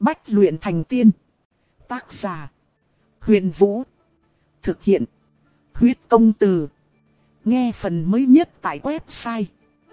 Bách luyện thành tiên. Tác giả: Huyền Vũ. Thực hiện: Huyết Công Từ. Nghe phần mới nhất tại website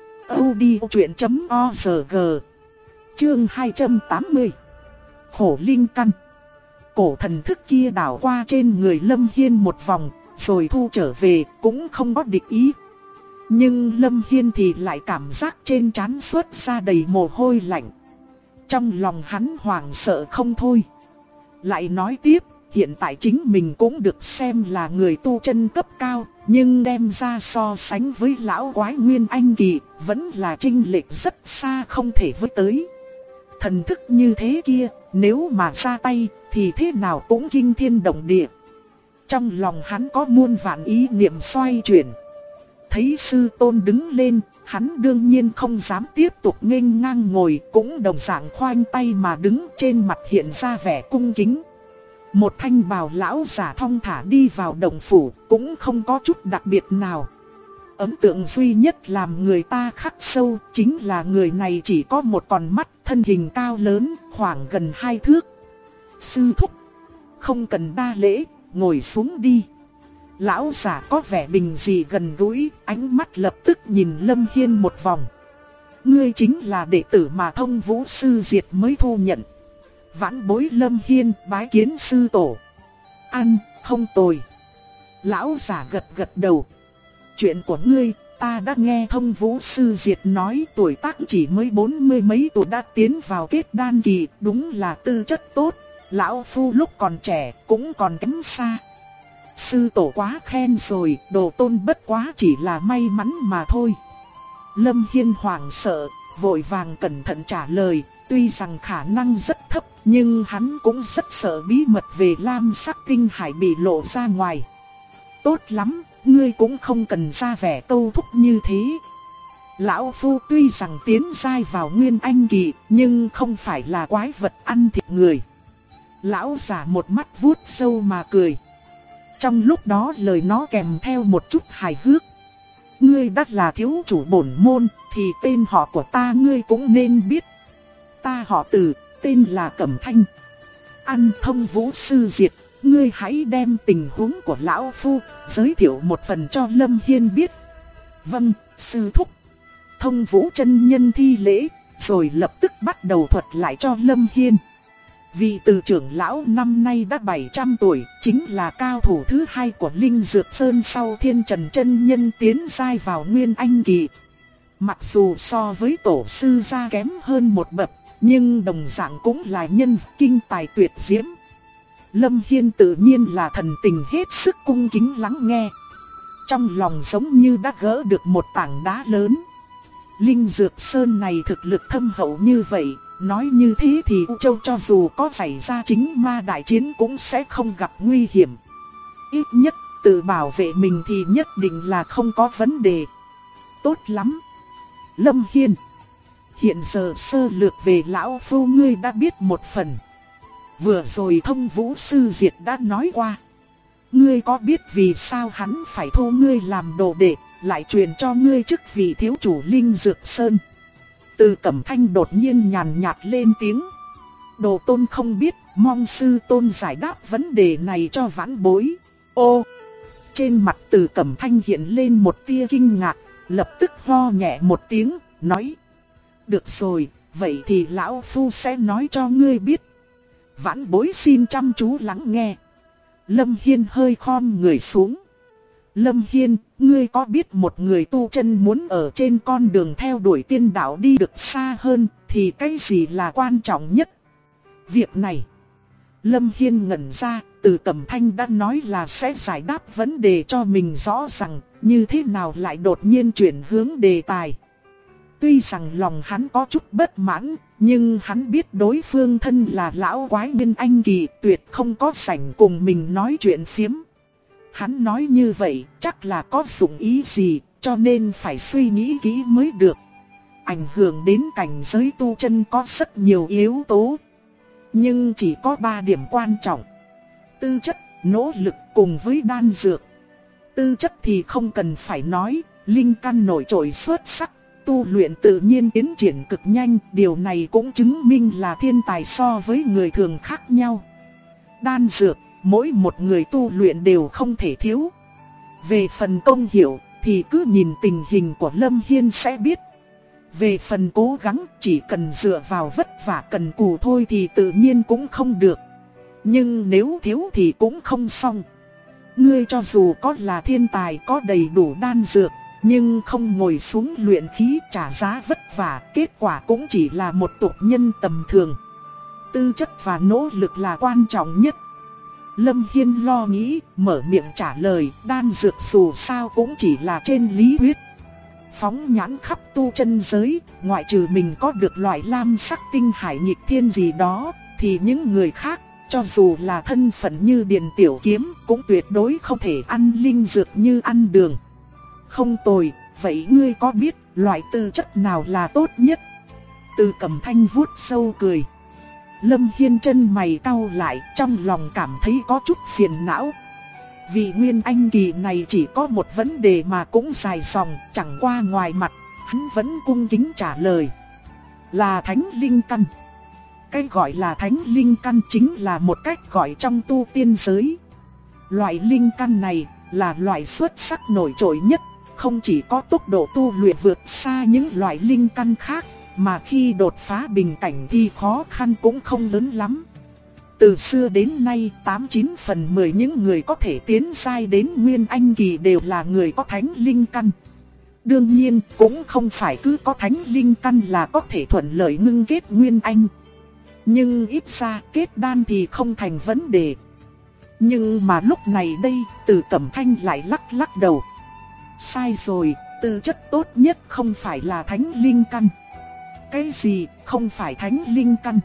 audiochuyen.org. Chương 280. Khổ linh căn. Cổ thần thức kia đảo qua trên người Lâm Hiên một vòng, rồi thu trở về, cũng không có địch ý. Nhưng Lâm Hiên thì lại cảm giác trên trán xuất ra đầy mồ hôi lạnh. Trong lòng hắn hoảng sợ không thôi. Lại nói tiếp, hiện tại chính mình cũng được xem là người tu chân cấp cao, nhưng đem ra so sánh với lão quái Nguyên Anh Kỳ, vẫn là chênh lệch rất xa không thể với tới. Thần thức như thế kia, nếu mà ra tay, thì thế nào cũng kinh thiên động địa. Trong lòng hắn có muôn vạn ý niệm xoay chuyển. Thấy sư tôn đứng lên, hắn đương nhiên không dám tiếp tục nghênh ngang ngồi, cũng đồng dạng khoanh tay mà đứng, trên mặt hiện ra vẻ cung kính. Một thanh bào lão giả thong thả đi vào động phủ, cũng không có chút đặc biệt nào. Ấn tượng duy nhất làm người ta khắc sâu chính là người này chỉ có một con mắt, thân hình cao lớn, khoảng gần 2 thước. Sư thúc, không cần đa lễ, ngồi xuống đi. Lão giả có vẻ bình dị gần gũi, ánh mắt lập tức nhìn Lâm Hiên một vòng. Ngươi chính là đệ tử mà Thông Vũ sư Diệt mới thu nhận. Vãn bối Lâm Hiên bái kiến sư tổ. Ăn, không tồi. Lão giả gật gật đầu. Chuyện của ngươi, ta đã nghe Thông Vũ sư Diệt nói tuổi tác chỉ mới 40 mấy tuổi đã tiến vào kết đan kỳ, đúng là tư chất tốt. Lão phu lúc còn trẻ cũng còn kém xa. Sư tổ quá khen rồi, đồ tôn bất quá chỉ là may mắn mà thôi. Lâm Hiên hoảng sợ, vội vàng cẩn thận trả lời, tuy rằng khả năng rất thấp, nhưng hắn cũng rất sợ bí mật về Lam Sắc Tinh Hải bị lộ ra ngoài. Tốt lắm, ngươi cũng không cần ra vẻ câu thúc như thế. Lão phu tuy rằng tiến giai vào Nguyên Anh kỳ, nhưng không phải là quái vật ăn thịt người. Lão giả một mắt vuốt râu mà cười. Trong lúc đó lời nó kèm theo một chút hài hước. Ngươi đã là thiếu chủ bổn môn, thì tên họ của ta ngươi cũng nên biết. Ta họ Từ, tên là Cẩm Thanh. Ăn Thông Vũ sư Diệt, ngươi hãy đem tình huống của lão phu giới thiệu một phần cho Lâm Hiên biết. Vâng, sư thúc. Thông Vũ chân nhân thi lễ, rồi lập tức bắt đầu thuật lại cho Lâm Hiên. Vị Từ trưởng lão năm nay đã 700 tuổi, chính là cao thủ thứ 2 của Linh Dược Sơn sau Thiên Trần chân nhân tiến giai vào Nguyên Anh kỳ. Mặc dù so với tổ sư gia kém hơn một bậc, nhưng đồng dạng cũng là nhân kinh tài tuyệt diễm. Lâm Hiên tự nhiên là thần tình hết sức cung kính lắng nghe. Trong lòng giống như đã gỡ được một tảng đá lớn. Linh Dược Sơn này thực lực thâm hậu như vậy, nói như thế thì U Châu cho dù có xảy ra chính ma đại chiến cũng sẽ không gặp nguy hiểm. Ít nhất tự bảo vệ mình thì nhất định là không có vấn đề. Tốt lắm. Lâm Hiên, hiện giờ sơ lược về lão phu ngươi đã biết một phần. Vừa rồi Thông Vũ sư Diệt đã nói qua. Ngươi có biết vì sao hắn phải thu ngươi làm đồ đệ, lại truyền cho ngươi chức vị thiếu chủ Linh Dược Sơn? Từ Cẩm Thanh đột nhiên nhàn nhạt lên tiếng. Đồ tôn không biết, mong sư tôn giải đáp vấn đề này cho vãn bối. Ô! Trên mặt Từ Cẩm Thanh hiện lên một tia kinh ngạc, lập tức ho nhẹ một tiếng, nói. Được rồi, vậy thì lão phu sẽ nói cho ngươi biết. Vãn bối xin chăm chú lắng nghe. Lâm Hiên hơi khom người xuống. Lâm Hiên, ngươi có biết một người tu chân muốn ở trên con đường theo đuổi tiên đạo đi được xa hơn, thì cái gì là quan trọng nhất? Việc này, Lâm Hiên ngẩn ra, Từ Cẩm Thanh đã nói là sẽ giải đáp vấn đề cho mình rõ ràng, như thế nào lại đột nhiên chuyển hướng đề tài. Tuy rằng lòng hắn có chút bất mãn, nhưng hắn biết đối phương thân là lão quái Nguyên Anh kỳ, tuyệt không có rảnh cùng mình nói chuyện phiếm. Hắn nói như vậy chắc là có dụng ý gì, cho nên phải suy nghĩ kỹ mới được. Ảnh hưởng đến cảnh giới tu chân có rất nhiều yếu tố, nhưng chỉ có 3 điểm quan trọng: tư chất, nỗ lực cùng với đan dược. Tư chất thì không cần phải nói, linh căn nổi trội xuất sắc, tu luyện tự nhiên tiến triển cực nhanh, điều này cũng chứng minh là thiên tài so với người thường khác nhau. Đan dược, mỗi một người tu luyện đều không thể thiếu. Về phần công hiệu thì cứ nhìn tình hình của Lâm Hiên sẽ biết. Về phần cố gắng, chỉ cần dựa vào vất vả cần cù thôi thì tự nhiên cũng không được. Nhưng nếu thiếu thì cũng không xong. Ngươi cho dù có là thiên tài, có đầy đủ đan dược, nhưng không ngồi xuống luyện khí trả giá vất vả, kết quả cũng chỉ là một tục nhân tầm thường. Tư chất và nỗ lực là quan trọng nhất. Lâm Hiên lo nghĩ, mở miệng trả lời, đan dược dù sao cũng chỉ là trên lý thuyết. Phóng nhãn khắp tu chân giới, ngoại trừ mình có được loại lam sắc tinh hải nghịch thiên gì đó, thì những người khác, cho dù là thân phận như Điền Tiểu Kiếm, cũng tuyệt đối không thể ăn linh dược như ăn đường. Không tồi, vậy ngươi có biết loại tư chất nào là tốt nhất? Từ Cẩm Thanh vuốt sâu cười. Lâm Hiên chân mày cau lại, trong lòng cảm thấy có chút phiền não. Vị Nguyên Anh kỳ này chỉ có một vấn đề mà cũng dài dòng, chẳng qua ngoài mặt, hắn vẫn cung kính trả lời. Là Thánh Linh Căn. Cái gọi là Thánh Linh Căn chính là một cách gọi trong tu tiên giới. Loại linh căn này là loại xuất sắc nổi trội nhất, không chỉ có tốc độ tu luyện vượt xa những loại linh căn khác, mà khi đột phá bình cảnh thì khó khăn cũng không lớn lắm. Từ xưa đến nay, 89 phần 10 những người có thể tiến giai đến Nguyên Anh kỳ đều là người có Thánh Linh Căn. Đương nhiên, cũng không phải cứ có Thánh Linh Căn là có thể thuận lợi ngưng kết Nguyên Anh. Nhưng ít ra kết đan thì không thành vấn đề. Nhưng mà lúc này đây, Từ Cẩm Thanh lại lắc lắc đầu. Sai rồi, tư chất tốt nhất không phải là Thánh Linh Căn. Cái gì không phải Thánh Linh Căn?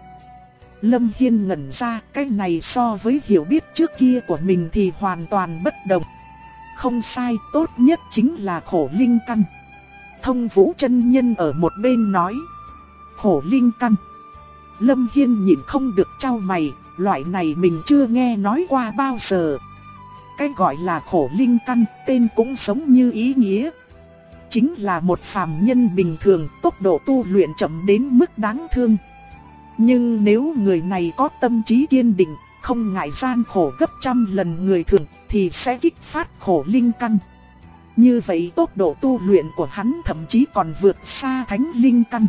Lâm Hiên ngẩn ra, cái này so với hiểu biết trước kia của mình thì hoàn toàn bất đồng. Không sai, tốt nhất chính là Khổ Linh Căn. Thông Vũ chân nhân ở một bên nói. Khổ Linh Căn. Lâm Hiên nhịn không được chau mày, loại này mình chưa nghe nói qua bao giờ. Cái gọi là Khổ Linh Căn, tên cũng giống như ý nghĩa. Chính là một phàm nhân bình thường, tốc độ tu luyện chậm đến mức đáng thương. Nhưng nếu người này có tâm trí kiên định, không ngại gian khổ gấp trăm lần người thường, thì sẽ kích phát Khổ Linh Căn. Như vậy tốc độ tu luyện của hắn thậm chí còn vượt xa Thánh Linh Căn.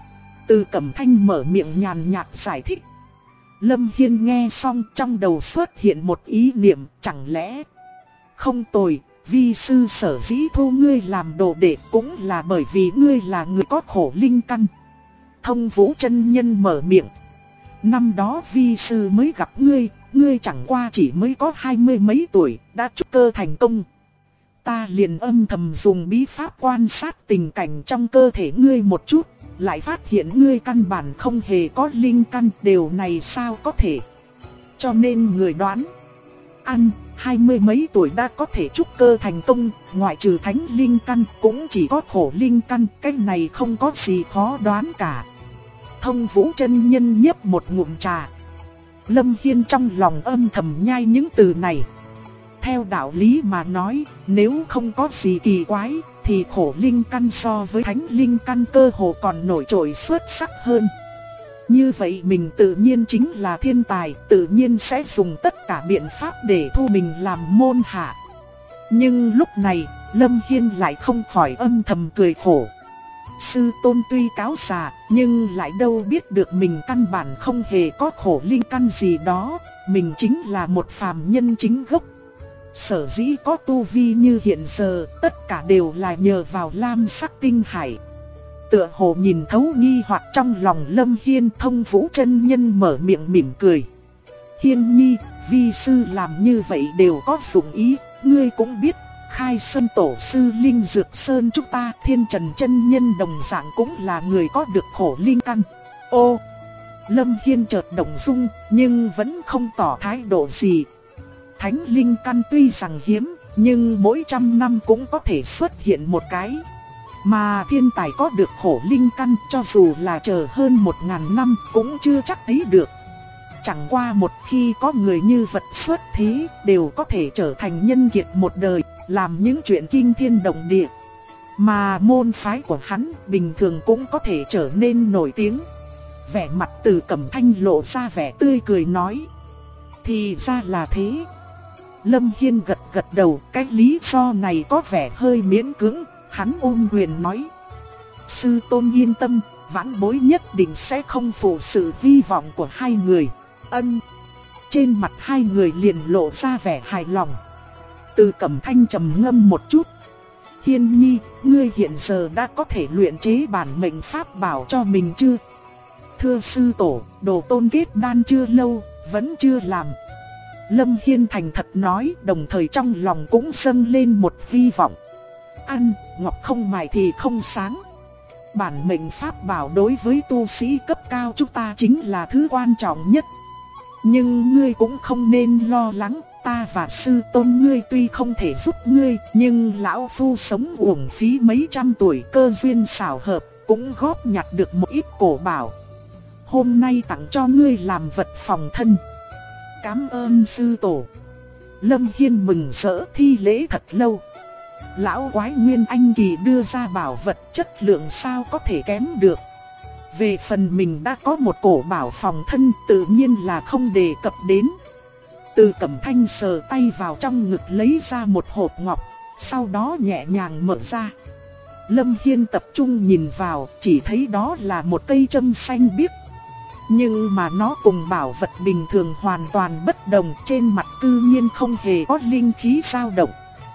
Từ Cẩm Thanh mở miệng nhàn nhạt giải thích. Lâm Hiên nghe xong trong đầu xuất hiện một ý niệm, chẳng lẽ không tồi, vi sư sở dĩ thu ngươi làm đồ đệ cũng là bởi vì ngươi là người có Khổ Linh Căn. Thông Vũ chân nhân mở miệng. Năm đó vi sư mới gặp ngươi, ngươi chẳng qua chỉ mới có 20 mấy tuổi, đã trúc cơ thành công. Ta liền âm thầm dùng bí pháp quan sát tình cảnh trong cơ thể ngươi một chút, lại phát hiện ngươi căn bản không hề có linh căn, điều này sao có thể? Cho nên người đoán, 20 mấy tuổi đã có thể trúc cơ thành công, ngoại trừ Thánh Linh Căn cũng chỉ có Khổ Linh Căn, cái này không có gì khó đoán cả. Thông Vũ chân nhân nhấp một ngụm trà. Lâm Hiên trong lòng âm thầm nhai những từ này. Theo đạo lý mà nói, nếu không có gì kỳ quái, thì Khổ Linh Căn so với Thánh Linh Căn cơ hồ còn nổi trội xuất sắc hơn. Như vậy mình tự nhiên chính là thiên tài, tự nhiên sẽ dùng tất cả biện pháp để thu mình làm môn hạ. Nhưng lúc này, Lâm Hiên lại không khỏi âm thầm cười khổ. Sư tôn tuy cáo già, nhưng lại đâu biết được mình căn bản không hề có Khổ Linh Căn gì đó, mình chính là một phàm nhân chính gốc. Sở dĩ có tu vi như hiện giờ, tất cả đều là nhờ vào lam sắc tinh hải. Tựa hồ nhìn thấu nghi hoặc trong lòng Lâm Hiên, Thông Vũ chân nhân mở miệng mỉm cười. Hiên nhi, vi sư làm như vậy đều có dụng ý, ngươi cũng biết. Khai Sơn tổ sư Linh Dược Sơn chúng ta, Thiên Trần chân nhân đồng dạng cũng là người có được Khổ Linh Căn. Ô, Lâm Hiên chợt động dung, nhưng vẫn không tỏ thái độ gì. Thánh Linh Căn tuy rằng hiếm, nhưng mỗi trăm năm cũng có thể xuất hiện một cái. Mà thiên tài có được Khổ Linh Căn cho dù là chờ hơn 1000 năm cũng chưa chắc thấy được. Chẳng qua một khi có người như vật xuất thế, đều có thể trở thành nhân kiệt một đời, làm những chuyện kinh thiên động địa. Mà môn phái của hắn bình thường cũng có thể trở nên nổi tiếng. Vẻ mặt Từ Cẩm Thanh lộ ra vẻ tươi cười nói. Thì ra là thế. Lâm Hiên gật gật đầu, cái lý do này có vẻ hơi miễn cưỡng. Hắn ôm quyền nói. Sư tôn yên tâm, vãn bối nhất định sẽ không phụ sự hy vọng của hai người. Ân. Trên mặt hai người liền lộ ra vẻ hài lòng. Từ Cẩm Thanh trầm ngâm một chút. Hiên nhi, ngươi hiện giờ đã có thể luyện chế bản mệnh pháp bảo cho mình chưa? Thưa sư tổ, đồ tôn kết đan chưa lâu, vẫn chưa làm. Lâm Hiên thành thật nói, đồng thời trong lòng cũng dâng lên một hy vọng. Ăn, ngọc không mài thì không sáng. Bản mệnh pháp bảo đối với tu sĩ cấp cao chúng ta chính là thứ quan trọng nhất. Nhưng ngươi cũng không nên lo lắng, ta và sư tôn ngươi tuy không thể giúp ngươi, nhưng lão phu sống uổng phí mấy trăm tuổi cơ duyên xảo hợp, cũng góp nhặt được một ít cổ bảo. Hôm nay tặng cho ngươi làm vật phòng thân. Cảm ơn sư tổ. Lâm Hiên mừng rỡ thi lễ thật lâu. Lão quái Nguyên Anh Kỳ đưa ra bảo vật chất lượng sao có thể kém được. Về phần mình đã có một cổ bảo phòng thân tự nhiên là không đề cập đến. Từ Cẩm Thanh sờ tay vào trong ngực lấy ra một hộp ngọc, sau đó nhẹ nhàng mở ra. Lâm Hiên tập trung nhìn vào, chỉ thấy đó là một cây châm xanh biếc. Nhưng mà nó cùng bảo vật bình thường hoàn toàn bất đồng, trên mặt cư nhiên không hề có linh khí dao động.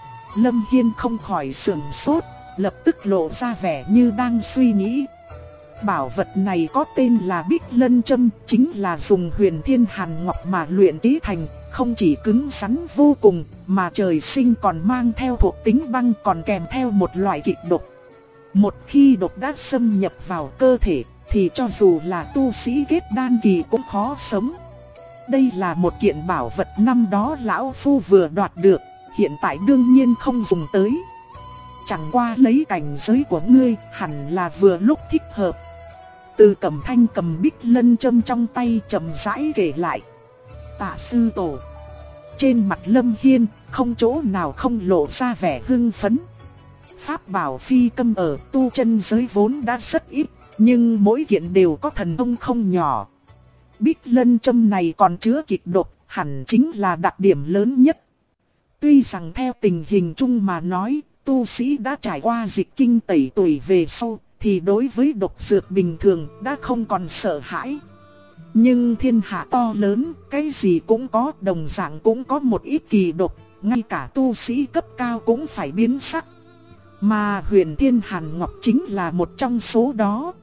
Lâm Hiên không khỏi sửng sốt, lập tức lộ ra vẻ như đang suy nghĩ. Bảo vật này có tên là Bích Lân Châm, chính là dùng huyền thiên hàn ngọc mà luyện chế thành, không chỉ cứng rắn vô cùng, mà trời sinh còn mang theo thuộc tính băng, còn kèm theo một loại kịch độc. Một khi độc đã xâm nhập vào cơ thể, thì cho dù là tu sĩ kết đan kỳ cũng khó sống. Đây là một kiện bảo vật năm đó lão phu vừa đoạt được, hiện tại đương nhiên không dùng tới. Chẳng qua lấy cảnh giới của ngươi, hẳn là vừa lúc thích hợp. Từ Cẩm Thanh cầm Bích Lân Châm trong tay chậm rãi kể lại. Tạ sư tổ. Trên mặt Lâm Hiên không chỗ nào không lộ ra vẻ hưng phấn. Pháp bảo phi cầm ở tu chân giới vốn đã rất ít, nhưng mỗi kiện đều có thần thông không nhỏ. Bích Lân Châm này còn chứa kịch độc, hẳn chính là đặc điểm lớn nhất. Tuy rằng theo tình hình chung mà nói, tu sĩ đã trải qua dịch kinh tẩy tuổi về sau, thì đối với độc dược bình thường đã không còn sợ hãi. Nhưng thiên hạ to lớn, cái gì cũng có, đồng dạng cũng có một ít kỳ độc, ngay cả tu sĩ cấp cao cũng phải biến sắc. Mà huyền thiên hàn ngọc chính là một trong số đó.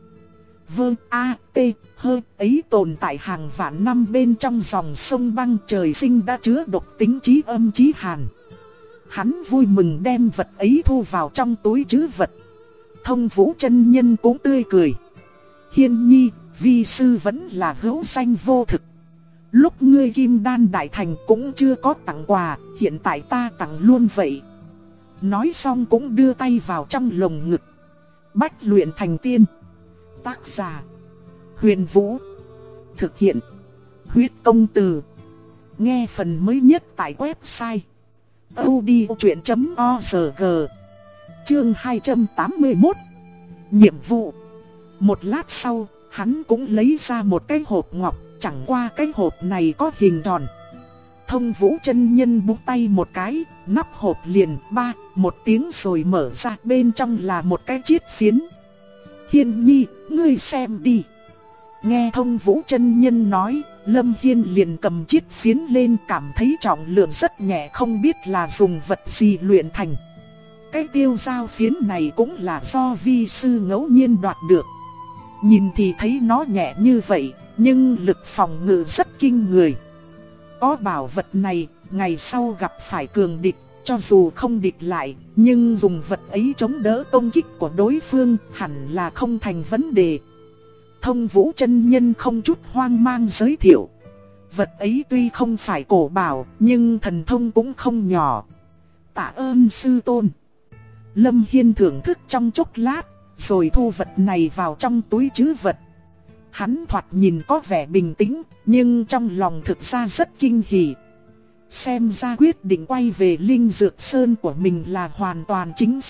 Ấy tồn tại hàng vạn năm bên trong dòng sông băng, trời sinh đã chứa độc tính chí âm chí hàn. Hắn vui mừng đem vật ấy thu vào trong túi trữ vật. Thông Vũ chân nhân cũng tươi cười. Hiên nhi, vi sư vẫn là hữu danh vô thực. Lúc ngươi kim đan đại thành cũng chưa có tặng quà, hiện tại ta tặng luôn vậy. Nói xong cũng đưa tay vào trong lồng ngực. Bách luyện thành tiên. Tác giả Huyền Vũ. Thực hiện Huyết Công Từ. Nghe phần mới nhất tại website audiochuyện.org. Chương 281. Nhiệm vụ. Một lát sau, hắn cũng lấy ra một cái hộp ngọc, chẳng qua cái hộp này có hình tròn. Thông Vũ chân nhân búng tay một cái, nắp hộp liền một tiếng rồi mở ra, bên trong là một cái chiết phiến. Hiên nhi, ngươi xem đi. Nghe Thông Vũ chân nhân nói, Lâm Hiên liền cầm chiết phiến lên, cảm thấy trọng lượng rất nhẹ, không biết là dùng vật gì luyện thành. Cái tiêu dao phiến này cũng là do vi sư ngẫu nhiên đoạt được. Nhìn thì thấy nó nhẹ như vậy, nhưng lực phòng ngự rất kinh người. Có bảo vật này, ngày sau gặp phải cường địch, cho dù không địch lại, nhưng dùng vật ấy chống đỡ công kích của đối phương hẳn là không thành vấn đề. Thông Vũ chân nhân không chút hoang mang giới thiệu. Vật ấy tuy không phải cổ bảo, nhưng thần thông cũng không nhỏ. Tạ ơn sư tôn. Lâm Hiên thưởng thức trong chốc lát, rồi thu vật này vào trong túi trữ vật. Hắn thoạt nhìn có vẻ bình tĩnh, nhưng trong lòng thực ra rất kinh hỉ. Xem ra quyết định quay về Linh Dược Sơn của mình là hoàn toàn chính xác.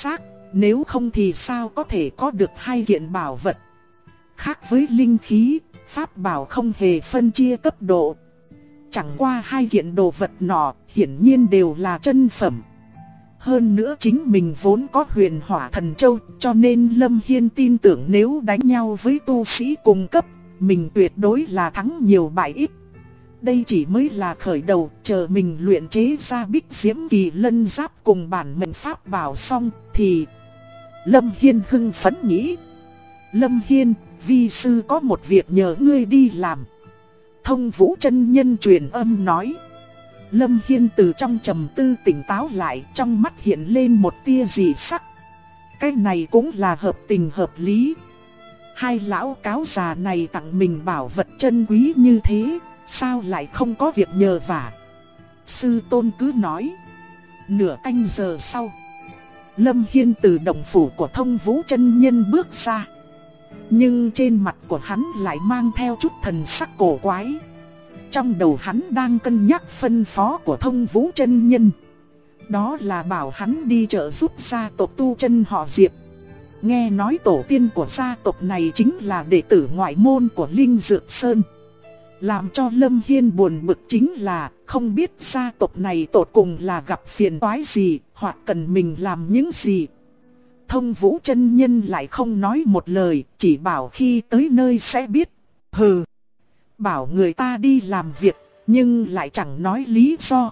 Nếu không thì sao có thể có được hai kiện bảo vật. Khác với linh khí, pháp bảo không hề phân chia cấp độ. Chẳng qua hai kiện đồ vật nọ hiển nhiên đều là chân phẩm. Hơn nữa chính mình vốn có huyền hỏa thần châu, cho nên Lâm Hiên tin tưởng nếu đánh nhau với tu sĩ cùng cấp, mình tuyệt đối là thắng nhiều bại ít. Đây chỉ mới là khởi đầu, chờ mình luyện chế ra Bích Diễm Kỳ Lân Giáp cùng bản mệnh pháp bảo xong thì... Lâm Hiên hưng phấn nghĩ. Lâm Hiên, vi sư có một việc nhờ ngươi đi làm. Thông Vũ chân nhân truyền âm nói. Lâm Hiên từ trong trầm tư tỉnh táo lại, trong mắt hiện lên một tia dị sắc. Cái này cũng là hợp tình hợp lý. Hai lão cáo già này tặng mình bảo vật chân quý như thế, sao lại không có việc nhờ vả. Sư tôn cứ nói. Nửa canh giờ sau, Lâm Hiên từ động phủ của Thông Vũ chân nhân bước ra. Nhưng trên mặt của hắn lại mang theo chút thần sắc cổ quái. Trong đầu hắn đang cân nhắc phân phó của Thông Vũ chân nhân. Đó là bảo hắn đi trợ giúp gia tộc tu chân họ Diệp. Nghe nói tổ tiên của gia tộc này chính là đệ tử ngoại môn của Linh Dược Sơn. Làm cho Lâm Hiên buồn bực chính là không biết gia tộc này tột cùng là gặp phiền toái gì, hoặc cần mình làm những gì. Thông Vũ chân nhân lại không nói một lời, chỉ bảo khi tới nơi sẽ biết. Hừ, bảo người ta đi làm việc, nhưng lại chẳng nói lý do.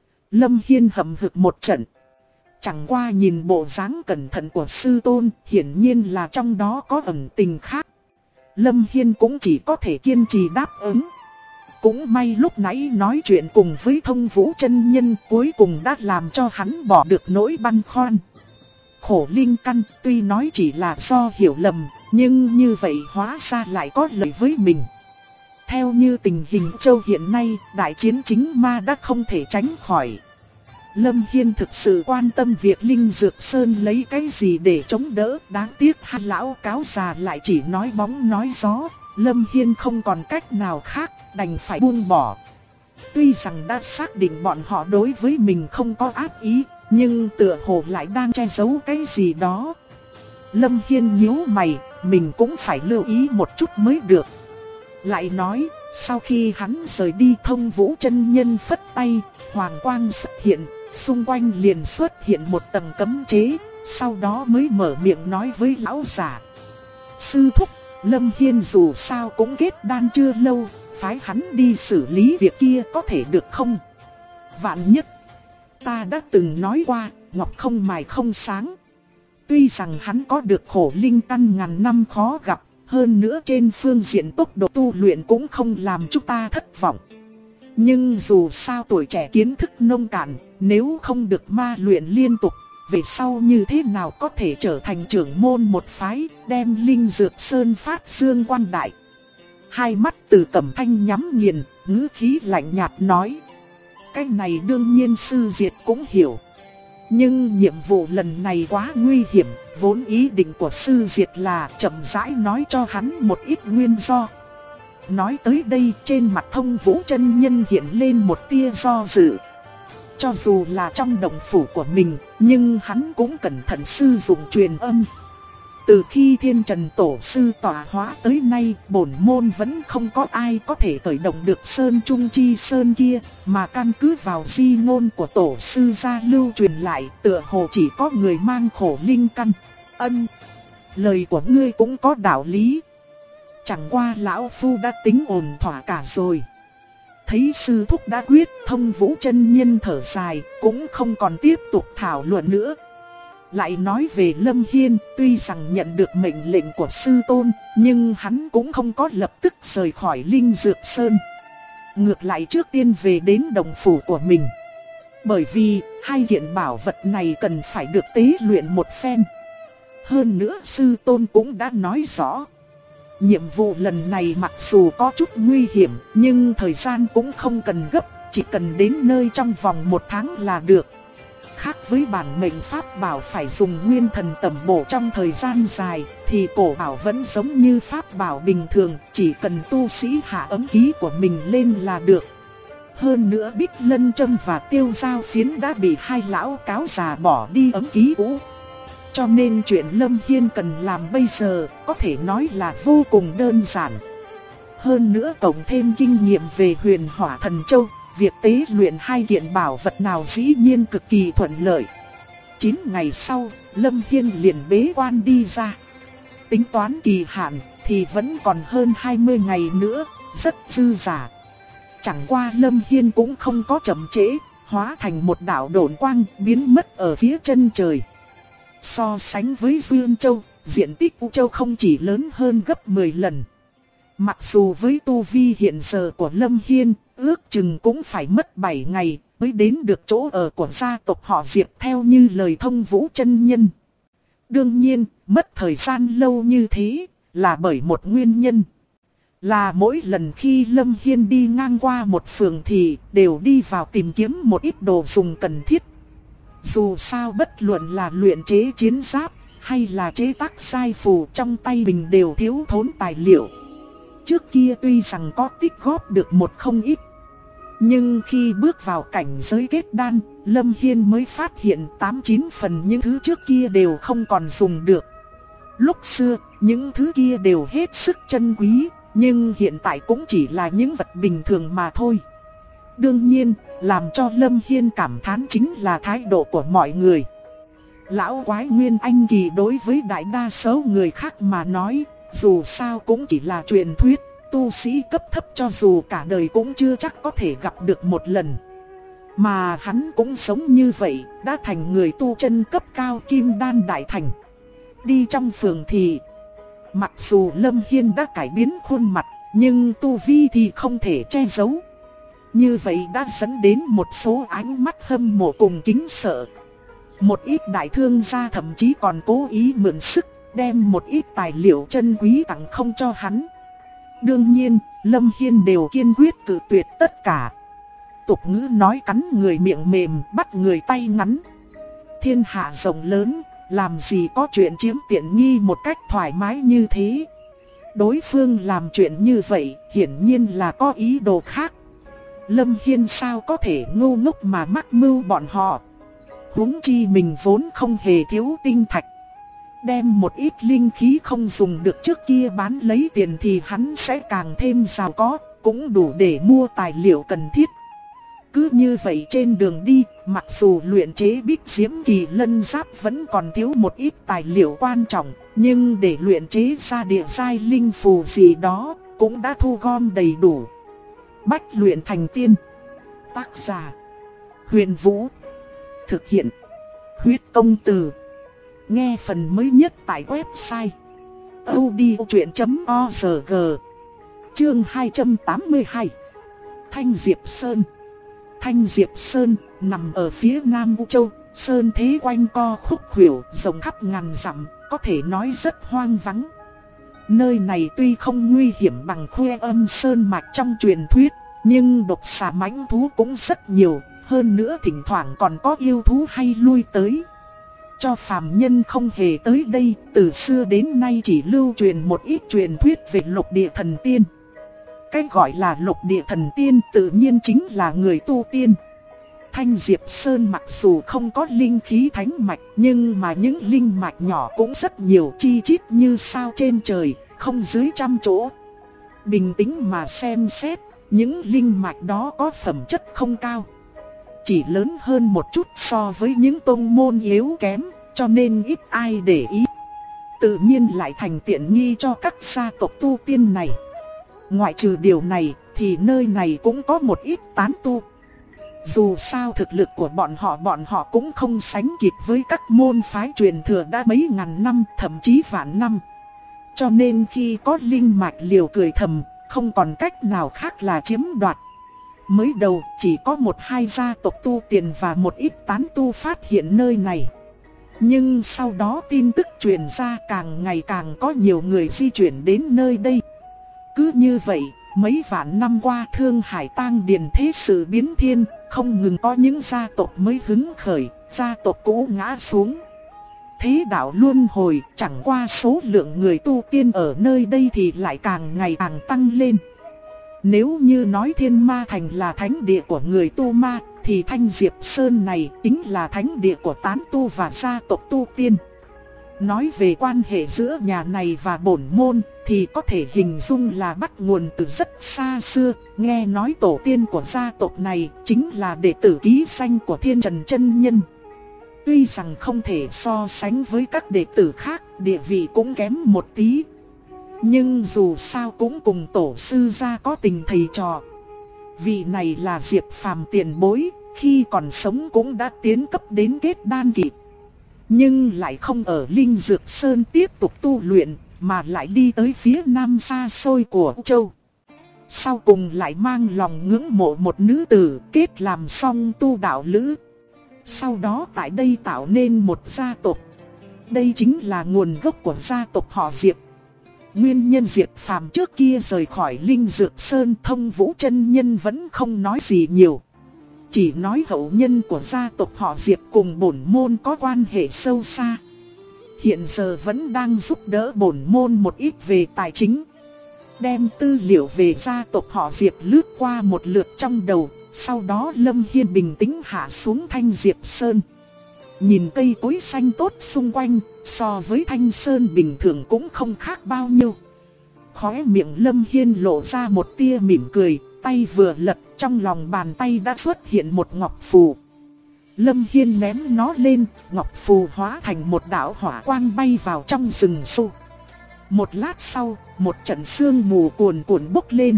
Lâm Hiên hậm hực một trận. Chẳng qua nhìn bộ dáng cẩn thận của sư tôn, hiển nhiên là trong đó có ẩn tình khác. Lâm Hiên cũng chỉ có thể kiên trì đáp ứng. Cũng may lúc nãy nói chuyện cùng với Thông Vũ chân nhân cuối cùng đã làm cho hắn bỏ được nỗi băn khoăn. Khổ linh căn tuy nói chỉ là do hiểu lầm, nhưng như vậy hóa ra lại có lợi với mình. Theo như tình hình châu hiện nay, đại chiến chính ma đã không thể tránh khỏi. Lâm Hiên thực sự quan tâm việc Linh Dược Sơn lấy cái gì để chống đỡ. Đáng tiếc hai lão cáo già lại chỉ nói bóng nói gió. Lâm Hiên không còn cách nào khác, đành phải buông bỏ. Tuy rằng đã xác định bọn họ đối với mình không có ác ý, nhưng tựa hồ lại đang che giấu cái gì đó. Lâm Hiên nhíu mày, mình cũng phải lưu ý một chút mới được. Lại nói, sau khi hắn rời đi, Thông Vũ chân nhân phất tay, hoàng quang xuất hiện, xung quanh liền xuất hiện một tầng cấm chế, sau đó mới mở miệng nói với lão giả. Sư thúc, Lâm Hiên dù sao cũng kết đan chưa lâu, phái hắn đi xử lý việc kia có thể được không? Vạn nhất, ta đã từng nói qua, ngọc không mài không sáng. Tuy rằng hắn có được khổ linh căn ngàn năm khó gặp, hơn nữa trên phương diện tốc độ tu luyện cũng không làm chúng ta thất vọng. Nhưng dù sao tuổi trẻ kiến thức nông cạn, nếu không được ma luyện liên tục, về sau như thế nào có thể trở thành trưởng môn một phái, đem Linh Dược Sơn phát dương quang đại. Hai mắt Từ Cẩm Thanh nhắm nghiền, ngữ khí lạnh nhạt nói. Cái này đương nhiên sư Diệt cũng hiểu. Nhưng nhiệm vụ lần này quá nguy hiểm, vốn ý định của sư Diệt là chậm rãi nói cho hắn một ít nguyên do. Nói tới đây, trên mặt Thông Vũ chân nhân hiện lên một tia do dự. Cho dù là trong động phủ của mình, nhưng hắn cũng cẩn thận sử dụng truyền âm. Từ khi Thiên Trần Tổ Sư tọa hóa tới nay, bổn môn vẫn không có ai có thể khởi động được Sơn Trung Chi Sơn kia, mà căn cứ vào di ngôn của Tổ Sư gia lưu truyền lại, tựa hồ chỉ có người mang khổ linh căn. Lời của ngươi cũng có đạo lý. Chẳng qua lão phu đã tính ổn thỏa cả rồi. Thấy sư thúc đã quyết, Thông Vũ chân nhân thở dài, cũng không còn tiếp tục thảo luận nữa. Lại nói về Lâm Hiên, tuy rằng nhận được mệnh lệnh của sư tôn, nhưng hắn cũng không có lập tức rời khỏi Linh Dược Sơn. Ngược lại trước tiên về đến đồng phủ của mình. Bởi vì hai kiện bảo vật này cần phải được tế luyện một phen. Hơn nữa sư tôn cũng đã nói rõ, nhiệm vụ lần này mặc dù có chút nguy hiểm, nhưng thời gian cũng không cần gấp, chỉ cần đến nơi trong vòng 1 tháng là được. Khác với bản mệnh pháp bảo phải dùng nguyên thần tẩm bổ trong thời gian dài, thì cổ bảo vẫn giống như pháp bảo bình thường, chỉ cần tu sĩ hạ ấm ký của mình lên là được. Hơn nữa Bích Lân Châm và Tiêu Giao Phiến đã bị hai lão cáo già bỏ đi ấm ký cũ. Cho nên chuyện Lâm Hiên cần làm bây giờ có thể nói là vô cùng đơn giản. Hơn nữa cộng thêm kinh nghiệm về Huyền Hỏa Thần Châu, việc tế luyện hai kiện bảo vật nào dĩ nhiên cực kỳ thuận lợi. 9 ngày sau, Lâm Hiên liền bế quan đi ra. Tính toán kỳ hạn thì vẫn còn hơn 20 ngày nữa, rất dư dả. Chẳng qua Lâm Hiên cũng không có chậm trễ, hóa thành một đạo độn quang biến mất ở phía chân trời. So sánh với Dương Châu, diện tích U Châu không chỉ lớn hơn gấp 10 lần. Mặc dù với tu vi hiện giờ của Lâm Hiên, ước chừng cũng phải mất 7 ngày mới đến được chỗ ở của gia tộc họ Diệp theo như lời Thông Vũ chân nhân. Đương nhiên, mất thời gian lâu như thế là bởi một nguyên nhân. Là mỗi lần khi Lâm Hiên đi ngang qua một phường thì đều đi vào tìm kiếm một ít đồ dùng cần thiết. Dù sao bất luận là luyện chế chiến giáp hay là chế tác sai phù, trong tay mình đều thiếu thốn tài liệu. Trước kia tuy rằng có tích góp được một không ít, nhưng khi bước vào cảnh giới kết đan, Lâm Hiên mới phát hiện 8-9 phần những thứ trước kia đều không còn dùng được. Lúc xưa, những thứ kia đều hết sức chân quý, nhưng hiện tại cũng chỉ là những vật bình thường mà thôi. Đương nhiên, làm cho Lâm Hiên cảm thán chính là thái độ của mọi người. Lão quái Nguyên Anh Kỳ đối với đại đa số người khác mà nói, dù sao cũng chỉ là truyền thuyết, tu sĩ cấp thấp cho dù cả đời cũng chưa chắc có thể gặp được một lần. Mà hắn cũng sống như vậy, đã thành người tu chân cấp cao kim đan đại thành. Đi trong phường thì, mặc dù Lâm Hiên đã cải biến khuôn mặt, nhưng tu vi thì không thể che giấu. Như vậy đã dẫn đến một số ánh mắt hâm mộ cùng kính sợ. Một ít đại thương gia thậm chí còn cố ý mượn sức, đem một ít tài liệu chân quý tặng không cho hắn. Đương nhiên, Lâm Hiên đều kiên quyết cự tuyệt tất cả. Tục ngữ nói cắn người miệng mềm, bắt người tay ngắn. Thiên hạ rộng lớn, làm gì có chuyện chiếm tiện nghi một cách thoải mái như thế. Đối phương làm chuyện như vậy, hiển nhiên là có ý đồ khác. Lâm Hiên sao có thể ngu ngốc mà mắc mưu bọn họ. Huống chi mình vốn không hề thiếu tinh thạch. Đem một ít linh khí không dùng được trước kia bán lấy tiền thì hắn sẽ càng thêm giàu có, cũng đủ để mua tài liệu cần thiết. Cứ như vậy trên đường đi, mặc dù luyện chế Bích Diễm Kỳ Lân Giáp vẫn còn thiếu một ít tài liệu quan trọng, nhưng để luyện chế ra địa giai linh phù gì đó, cũng đã thu gom đầy đủ. Bách luyện thành tiên. Tác giả: Huyền Vũ. Thực hiện: Huyết Công Từ. Nghe phần mới nhất tại website audiochuyện.org. Chương 282. Thanh Diệp Sơn. Thanh Diệp Sơn nằm ở phía nam U Châu, sơn thế quanh co khúc khuỷu, rộng khắp ngàn dặm, có thể nói rất hoang vắng. Nơi này tuy không nguy hiểm bằng Khuê Âm Sơn mạch trong truyền thuyết, nhưng độc xà mãnh thú cũng rất nhiều, hơn nữa thỉnh thoảng còn có yêu thú hay lui tới. Cho phàm nhân không hề tới đây, từ xưa đến nay chỉ lưu truyền một ít truyền thuyết về lục địa thần tiên. Cái gọi là lục địa thần tiên tự nhiên chính là người tu tiên. Thanh Diệp Sơn mặc dù không có linh khí thánh mạch, nhưng mà những linh mạch nhỏ cũng rất nhiều, chi chít như sao trên trời, không dưới 100 chỗ. Bình tĩnh mà xem xét, những linh mạch đó có phẩm chất không cao, chỉ lớn hơn một chút so với những tông môn yếu kém, cho nên ít ai để ý. Tự nhiên lại thành tiện nghi cho các gia tộc tu tiên này. Ngoại trừ điều này thì nơi này cũng có một ít tán tu. Dù sao thực lực của bọn họ cũng không sánh kịp với các môn phái truyền thừa đã mấy ngàn năm, thậm chí vạn năm. Cho nên khi có linh mạch liều cười thầm, không còn cách nào khác là chiếm đoạt. Mới đầu chỉ có 1-2 gia tộc tu tiền và một ít tán tu phát hiện nơi này. Nhưng sau đó tin tức truyền ra, càng ngày càng có nhiều người di chuyển đến nơi đây. Cứ như vậy, mấy vạn năm qua Thương Hải Tang Điền thế sự biến thiên, không ngừng có những gia tộc mới hứng khởi, gia tộc cũ ngã xuống. Thế đạo luân hồi, chẳng qua số lượng người tu tiên ở nơi đây thì lại càng ngày càng tăng lên. Nếu như nói Thiên Ma Thành là thánh địa của người tu ma, thì Thanh Diệp Sơn này chính là thánh địa của tán tu và gia tộc tu tiên. Nói về quan hệ giữa nhà này và bổn môn thì có thể hình dung là bắt nguồn từ rất xa xưa. Nghe nói tổ tiên của gia tộc này chính là đệ tử ký danh của Thiên Trần chân nhân. Tuy rằng không thể so sánh với các đệ tử khác, địa vị cũng kém một tí, nhưng dù sao cũng cùng tổ sư gia có tình thầy trò. Vị này là Diệp Phàm tiền bối, khi còn sống cũng đã tiến cấp đến kết đan kỳ, nhưng lại không ở Linh Dược Sơn tiếp tục tu luyện, mà lại đi tới phía nam xa xôi của châu. Sau cùng lại mang lòng ngưỡng mộ một nữ tử, kết làm song tu đạo lữ. Sau đó tại đây tạo nên một gia tộc. Đây chính là nguồn gốc của gia tộc họ Diệp. Nguyên nhân Diệp Phàm trước kia rời khỏi Linh Dược Sơn, Thông Vũ chân nhân vẫn không nói gì nhiều. Chỉ nói hậu nhân của gia tộc họ Diệp cùng bổn môn có quan hệ sâu xa. Hiện giờ vẫn đang giúp đỡ bổn môn một ít về tài chính. Đem tư liệu về gia tộc họ Diệp lướt qua một lượt trong đầu. Sau đó Lâm Hiên bình tĩnh hạ xuống Thanh Diệp Sơn. Nhìn cây cối xanh tốt xung quanh, so với Thanh Sơn bình thường cũng không khác bao nhiêu. Khóe miệng Lâm Hiên lộ ra một tia mỉm cười, tay vừa lật, trong lòng bàn tay đã xuất hiện một ngọc phù. Lâm Hiên ném nó lên, ngọc phù hóa thành một đạo hỏa quang bay vào trong rừng sâu. Một lát sau, một trận sương mù cuồn cuộn bốc lên.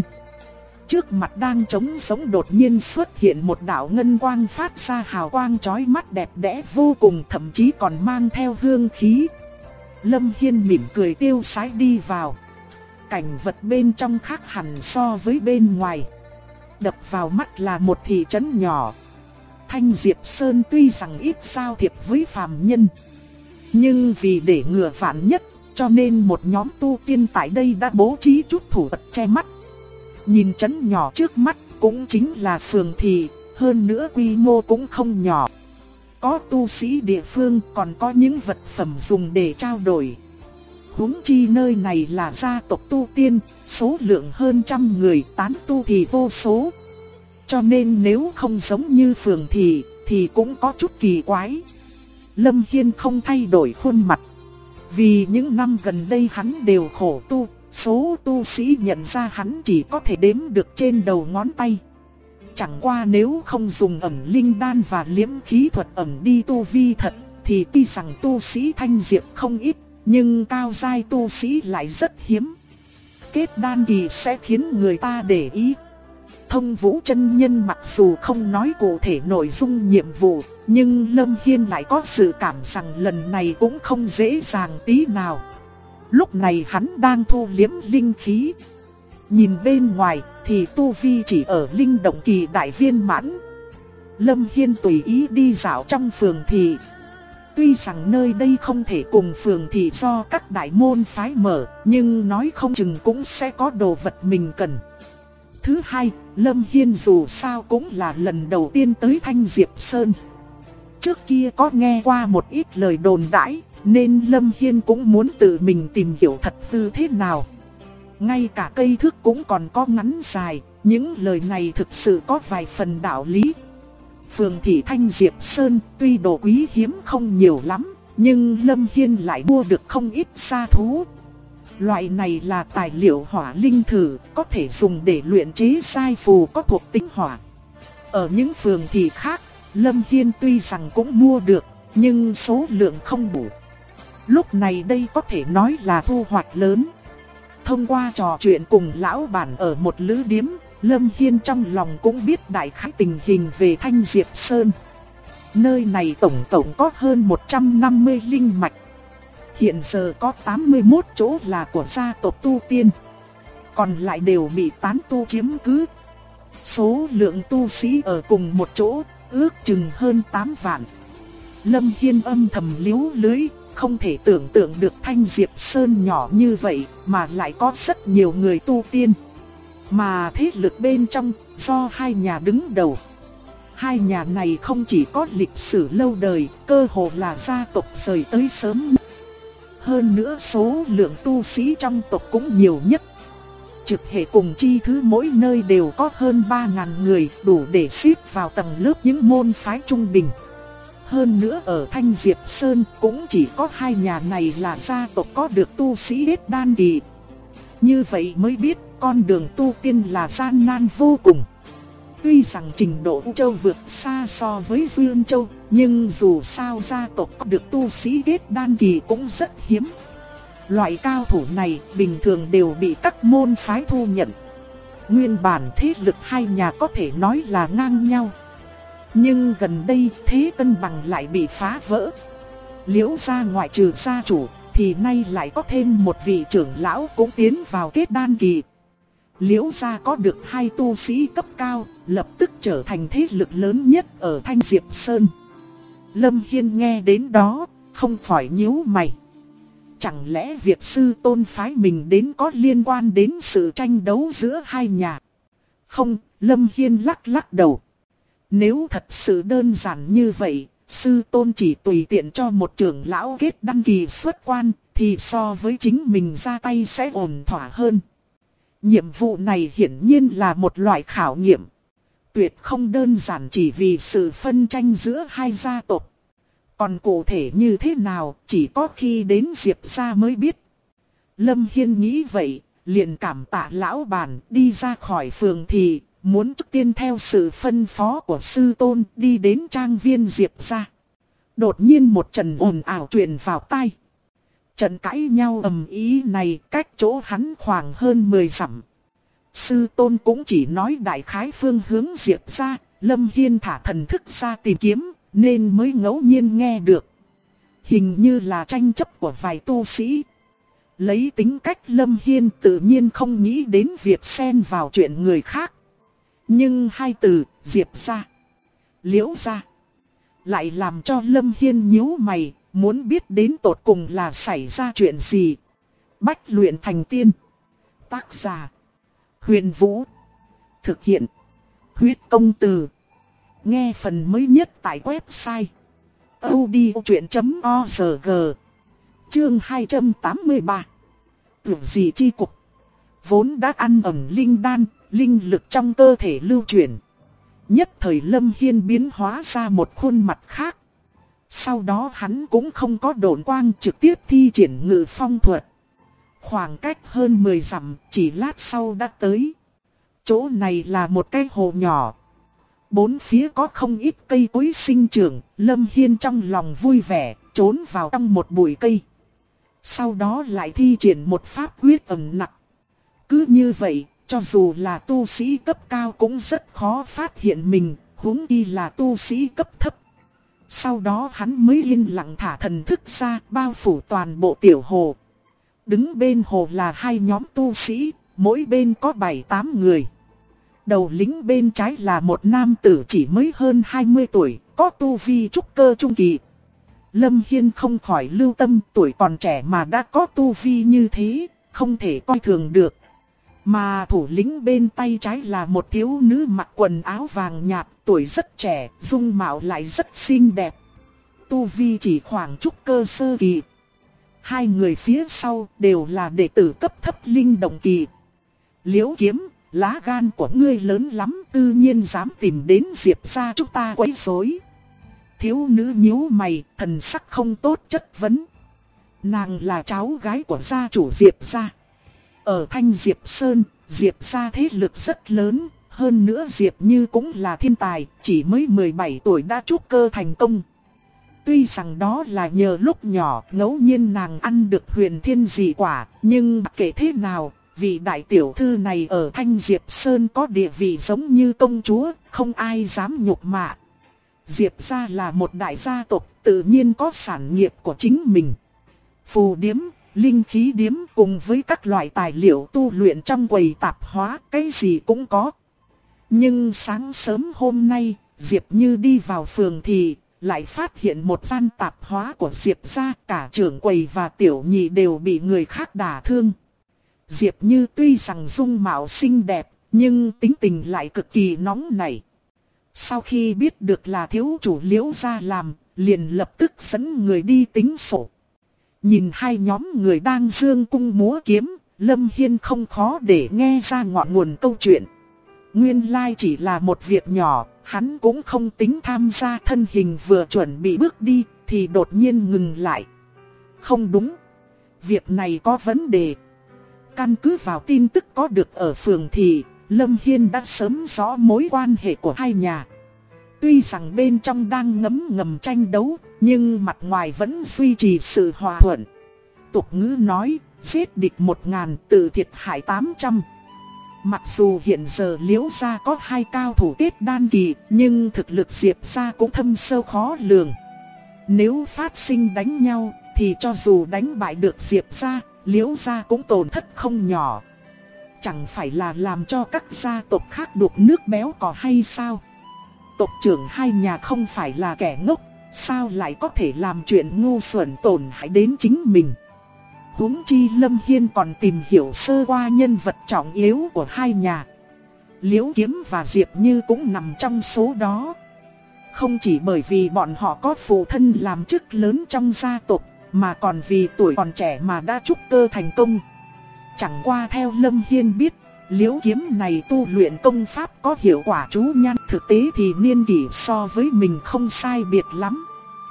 Trước mặt đang trống sống đột nhiên xuất hiện một đạo ngân quang phát ra hào quang chói mắt đẹp đẽ vô cùng, thậm chí còn mang theo hương khí. Lâm Hiên mỉm cười tiêu sái đi vào. Cảnh vật bên trong khác hẳn so với bên ngoài. Đập vào mắt là một thị trấn nhỏ. Thanh Diệp Sơn tuy rằng ít giao thiệp với phàm nhân, nhưng vì để ngừa vạn nhất, cho nên một nhóm tu tiên tại đây đã bố trí chút thủ thuật che mắt. Nhìn trấn nhỏ trước mắt cũng chính là phường thị, hơn nữa quy mô cũng không nhỏ. Có tu sĩ địa phương, còn có những vật phẩm dùng để trao đổi. Huống chi nơi này là gia tộc tu tiên, số lượng hơn trăm người, tán tu thì vô số. Cho nên nếu không giống như phường thị thì cũng có chút kỳ quái. Lâm Hiên không thay đổi khuôn mặt. Vì những năm gần đây hắn đều khổ tu, số tu sĩ nhận ra hắn chỉ có thể đếm được trên đầu ngón tay. Chẳng qua nếu không dùng ẩn linh đan và liễm khí thuật ẩn đi tu vi thật, thì tuy rằng tu sĩ Thanh Diệp không ít, nhưng cao giai tu sĩ lại rất hiếm. Kết đan kỳ sẽ khiến người ta để ý. Thông Vũ chân nhân mặc dù không nói cụ thể nội dung nhiệm vụ, nhưng Lâm Hiên lại có sự cảm rằng lần này cũng không dễ dàng tí nào. Lúc này hắn đang thu liễm linh khí. Nhìn bên ngoài thì tu vi chỉ ở linh động kỳ đại viên mãn. Lâm Hiên tùy ý đi dạo trong phường thị. Tuy rằng nơi đây không thể cùng phường thị do các đại môn phái mở, nhưng nói không chừng cũng sẽ có đồ vật mình cần. Thứ hai, Lâm Hiên dù sao cũng là lần đầu tiên tới Thanh Diệp Sơn. Trước kia có nghe qua một ít lời đồn đãi, nên Lâm Hiên cũng muốn tự mình tìm hiểu thật hư thế nào. Ngay cả cây thước cũng còn có ngắn dài, những lời này thực sự có vài phần đạo lý. Phường thị Thanh Diệp Sơn tuy đồ quý hiếm không nhiều lắm, nhưng Lâm Hiên lại mua được không ít sa thú. Loại này là tài liệu hỏa linh thử, có thể dùng để luyện chế sai phù có thuộc tính hỏa. Ở những phường thị khác, Lâm Hiên tuy rằng cũng mua được, nhưng số lượng không đủ. Lúc này đây có thể nói là thu hoạch lớn. Thông qua trò chuyện cùng lão bản ở một lữ điếm, Lâm Hiên trong lòng cũng biết đại khái tình hình về Thanh Diệp Sơn. Nơi này tổng cộng có hơn 150 linh mạch. Hiện giờ có 81 chỗ là của gia tộc tu tiên, còn lại đều bị tán tu chiếm cứ. Số lượng tu sĩ ở cùng một chỗ ước chừng hơn 8 vạn. Lâm Hiên âm thầm liếu lưới, không thể tưởng tượng được Thanh Diệp Sơn nhỏ như vậy mà lại có rất nhiều người tu tiên. Mà thế lực bên trong do hai nhà đứng đầu. Hai nhà này không chỉ có lịch sử lâu đời, cơ hồ là gia tộc rời tới sớm. Hơn nữa số lượng tu sĩ trong tộc cũng nhiều nhất. Trực hệ cùng chi thứ mỗi nơi đều có hơn 3.000 người, đủ để xếp vào tầng lớp những môn phái trung bình. Hơn nữa ở Thanh Diệp Sơn cũng chỉ có hai nhà này là gia tộc có được tu sĩ kết đan kỳ. Như vậy mới biết con đường tu tiên là gian nan vô cùng. Tuy rằng trình độ U Châu vượt xa so với Dương Châu, nhưng dù sao gia tộc có được tu sĩ kết đan kỳ cũng rất hiếm. Loại cao thủ này bình thường đều bị các môn phái thu nhận. Nguyên bản thế lực hai nhà có thể nói là ngang nhau. Nhưng gần đây thế cân bằng lại bị phá vỡ. Liễu gia ngoại trừ gia chủ thì nay lại có thêm một vị trưởng lão cũng tiến vào kết đan kỳ. Liễu gia có được hai tu sĩ cấp cao, lập tức trở thành thế lực lớn nhất ở Thanh Diệp Sơn. Lâm Hiên nghe đến đó, không khỏi nhíu mày. Chẳng lẽ việc sư tôn phái mình đến có liên quan đến sự tranh đấu giữa hai nhà? Không, Lâm Hiên lắc lắc đầu. Nếu thật sự đơn giản như vậy, sư tôn chỉ tùy tiện cho một trưởng lão kết đăng kỳ xuất quan, thì so với chính mình ra tay sẽ ổn thỏa hơn. Nhiệm vụ này hiển nhiên là một loại khảo nghiệm. Tuyệt không đơn giản chỉ vì sự phân tranh giữa hai gia tộc. Còn cụ thể như thế nào, chỉ có khi đến Diệp gia mới biết. Lâm Hiên nghĩ vậy, liền cảm tạ lão bản đi ra khỏi phường thì muốn trước tiên theo sự phân phó của sư tôn đi đến trang viên Diệp gia. Đột nhiên một trận ồn ào truyền vào tai. Trận cãi nhau ầm ĩ này cách chỗ hắn khoảng hơn 10 dặm. Sư tôn cũng chỉ nói đại khái phương hướng Diệp gia. Lâm Hiên thả thần thức ra tìm kiếm nên mới ngẫu nhiên nghe được. Hình như là tranh chấp của vài tu sĩ. Lấy tính cách Lâm Hiên tự nhiên không nghĩ đến việc xen vào chuyện người khác. Nhưng hai từ Diệp gia, Liễu gia lại làm cho Lâm Hiên nhíu mày, muốn biết đến tột cùng là xảy ra chuyện gì. Bách luyện thành tiên. Tác giả Huyền Vũ. Thực hiện Huyết Công Từ. Nghe phần mới nhất tại website audiochuyện.org. Chương 283. Tưởng gì chi cục. Vốn đã ăn ẩn linh đan, linh lực trong cơ thể lưu chuyển. Nhất thời Lâm Hiên biến hóa ra một khuôn mặt khác. Sau đó hắn cũng không có độn quang, trực tiếp thi triển ngự phong thuật. Khoảng cách hơn 10 dặm, chỉ lát sau đã tới. Chỗ này là một cái hồ nhỏ. Bốn phía có không ít cây cối sinh trưởng, Lâm Hiên trong lòng vui vẻ, trốn vào trong một bụi cây. Sau đó lại thi triển một pháp quyết ẩn nặc. Cứ như vậy, cho dù là tu sĩ cấp cao cũng rất khó phát hiện mình, huống chi là tu sĩ cấp thấp. Sau đó hắn mới yên lặng thả thần thức ra, bao phủ toàn bộ tiểu hồ. Đứng bên hồ là hai nhóm tu sĩ, mỗi bên có 7-8 người. Đầu lính bên trái là một nam tử chỉ mới hơn 20 tuổi, có tu vi trúc cơ trung kỳ. Lâm Hiên không khỏi lưu tâm, tuổi còn trẻ mà đã có tu vi như thế, không thể coi thường được. Mà thủ lĩnh bên tay trái là một thiếu nữ mặc quần áo vàng nhạt, tuổi rất trẻ, dung mạo lại rất xinh đẹp. Tu vi chỉ khoảng trúc cơ sơ kỳ. Hai người phía sau đều là đệ tử cấp thấp linh động kỳ. Liễu Kiếm, lá gan của ngươi lớn lắm, tự nhiên dám tìm đến Diệp gia chúng ta quấy rối. Thiếu nữ nhíu mày, thần sắc không tốt chất vấn. Nàng là cháu gái của gia chủ Diệp gia. Ở Thanh Diệp Sơn, Diệp gia thế lực rất lớn, hơn nữa Diệp Như cũng là thiên tài, chỉ mới 17 tuổi đã trúc cơ thành công. Tuy rằng đó là nhờ lúc nhỏ ngẫu nhiên nàng ăn được huyền thiên dị quả, nhưng kể thế nào, vị đại tiểu thư này ở Thanh Diệp Sơn có địa vị giống như công chúa, không ai dám nhục mạ. Diệp gia là một đại gia tộc, tự nhiên có sản nghiệp của chính mình. Phù điếm, linh khí điếm cùng với các loại tài liệu tu luyện trong quầy tạp hóa, cái gì cũng có. Nhưng sáng sớm hôm nay, Diệp Như đi vào phường thì lại phát hiện một gian tạp hóa của Diệp gia, cả trưởng quầy và tiểu nhị đều bị người khác đả thương. Diệp Như tuy rằng dung mạo xinh đẹp, nhưng tính tình lại cực kỳ nóng nảy. Sau khi biết được là thiếu chủ Liễu gia làm, liền lập tức dẫn người đi tính sổ. Nhìn hai nhóm người đang dương cung múa kiếm, Lâm Hiên không khó để nghe ra ngọn nguồn câu chuyện. Nguyên lai chỉ là một việc nhỏ, Hắn cũng không tính tham gia, thân hình vừa chuẩn bị bước đi thì đột nhiên ngừng lại. Không đúng, việc này có vấn đề. Căn cứ vào tin tức có được ở phường thì Lâm Hiên đã sớm rõ mối quan hệ của hai nhà. Tuy rằng bên trong đang ngấm ngầm tranh đấu, nhưng mặt ngoài vẫn duy trì sự hòa thuận. Tục ngữ nói, giết địch 1000 tự thiệt hại 800. Mặc dù hiện giờ Liễu gia có 2 cao thủ kết đan kỳ, nhưng thực lực Diệp gia cũng thâm sâu khó lường. Nếu phát sinh đánh nhau, thì cho dù đánh bại được Diệp gia, Liễu gia cũng tổn thất không nhỏ. Chẳng phải là làm cho các gia tộc khác đục nước béo cò hay sao? Tộc trưởng hai nhà không phải là kẻ ngốc, sao lại có thể làm chuyện ngu xuẩn tổn hại đến chính mình? Huống chi Lâm Hiên còn tìm hiểu sơ qua nhân vật trọng yếu của hai nhà. Liễu Kiếm và Diệp Như cũng nằm trong số đó. Không chỉ bởi vì bọn họ có phụ thân làm chức lớn trong gia tộc, mà còn vì tuổi còn trẻ mà đã trúc cơ thành công. Chẳng qua theo Lâm Hiên biết, Liễu Kiếm này tu luyện công pháp có hiệu quả chú nhan, thực tế thì niên kỷ so với mình không sai biệt lắm.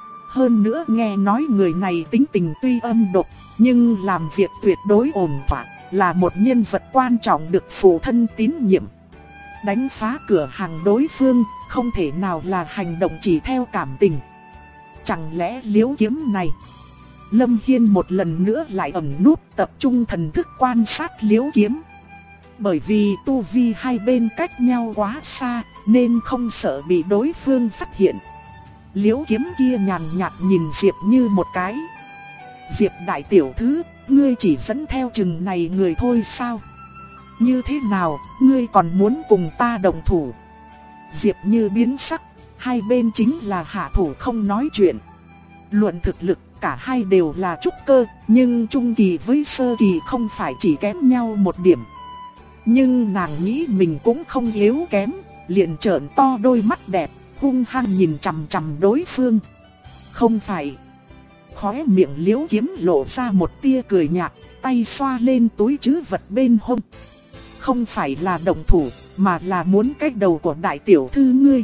Hơn nữa nghe nói người này tính tình tuy âm độc, nhưng làm việc tuyệt đối ổn thỏa, là một nhân vật quan trọng được phụ thân tín nhiệm. Đánh phá cửa hàng đối phương, không thể nào là hành động chỉ theo cảm tình. Chẳng lẽ Liễu Kiếm này? Lâm Hiên một lần nữa lại ẩn núp tập trung thần thức quan sát Liễu Kiếm. Bởi vì tu vi hai bên cách nhau quá xa, nên không sợ bị đối phương phát hiện. Liễu Kiếm kia nhàn nhạt nhìn Diệp Như một cái. Diệp đại tiểu thư, ngươi chỉ dẫn theo chừng này người thôi sao? Như thế nào, ngươi còn muốn cùng ta đồng thủ? Diệp Như biến sắc, hai bên chính là hạ thủ không nói chuyện. Luận thực lực, cả hai đều là trúc cơ, nhưng trung kỳ với sơ kỳ không phải chỉ kém nhau một điểm. Nhưng nàng nghĩ mình cũng không yếu kém, liền trợn to đôi mắt đẹp, hung hăng nhìn chằm chằm đối phương. Không phải. Khóe miệng Liễu Kiếm lộ ra một tia cười nhạt, tay xoa lên túi trữ vật bên hông. Không phải là động thủ, mà là muốn cái đầu của đại tiểu thư ngươi.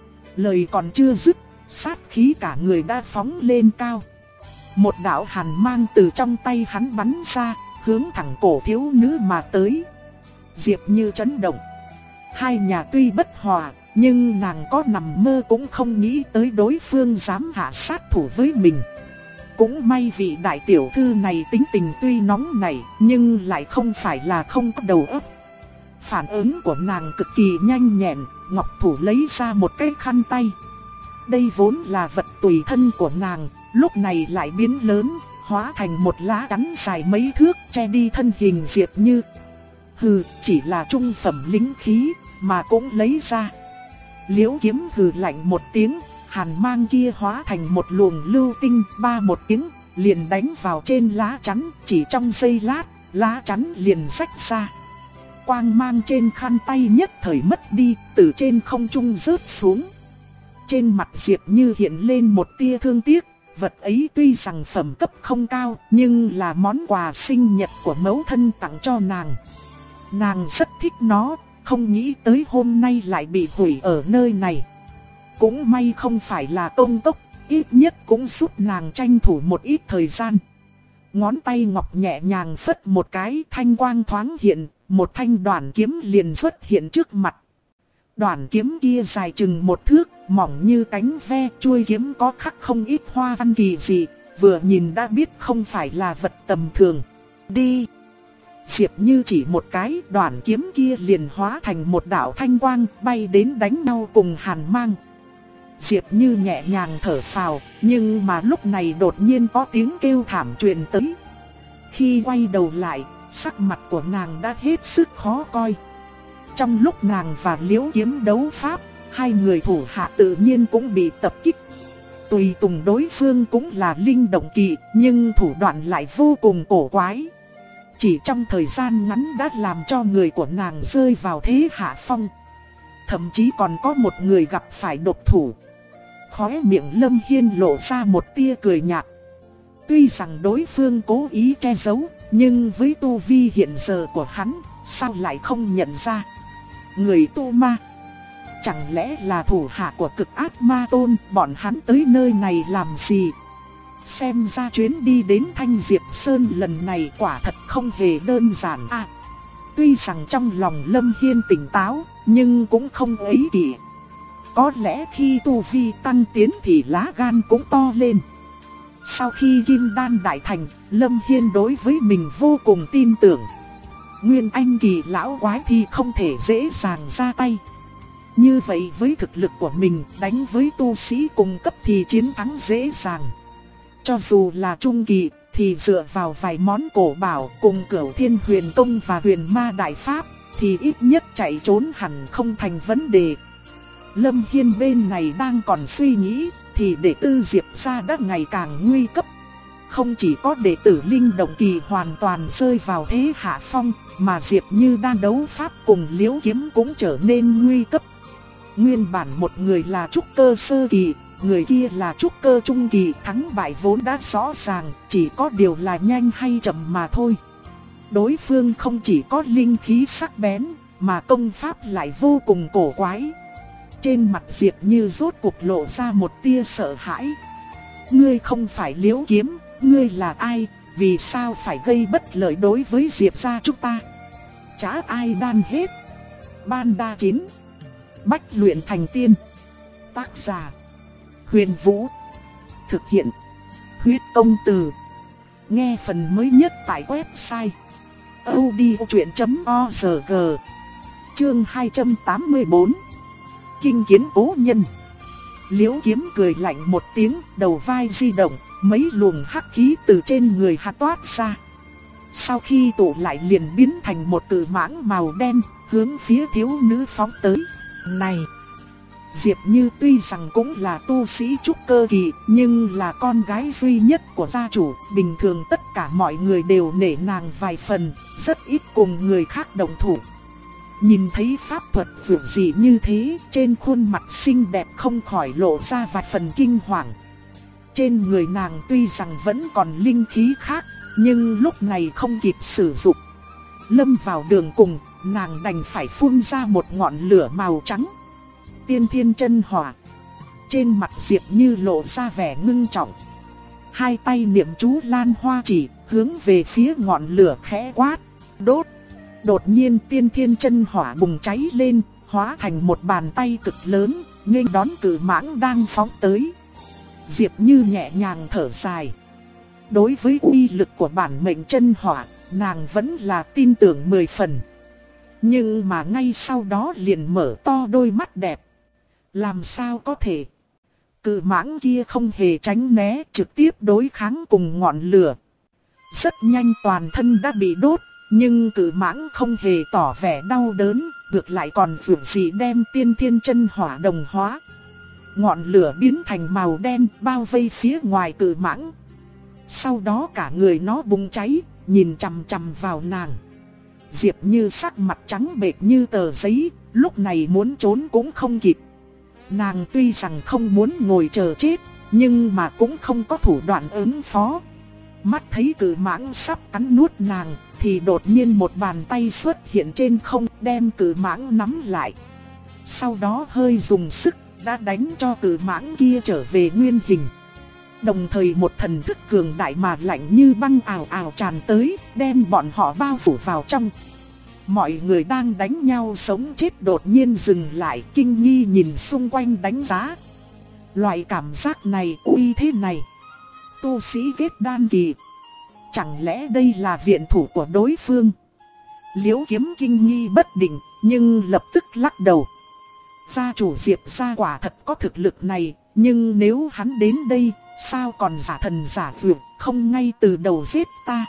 Lời còn chưa dứt, sát khí cả người đã phóng lên cao. Một đạo hàn mang từ trong tay hắn bắn ra, hướng thẳng cổ thiếu nữ mà tới. Diệp Như chấn động. Hai nhà tuy bất hòa, nhưng nàng có nằm mơ cũng không nghĩ tới đối phương dám hạ sát thủ với mình. Cũng may vị đại tiểu thư này tính tình tuy nóng nảy, nhưng lại không phải là không có đầu óc. Phản ứng của nàng cực kỳ nhanh nhẹn, ngọc thủ lấy ra một cái khăn tay. Đây vốn là vật tùy thân của nàng, lúc này lại biến lớn, hóa thành một lá chắn dài mấy thước che đi thân hình Diệp Như. Hừ, chỉ là trung phẩm lính khí, mà cũng lấy ra. Liễu Kiếm hừ lạnh một tiếng, hàn mang kia hóa thành một luồng lưu tinh, ba một tiếng, liền đánh vào trên lá chắn, chỉ trong giây lát, lá chắn liền rách ra. Quang mang trên khăn tay nhất thời mất đi, từ trên không trung rớt xuống. Trên mặt Diệp Như hiện lên một tia thương tiếc, vật ấy tuy rằng phẩm cấp không cao, nhưng là món quà sinh nhật của mẫu thân tặng cho nàng. Nàng rất thích nó, không nghĩ tới hôm nay lại bị hủy ở nơi này. Cũng may không phải là công tốc, ít nhất cũng giúp nàng tranh thủ một ít thời gian. Ngón tay ngọc nhẹ nhàng phất một cái, thanh quang thoáng hiện, một thanh đoản kiếm liền xuất hiện trước mặt. Đoản kiếm kia dài chừng 1 thước, mỏng như cánh ve, chuôi kiếm có khắc không ít hoa văn kỳ dị, vừa nhìn đã biết không phải là vật tầm thường. Đi! Diệp Như chỉ một cái, đoản kiếm kia liền hóa thành một đạo thanh quang, bay đến đánh nhau cùng hàn mang. Diệp Như nhẹ nhàng thở phào, nhưng mà lúc này đột nhiên có tiếng kêu thảm truyền tới. Khi quay đầu lại, sắc mặt của nàng đã hết sức khó coi. Trong lúc nàng và Liễu Kiếm đấu pháp, hai người thủ hạ tự nhiên cũng bị tập kích. Tùy tùng đối phương cũng là linh động kỳ, nhưng thủ đoạn lại vô cùng cổ quái. Chỉ trong thời gian ngắn đã làm cho người của nàng rơi vào thế hạ phong. Thậm chí còn có một người gặp phải độc thủ. Khóe miệng Lâm Hiên lộ ra một tia cười nhạt. Tuy rằng đối phương cố ý che giấu, nhưng với tu vi hiện giờ của hắn, sao lại không nhận ra? Người tu ma. Chẳng lẽ là thủ hạ của Cực Ác Ma Tôn, bọn hắn tới nơi này làm gì? Xem ra chuyến đi đến Thanh Diệp Sơn lần này quả thật không hề đơn giản à. Tuy rằng trong lòng Lâm Hiên tỉnh táo, nhưng cũng không ấy kỷ. Có lẽ khi tu vi tăng tiến thì lá gan cũng to lên. Sau khi Kim Đan đại thành, Lâm Hiên đối với mình vô cùng tin tưởng. Nguyên Anh kỳ lão quái thì không thể dễ dàng ra tay. Như vậy với thực lực của mình, đánh với tu sĩ cùng cấp thì chiến thắng dễ dàng. Cho dù là trung kỳ, thì dựa vào vài món cổ bảo cùng Cửu Thiên Huyền Công và Huyền Ma Đại Pháp, thì ít nhất chạy trốn hẳn không thành vấn đề. Lâm Hiên bên này đang còn suy nghĩ, thì đệ tử Diệp gia đã ngày càng nguy cấp. Không chỉ có đệ tử Linh Động Kỳ hoàn toàn rơi vào thế hạ phong, mà Diệp Như đang đấu pháp cùng Liễu Kiếm cũng trở nên nguy cấp. Nguyên bản một người là trúc cơ sơ kỳ, người kia là trúc cơ trung kỳ, thắng bại vốn đã rõ ràng, chỉ có điều là nhanh hay chậm mà thôi. Đối phương không chỉ có linh khí sắc bén, mà công pháp lại vô cùng cổ quái. Trên mặt Diệp Như rốt cuộc lộ ra một tia sợ hãi. Ngươi không phải Liễu Kiếm, ngươi là ai, vì sao phải gây bất lợi đối với Diệp gia chúng ta? Chả ai đan hết. Ban Đa 9. Bách luyện thành tiên. Tác giả Huyền Vũ. Thực hiện Huyết Công Từ. Nghe phần mới nhất tại website audiochuyện.org. Chương 284. Kinh kiến cố nhân. Liễu Kiếm cười lạnh một tiếng, đầu vai di động, mấy luồng hắc khí từ trên người hắn toát ra. Sau khi tụ lại liền biến thành một cự mãng màu đen, hướng phía thiếu nữ phóng tới. Này! Diệp Như tuy rằng cũng là tu sĩ trúc cơ kỳ, nhưng là con gái duy nhất của gia chủ, bình thường tất cả mọi người đều nể nàng vài phần, rất ít cùng người khác động thủ. Nhìn thấy pháp thuật vượt dị như thế, trên khuôn mặt xinh đẹp không khỏi lộ ra vài phần kinh hoàng. Trên người nàng tuy rằng vẫn còn linh khí khác, nhưng lúc này không kịp sử dụng. Lâm vào đường cùng, nàng đành phải phun ra một ngọn lửa màu trắng. Tiên Thiên Chân Hỏa. Trên mặt Diệp Như lộ ra vẻ ngưng trọng. Hai tay niệm chú Lan Hoa Chỉ, hướng về phía ngọn lửa khẽ quát, đốt. Đột nhiên Tiên Thiên Chân Hỏa bùng cháy lên, hóa thành một bàn tay cực lớn, nghênh đón cự mãng đang phóng tới. Diệp Như nhẹ nhàng thở dài. Đối với uy lực của bản mệnh chân hỏa, nàng vẫn là tin tưởng 10 phần. Nhưng mà ngay sau đó liền mở to đôi mắt đẹp. Làm sao có thể? Cự mãng kia không hề tránh né, trực tiếp đối kháng cùng ngọn lửa. Rất nhanh toàn thân đã bị đốt, nhưng cự mãng không hề tỏ vẻ đau đớn, ngược lại còn vượt dị đem Tiên Thiên Chân Hỏa đồng hóa. Ngọn lửa biến thành màu đen bao vây phía ngoài cự mãng. Sau đó cả người nó bùng cháy, nhìn chằm chằm vào nàng. Diệp Như sắc mặt trắng bệch như tờ giấy, lúc này muốn trốn cũng không kịp. Nàng tuy rằng không muốn ngồi chờ chết, nhưng mà cũng không có thủ đoạn ứng phó. Mắt thấy cự mãng sắp cắn nuốt nàng, thì đột nhiên một bàn tay xuất hiện trên không, đem cự mãng nắm lại. Sau đó hơi dùng sức, đã đánh cho cự mãng kia trở về nguyên hình. Đồng thời một thần thức cường đại mà lạnh như băng ào ào tràn tới, đem bọn họ bao phủ vào trong. Mọi người đang đánh nhau sống chết đột nhiên dừng lại, kinh nghi nhìn xung quanh đánh giá. Loại cảm giác này, uy thế này, tu sĩ kết đan kỳ, chẳng lẽ đây là viện thủ của đối phương? Liễu Kiếm kinh nghi bất định, nhưng lập tức lắc đầu. Gia chủ Diệp gia quả thật có thực lực này, nhưng nếu hắn đến đây, sao còn giả thần giả vượt, không ngay từ đầu giết ta?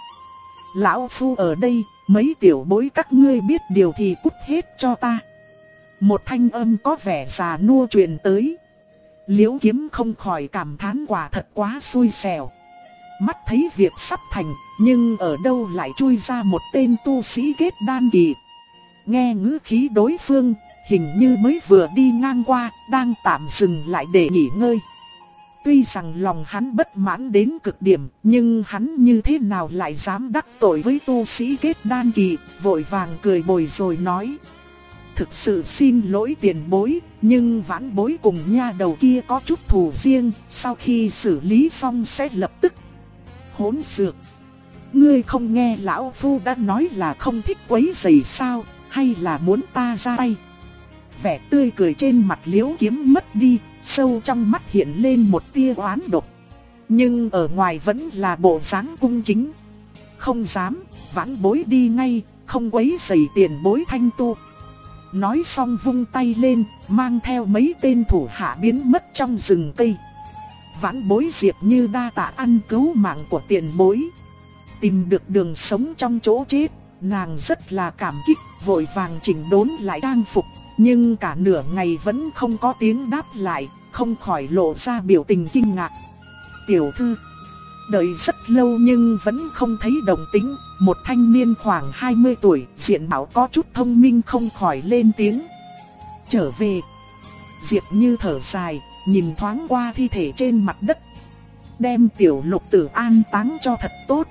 Lão phu ở đây, mấy tiểu bối các ngươi biết điều thì cút hết cho ta. Một thanh âm có vẻ già nua truyền tới. Liễu Kiếm không khỏi cảm thán quả thật quá xui xẻo. Mắt thấy việc sắp thành, nhưng ở đâu lại chui ra một tên tu sĩ kết đan kỳ. Nghe ngữ khí đối phương, hình như mới vừa đi ngang qua, đang tạm dừng lại để nghỉ ngơi. Tuy rằng lòng hắn bất mãn đến cực điểm, nhưng hắn như thế nào lại dám đắc tội với tu sĩ kết đan kỳ, vội vàng cười bồi rồi nói. thực sự xin lỗi tiền bối, nhưng vãn bối cùng nha đầu kia có chút thù riêng, sau khi xử lý xong sẽ lập tức. Hỗn xược! Ngươi không nghe lão phu đã nói là không thích quấy rầy sao, hay là muốn ta ra tay? Vẻ tươi cười trên mặt Liễu Kiếm mất đi, sâu trong mắt hiện lên một tia oán độc. Nhưng ở ngoài vẫn là bộ dáng cung kính. Không dám, vãn bối đi ngay, không quấy rầy tiền bối thanh tu. Nói xong vung tay lên, mang theo mấy tên thủ hạ biến mất trong rừng cây. Vãn bối Diệp Như đa tạ ăn cứu mạng của tiền bối. Tìm được đường sống trong chỗ chết, nàng rất là cảm kích, vội vàng chỉnh đốn lại trang phục. Nhưng cả nửa ngày vẫn không có tiếng đáp lại, không khỏi lộ ra biểu tình kinh ngạc. Tiểu thư, đợi rất lâu nhưng vẫn không thấy động tĩnh. Một thanh niên khoảng 20 tuổi, diện mạo có chút thông minh không khỏi lên tiếng. Trở về. Diệp Như thở dài, nhìn thoáng qua thi thể trên mặt đất. Đem Tiểu Lục Tử an táng cho thật tốt.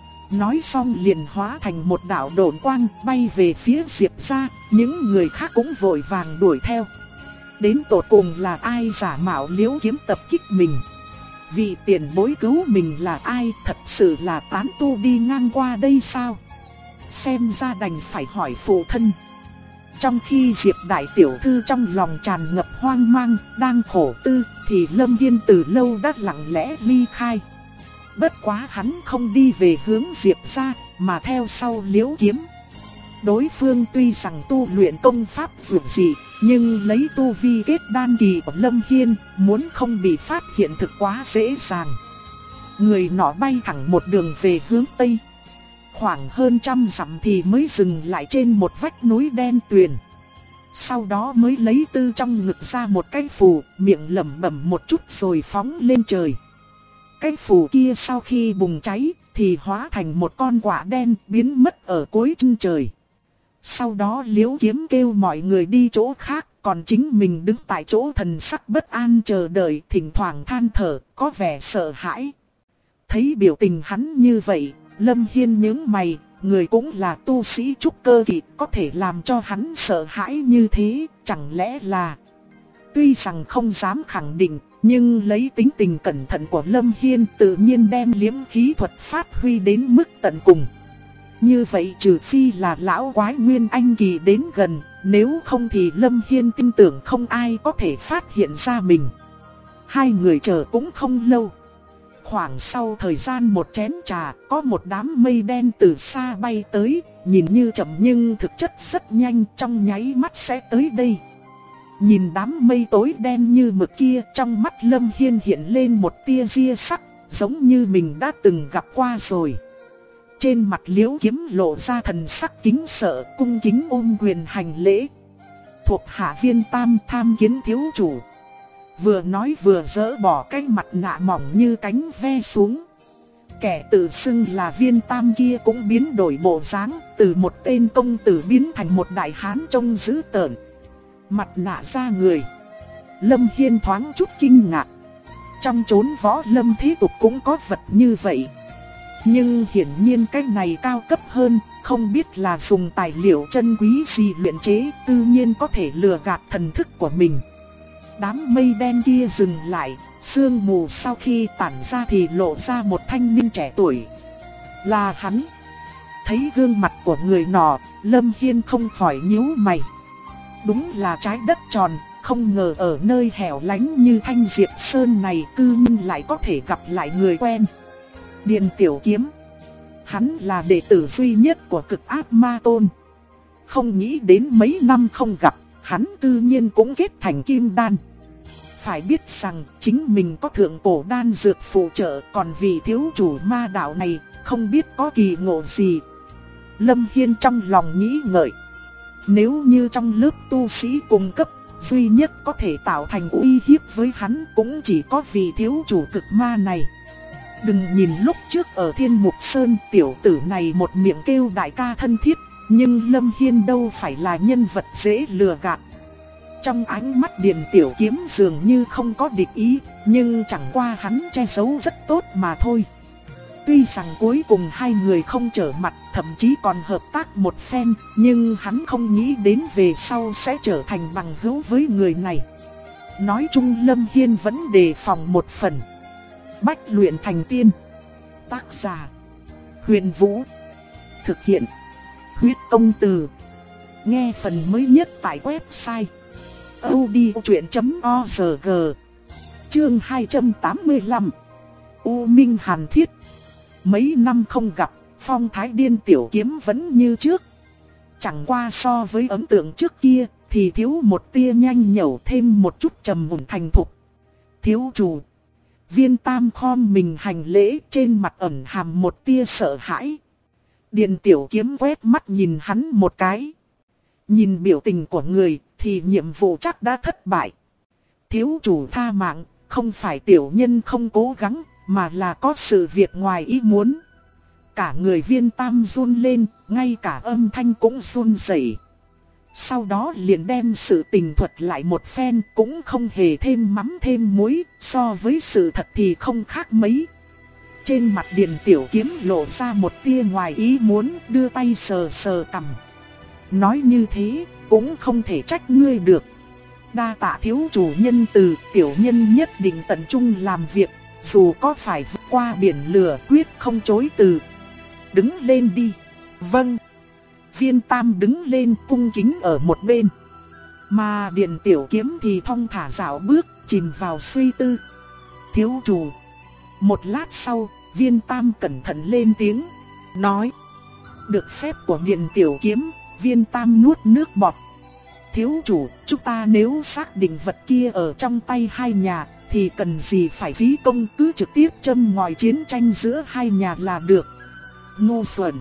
Nói xong liền hóa thành một đạo độn quang bay về phía Diệp gia, những người khác cũng vội vàng đuổi theo. Đến tột cùng là ai giả mạo Liễu Kiếm tập kích mình? Vị tiền bối cứu mình là ai? Thật sự là tán tu đi ngang qua đây sao? Xem ra đành phải hỏi phụ thân. Trong khi Diệp đại tiểu thư trong lòng tràn ngập hoang mang, đang khổ tư, thì Lâm Hiên từ lâu đã lặng lẽ ly khai. Bất quá hắn không đi về hướng Diệp gia, mà theo sau Liễu Kiếm. Đối phương tuy rằng tu luyện công pháp dường dị, nhưng lấy tu vi kết đan kỳ của Lâm Hiên, muốn không bị phát hiện thực quá dễ dàng. Người nọ bay thẳng một đường về hướng Tây. Khoảng hơn 100 dặm thì mới dừng lại trên một vách núi đen tuyền. Sau đó mới lấy từ trong ngực ra một cái phù, miệng lẩm bẩm một chút rồi phóng lên trời. Cái phù kia sau khi bùng cháy thì hóa thành một con quạ đen biến mất ở cuối chân trời. Sau đó Liễu Kiếm kêu mọi người đi chỗ khác, còn chính mình đứng tại chỗ thần sắc bất an chờ đợi, thỉnh thoảng than thở, có vẻ sợ hãi. Thấy biểu tình hắn như vậy, Lâm Hiên nhướng mày, người cũng là tu sĩ trúc cơ kỳ, có thể làm cho hắn sợ hãi như thế, chẳng lẽ là... Tuy rằng không dám khẳng định, nhưng lấy tính tình cẩn thận của Lâm Hiên tự nhiên đem liễm khí thuật phát huy đến mức tận cùng. Như vậy trừ phi là lão quái Nguyên Anh kỳ đến gần, nếu không thì Lâm Hiên tin tưởng không ai có thể phát hiện ra mình. Hai người chờ cũng không lâu. Khoảng sau thời gian một chén trà, có một đám mây đen từ xa bay tới, nhìn như chậm nhưng thực chất rất nhanh, trong nháy mắt sẽ tới đây. Nhìn đám mây tối đen như mực kia, trong mắt Lâm Hiên hiện lên một tia ria sắc, giống như mình đã từng gặp qua rồi. Trên mặt Liễu Kiếm lộ ra thần sắc kính sợ, cung kính ôm quyền hành lễ. Thuộc hạ Viên Tam tham kiến thiếu chủ. Vừa nói vừa dỡ bỏ cái mặt nạ mỏng như cánh ve xuống. Kẻ tự xưng là Viên Tam kia cũng biến đổi bộ dáng, từ một tên công tử biến thành một đại hán trông dữ tợn. Mặt nạ ra người. Lâm Hiên thoáng chút kinh ngạc. Trong chốn võ lâm thế tục cũng có vật như vậy. Nhưng hiển nhiên cái này cao cấp hơn, không biết là dùng tài liệu chân quý gì luyện chế, tự nhiên có thể lừa gạt thần thức của mình. Đám mây đen kia dừng lại, sương mù sau khi tản ra thì lộ ra một thanh niên trẻ tuổi. Là hắn. Thấy gương mặt của người nọ, Lâm Hiên không khỏi nhíu mày. Đúng là trái đất tròn, không ngờ ở nơi hẻo lánh như Thanh Diệp Sơn này cư nhiên lại có thể gặp lại người quen. Điền Tiểu Kiếm. Hắn là đệ tử duy nhất của Cực Ác Ma Tôn. Không nghĩ đến mấy năm không gặp, hắn tự nhiên cũng kết thành kim đan. Phải biết rằng chính mình có thượng cổ đan dược phụ trợ, còn vì thiếu chủ ma đạo này không biết có kỳ ngộ gì. Lâm Hiên trong lòng nghĩ ngợi. Nếu như trong lớp tu sĩ cùng cấp, duy nhất có thể tạo thành uy hiếp với hắn cũng chỉ có vị thiếu chủ cực ma này. Đừng nhìn lúc trước ở Thiên Mục Sơn tiểu tử này một miệng kêu đại ca thân thiết, nhưng Lâm Hiên đâu phải là nhân vật dễ lừa gạt. Trong ánh mắt Điền Tiểu Kiếm dường như không có địch ý, nhưng chẳng qua hắn che giấu rất tốt mà thôi. Tuy rằng cuối cùng hai người không trở mặt, thậm chí còn hợp tác một phen, nhưng hắn không nghĩ đến về sau sẽ trở thành bằng hữu với người này. Nói chung Lâm Hiên vẫn đề phòng một phần. Bách luyện thành tiên. Tác giả: Huyền Vũ. Thực hiện: Huyết Công Từ. Nghe phần mới nhất tại website audiochuyện.org. Chương 285. U Minh Hàn Thiết. Mấy năm không gặp, phong thái Điên Tiểu Kiếm vẫn như trước. Chẳng qua so với ấn tượng trước kia thì thiếu một tia nhanh nhẩu, thêm một chút trầm ổn thành thục. Thiếu chủ. Viên Tam khom mình hành lễ, trên mặt ẩn hàm một tia sợ hãi. Điền Tiểu Kiếm quét mắt nhìn hắn một cái. Nhìn biểu tình của người thì nhiệm vụ chắc đã thất bại. Thiếu chủ tha mạng, không phải tiểu nhân không cố gắng, mà là có sự việc ngoài ý muốn. Cả người Viên Tam run lên, ngay cả âm thanh cũng run rẩy. Sau đó liền đem sự tình thuật lại một phen, cũng không hề thêm mắm thêm muối, so với sự thật thì không khác mấy. Trên mặt Điền Tiểu Kiếm lộ ra một tia ngoài ý muốn, đưa tay sờ sờ cằm. Nói như thế, cũng không thể trách ngươi được. Đa tạ thiếu chủ nhân từ, tiểu nhân nhất định tận trung làm việc, dù có phải vượt qua biển lửa quyết không chối từ. Đứng lên đi. Vâng. Viên Tam đứng lên cung kính ở một bên. Mà Điền Tiểu Kiếm thì thong thả dạo bước, chìm vào suy tư. Thiếu chủ. Một lát sau, Viên Tam cẩn thận lên tiếng, nói. Được phép của Điền Tiểu Kiếm, Viên Tam nuốt nước bọt. Thiếu chủ, chúng ta nếu xác định vật kia ở trong tay hai nhà, thì cần gì phải phí công, cứ trực tiếp châm ngòi chiến tranh giữa hai nhà là được. Ngu xuẩn.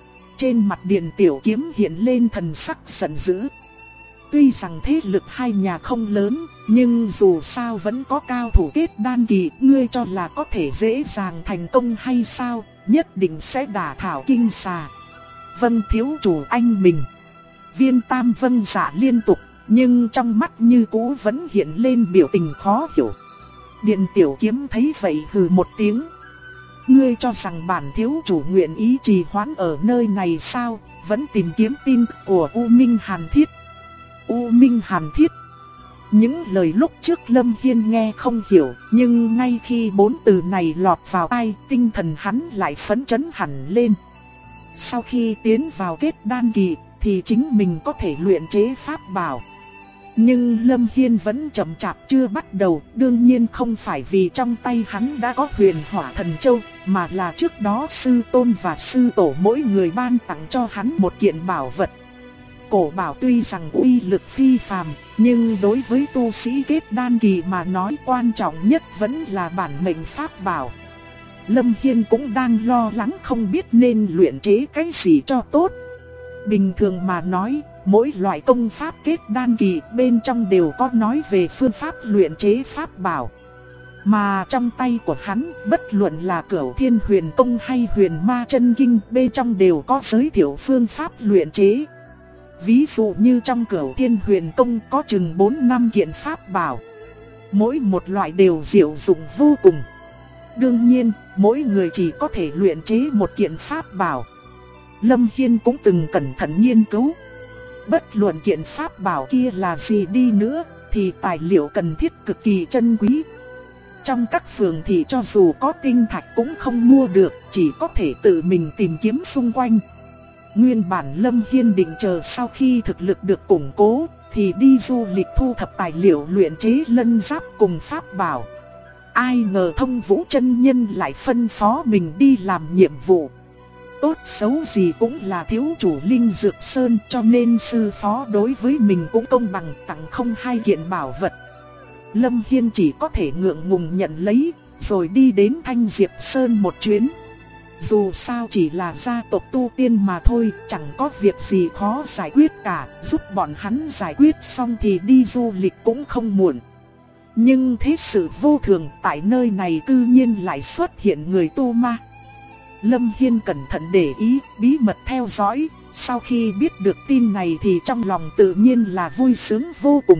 Trên mặt Điền Tiểu Kiếm hiện lên thần sắc giận dữ. Tuy rằng thế lực hai nhà không lớn, nhưng dù sao vẫn có cao thủ kết đan kỳ, ngươi cho là có thể dễ dàng thành công hay sao, nhất định sẽ đả thảo kinh xà. Vâng thiếu chủ anh mình. Viên Tam vâng dạ liên tục, nhưng trong mắt như cũ vẫn hiện lên biểu tình khó hiểu. Điền Tiểu Kiếm thấy vậy hừ một tiếng. Ngươi cho rằng bản thiếu chủ nguyện ý trì hoãn ở nơi này sao, vẫn tìm kiếm tin của U Minh Hàn Thiết. U Minh Hàn Thiết. Những lời lúc trước Lâm Hiên nghe không hiểu, nhưng ngay khi bốn từ này lọt vào tai, tinh thần hắn lại phấn chấn hẳn lên. Sau khi tiến vào kết đan kỳ, thì chính mình có thể luyện chế pháp bảo. Nhưng Lâm Hiên vẫn chậm chạp chưa bắt đầu, đương nhiên không phải vì trong tay hắn đã có Huyền Hỏa Thần Châu, mà là trước đó sư tôn và sư tổ mỗi người ban tặng cho hắn một kiện bảo vật. Cổ bảo tuy rằng uy lực phi phàm, nhưng đối với tu sĩ kết đan kỳ mà nói quan trọng nhất vẫn là bản mệnh pháp bảo. Lâm Hiên cũng đang lo lắng không biết nên luyện chế cái gì cho tốt. Bình thường mà nói, mỗi loại công pháp kết đan kỳ bên trong đều có nói về phương pháp luyện chế pháp bảo. Mà trong tay của hắn, bất luận là Cửu Thiên Huyền Tông hay Huyền Ma Chân Kinh, bên trong đều có giới thiệu phương pháp luyện chế. Ví dụ như trong Cửu Thiên Huyền Tông có chừng 4-5 kiện pháp bảo. Mỗi một loại đều diệu dụng vô cùng. Đương nhiên, mỗi người chỉ có thể luyện chế một kiện pháp bảo. Lâm Hiên cũng từng cẩn thận nghiên cứu. Bất luận kiện pháp bảo kia là gì đi nữa, thì tài liệu cần thiết cực kỳ chân quý. Trong các phường thì cho dù có tinh thạch cũng không mua được, chỉ có thể tự mình tìm kiếm xung quanh. Nguyên bản Lâm Hiên định chờ sau khi thực lực được củng cố, thì đi du lịch thu thập tài liệu luyện chế lân giáp cùng pháp bảo. Ai ngờ Thông Vũ chân nhân lại phân phó mình đi làm nhiệm vụ. Tốt xấu gì cũng là thiếu chủ Linh Dược Sơn, cho nên sư phó đối với mình cũng công bằng tặng không hai kiện bảo vật. Lâm Hiên chỉ có thể ngượng ngùng nhận lấy, rồi đi đến Thanh Diệp Sơn một chuyến. Dù sao chỉ là gia tộc tu tiên mà thôi, chẳng có việc gì khó giải quyết cả, giúp bọn hắn giải quyết xong thì đi du lịch cũng không muộn. Nhưng thế sự vô thường, tại nơi này tự nhiên lại xuất hiện người tu ma. Lâm Hiên cẩn thận để ý, bí mật theo dõi, sau khi biết được tin này thì trong lòng tự nhiên là vui sướng vô cùng.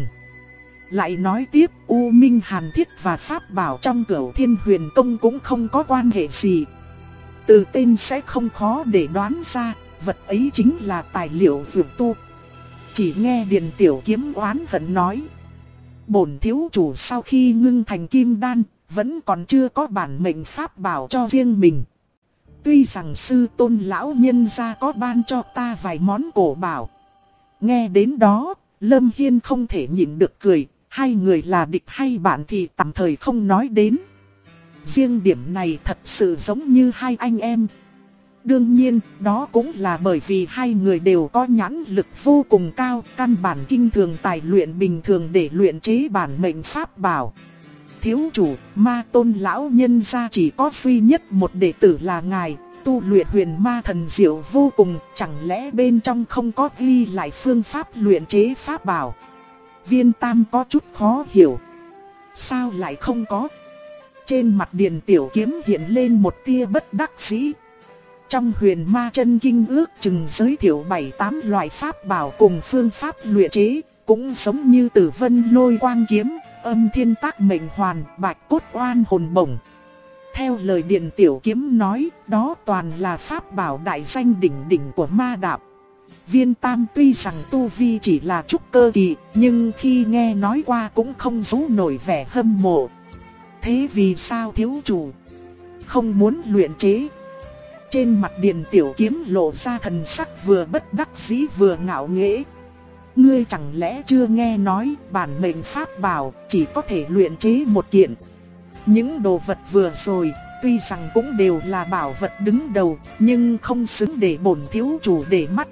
Lại nói tiếp, U Minh Hàn Thiết và pháp bảo trong Cửu Thiên Huyền Tông cũng không có quan hệ gì. Từ tên sẽ không khó để đoán ra, vật ấy chính là tài liệu dược tu. Chỉ nghe Điền Tiểu Kiếm oán hận nói: bổn thiếu chủ sau khi ngưng thành kim đan, vẫn còn chưa có bản mệnh pháp bảo cho riêng mình. Tuy rằng sư tôn lão nhân gia có ban cho ta vài món cổ bảo. Nghe đến đó, Lâm Hiên không thể nhịn được cười, hai người là địch hay bạn thì tạm thời không nói đến. Riêng điểm này thật sự giống như hai anh em. Đương nhiên, đó cũng là bởi vì hai người đều có nhãn lực vô cùng cao, căn bản kinh thường tài luyện bình thường để luyện chế bản mệnh pháp bảo. Thiếu chủ, Ma Tôn lão nhân gia chỉ có duy nhất một đệ tử là ngài, tu luyện huyền ma thần diệu vô cùng, chẳng lẽ bên trong không có ghi lại phương pháp luyện chế pháp bảo? Viên Tam có chút khó hiểu. Sao lại không có? Trên mặt Điền Tiểu Kiếm hiện lên một tia bất đắc dĩ. Trong huyền ma chân kinh ước chừng giới thiệu 7-8 loại pháp bảo cùng phương pháp luyện chế, cũng giống như Tử Vân Lôi Quang Kiếm, Âm Thiên Tác Mệnh Hoàn, Bạch Cốt Oan Hồn Bổng. Theo lời Điền Tiểu Kiếm nói, đó toàn là pháp bảo đại danh đỉnh đỉnh của ma đạo. Viên Tam tuy rằng tu vi chỉ là trúc cơ kỳ, nhưng khi nghe nói qua cũng không giấu nổi vẻ hâm mộ. Thế vì sao thiếu chủ không muốn luyện chế? Trên mặt Điền Tiểu Kiếm lộ ra thần sắc vừa bất đắc dĩ vừa ngạo nghễ. Ngươi chẳng lẽ chưa nghe nói bản mệnh pháp bảo chỉ có thể luyện chế một kiện? Những đồ vật vừa rồi, tuy rằng cũng đều là bảo vật đứng đầu, nhưng không xứng để bổn thiếu chủ để mắt.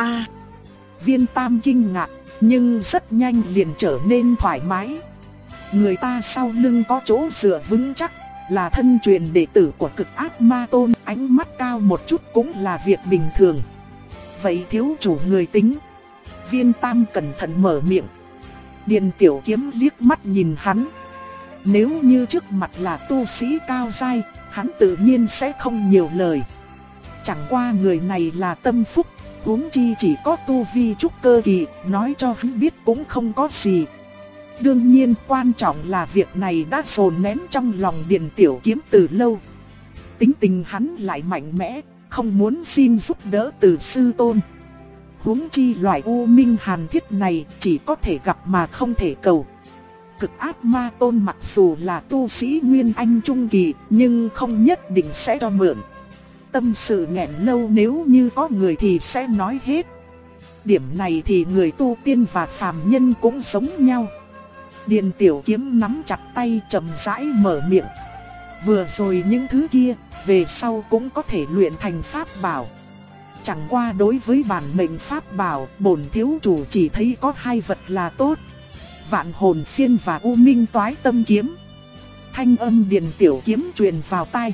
Viên Tam kinh ngạc, nhưng rất nhanh liền trở nên thoải mái. Người ta sau lưng có chỗ dựa vững chắc, là thân truyền đệ tử của Cực Ác Ma Tôn, ánh mắt cao một chút cũng là việc bình thường. Vậy thiếu chủ người tính? Viên Tam cẩn thận mở miệng. Điền Tiểu Kiếm liếc mắt nhìn hắn. Nếu như trước mặt là tu sĩ cao giai, hắn tự nhiên sẽ không nhiều lời. Chẳng qua người này là tâm phúc, huống chi chỉ có tu vi trúc cơ kỳ, nói cho hắn biết cũng không có gì. Đương nhiên quan trọng là việc này đã dồn nén trong lòng Điền Tiểu Kiếm từ lâu. Tính tình hắn lại mạnh mẽ, không muốn xin giúp đỡ từ sư tôn. Huống chi loại U Minh Hàn Thiết này chỉ có thể gặp mà không thể cầu. Cực Ác Ma Tôn mặc dù là tu sĩ Nguyên Anh Trung Kỳ, nhưng không nhất định sẽ cho mượn. Tâm sự nghẹn lâu nếu như có người thì sẽ nói hết. Điểm này thì người tu tiên và phàm nhân cũng giống nhau. Điền Tiểu Kiếm nắm chặt tay chậm rãi mở miệng. Vừa rồi những thứ kia, về sau cũng có thể luyện thành pháp bảo. Chẳng qua đối với bản mệnh pháp bảo, bổn thiếu chủ chỉ thấy có hai vật là tốt: Vạn Hồn Phiên và U Minh Toái Tâm Kiếm. Thanh âm Điền Tiểu Kiếm truyền vào tai.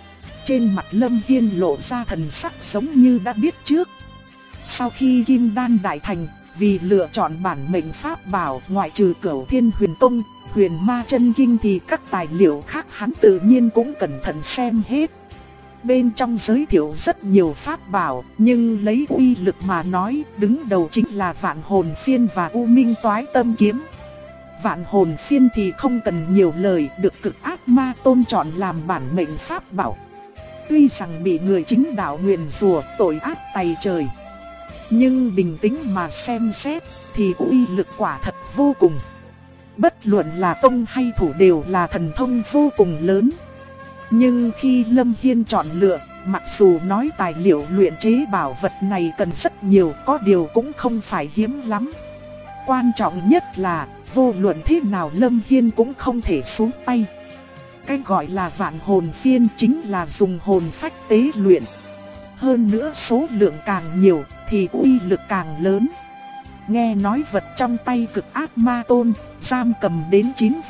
Trên mặt Lâm Hiên lộ ra thần sắc giống như đã biết trước. Sau khi Kim Đan đại thành, vì lựa chọn bản mệnh pháp bảo, ngoại trừ Cửu Thiên Huyền Tông, Huyền Ma Chân Kinh thì các tài liệu khác hắn tự nhiên cũng cẩn thận xem hết. Bên trong giới thiệu rất nhiều pháp bảo, nhưng lấy uy lực mà nói, đứng đầu chính là Vạn Hồn Phiên và U Minh Toái Tâm Kiếm. Vạn Hồn Phiên thì không cần nhiều lời, được Cực Ác Ma Tôn chọn làm bản mệnh pháp bảo. Tuy rằng bị người chính đạo nguyền rủa tội ác tày trời, nhưng bình tĩnh mà xem xét thì uy lực quả thật vô cùng. Bất luận là công hay thủ đều là thần thông vô cùng lớn. Nhưng khi Lâm Hiên chọn lựa, mặc dù nói tài liệu luyện chế bảo vật này cần rất nhiều, có điều cũng không phải hiếm lắm. Quan trọng nhất là, vô luận thế nào Lâm Hiên cũng không thể xuống tay. Cái gọi là Vạn Hồn Phiên chính là dùng hồn phách tế luyện. Hơn nữa số lượng càng nhiều thì uy lực càng lớn. Nghe nói vật trong tay Cực Ác Ma Tôn giam cầm đến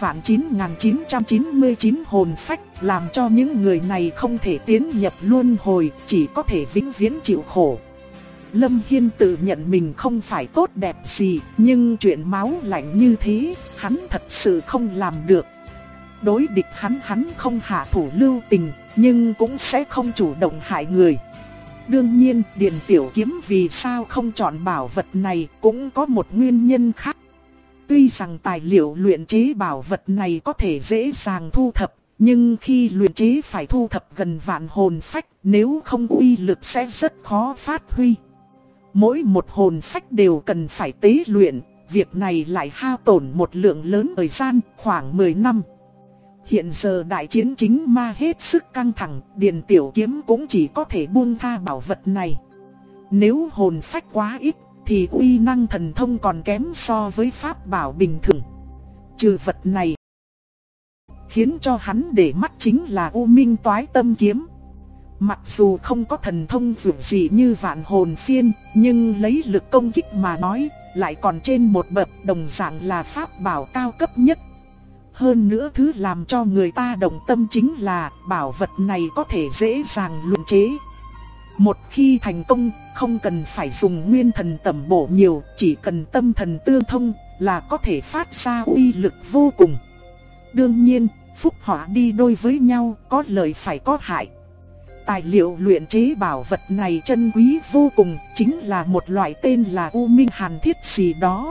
9.999 hồn phách, làm cho những người này không thể tiến nhập luân hồi, chỉ có thể vĩnh viễn chịu khổ. Lâm Hiên tự nhận mình không phải tốt đẹp gì, nhưng chuyện máu lạnh như thế, hắn thật sự không làm được. Đối địch hắn không hạ thủ lưu tình, nhưng cũng sẽ không chủ động hại người. Đương nhiên, Điền Tiểu Kiếm vì sao không chọn bảo vật này cũng có một nguyên nhân khác. Tuy rằng tài liệu luyện chế bảo vật này có thể dễ dàng thu thập, nhưng khi luyện chế phải thu thập gần vạn hồn phách, nếu không uy lực sẽ rất khó phát huy. Mỗi một hồn phách đều cần phải tế luyện, việc này lại hao tổn một lượng lớn thời gian, khoảng 10 năm. Hiện giờ đại chiến chính ma hết sức căng thẳng, Điền Tiểu Kiếm cũng chỉ có thể buông tha bảo vật này. Nếu hồn phách quá ít, thì uy năng thần thông còn kém so với pháp bảo bình thường. Trừ vật này, khiến cho hắn để mắt chính là U Minh Toái Tâm Kiếm. Mặc dù không có thần thông dường gì như Vạn Hồn Phiên, nhưng lấy lực công kích mà nói, lại còn trên một bậc, đồng dạng là pháp bảo cao cấp nhất. Hơn nữa thứ làm cho người ta động tâm chính là bảo vật này có thể dễ dàng luyện chế. Một khi thành công, không cần phải dùng nguyên thần tẩm bổ nhiều, chỉ cần tâm thần tương thông là có thể phát ra uy lực vô cùng. Đương nhiên, phúc họa đi đôi với nhau, có lợi phải có hại. Tài liệu luyện chế bảo vật này chân quý vô cùng, chính là một loại tên là U Minh Hàn Thiết gì đó.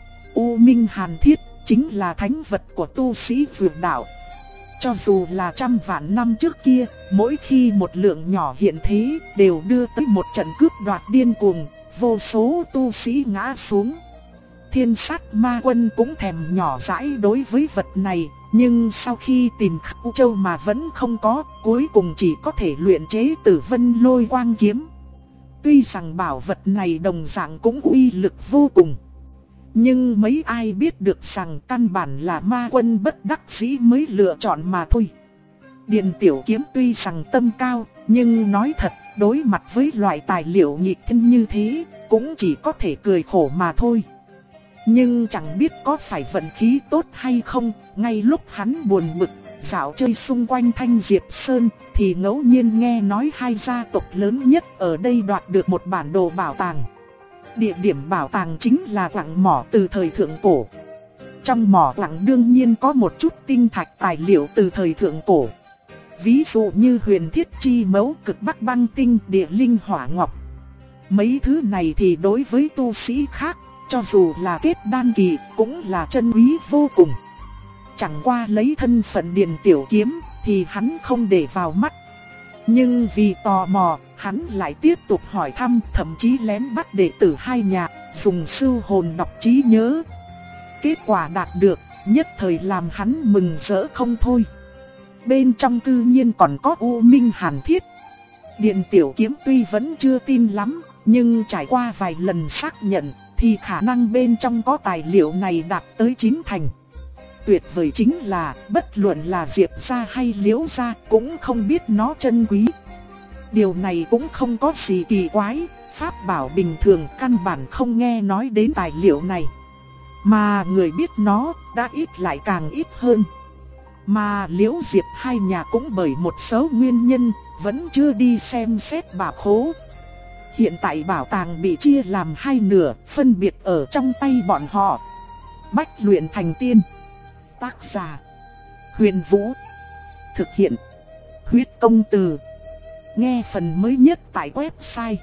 U Minh Hàn Thiết chính là thánh vật của tu sĩ vượt đạo. Cho dù là trăm vạn năm trước kia, mỗi khi một lượng nhỏ hiện thế, đều đưa tới một trận cướp đoạt điên cuồng, vô số tu sĩ ngã xuống. Thiên Sát Ma Quân cũng thèm nhỏ dãi đối với vật này, nhưng sau khi tìm khắp U Châu mà vẫn không có, cuối cùng chỉ có thể luyện chế Tử Vân Lôi Quang Kiếm. Tuy rằng bảo vật này đồng dạng cũng uy lực vô cùng, nhưng mấy ai biết được rằng căn bản là Ma Quân bất đắc dĩ mới lựa chọn mà thôi. Điền Tiểu Kiếm tuy rằng tâm cao, nhưng nói thật, đối mặt với loại tài liệu nghịch thiên như thế, cũng chỉ có thể cười khổ mà thôi. Nhưng chẳng biết có phải vận khí tốt hay không, ngay lúc hắn buồn bực, dạo chơi xung quanh Thanh Diệp Sơn, thì ngẫu nhiên nghe nói hai gia tộc lớn nhất ở đây đoạt được một bản đồ bảo tàng. Địa điểm bảo tàng chính là quặng mỏ từ thời thượng cổ. Trong mỏ quặng đương nhiên có một chút tinh thạch tài liệu từ thời thượng cổ. Ví dụ như huyền thiết chi mẫu, cực bắc băng tinh, địa linh hỏa ngọc. Mấy thứ này thì đối với tu sĩ khác, cho dù là kết đan kỳ, cũng là chân quý vô cùng. Chẳng qua lấy thân phận Điền Tiểu Kiếm, thì hắn không để vào mắt. Nhưng vì tò mò, hắn lại tiếp tục hỏi thăm, thậm chí lén bắt đệ tử hai nhà, dùng sư hồn đọc trí nhớ. Kết quả đạt được, nhất thời làm hắn mừng rỡ không thôi. Bên trong tự nhiên còn có U Minh Hàn Thiết. Điền Tiểu Kiếm tuy vẫn chưa tin lắm, nhưng trải qua vài lần xác nhận, thì khả năng bên trong có tài liệu này đạt tới 9 thành. Tuyệt vời chính là, bất luận là Diệp gia hay Liễu gia cũng không biết nó chân quý. Điều này cũng không có gì kỳ quái, pháp bảo bình thường căn bản không nghe nói đến tài liệu này. Mà người biết nó đã ít lại càng ít hơn. Mà Liễu Diệp hai nhà cũng bởi một số nguyên nhân vẫn chưa đi xem xét bảo khố. Hiện tại bảo tàng bị chia làm hai nửa, phân biệt ở trong tay bọn họ. Bách luyện thành tiên. Tác giả: Huyền Vũ. Thực hiện: Huyết Công Từ. Nghe phần mới nhất tại website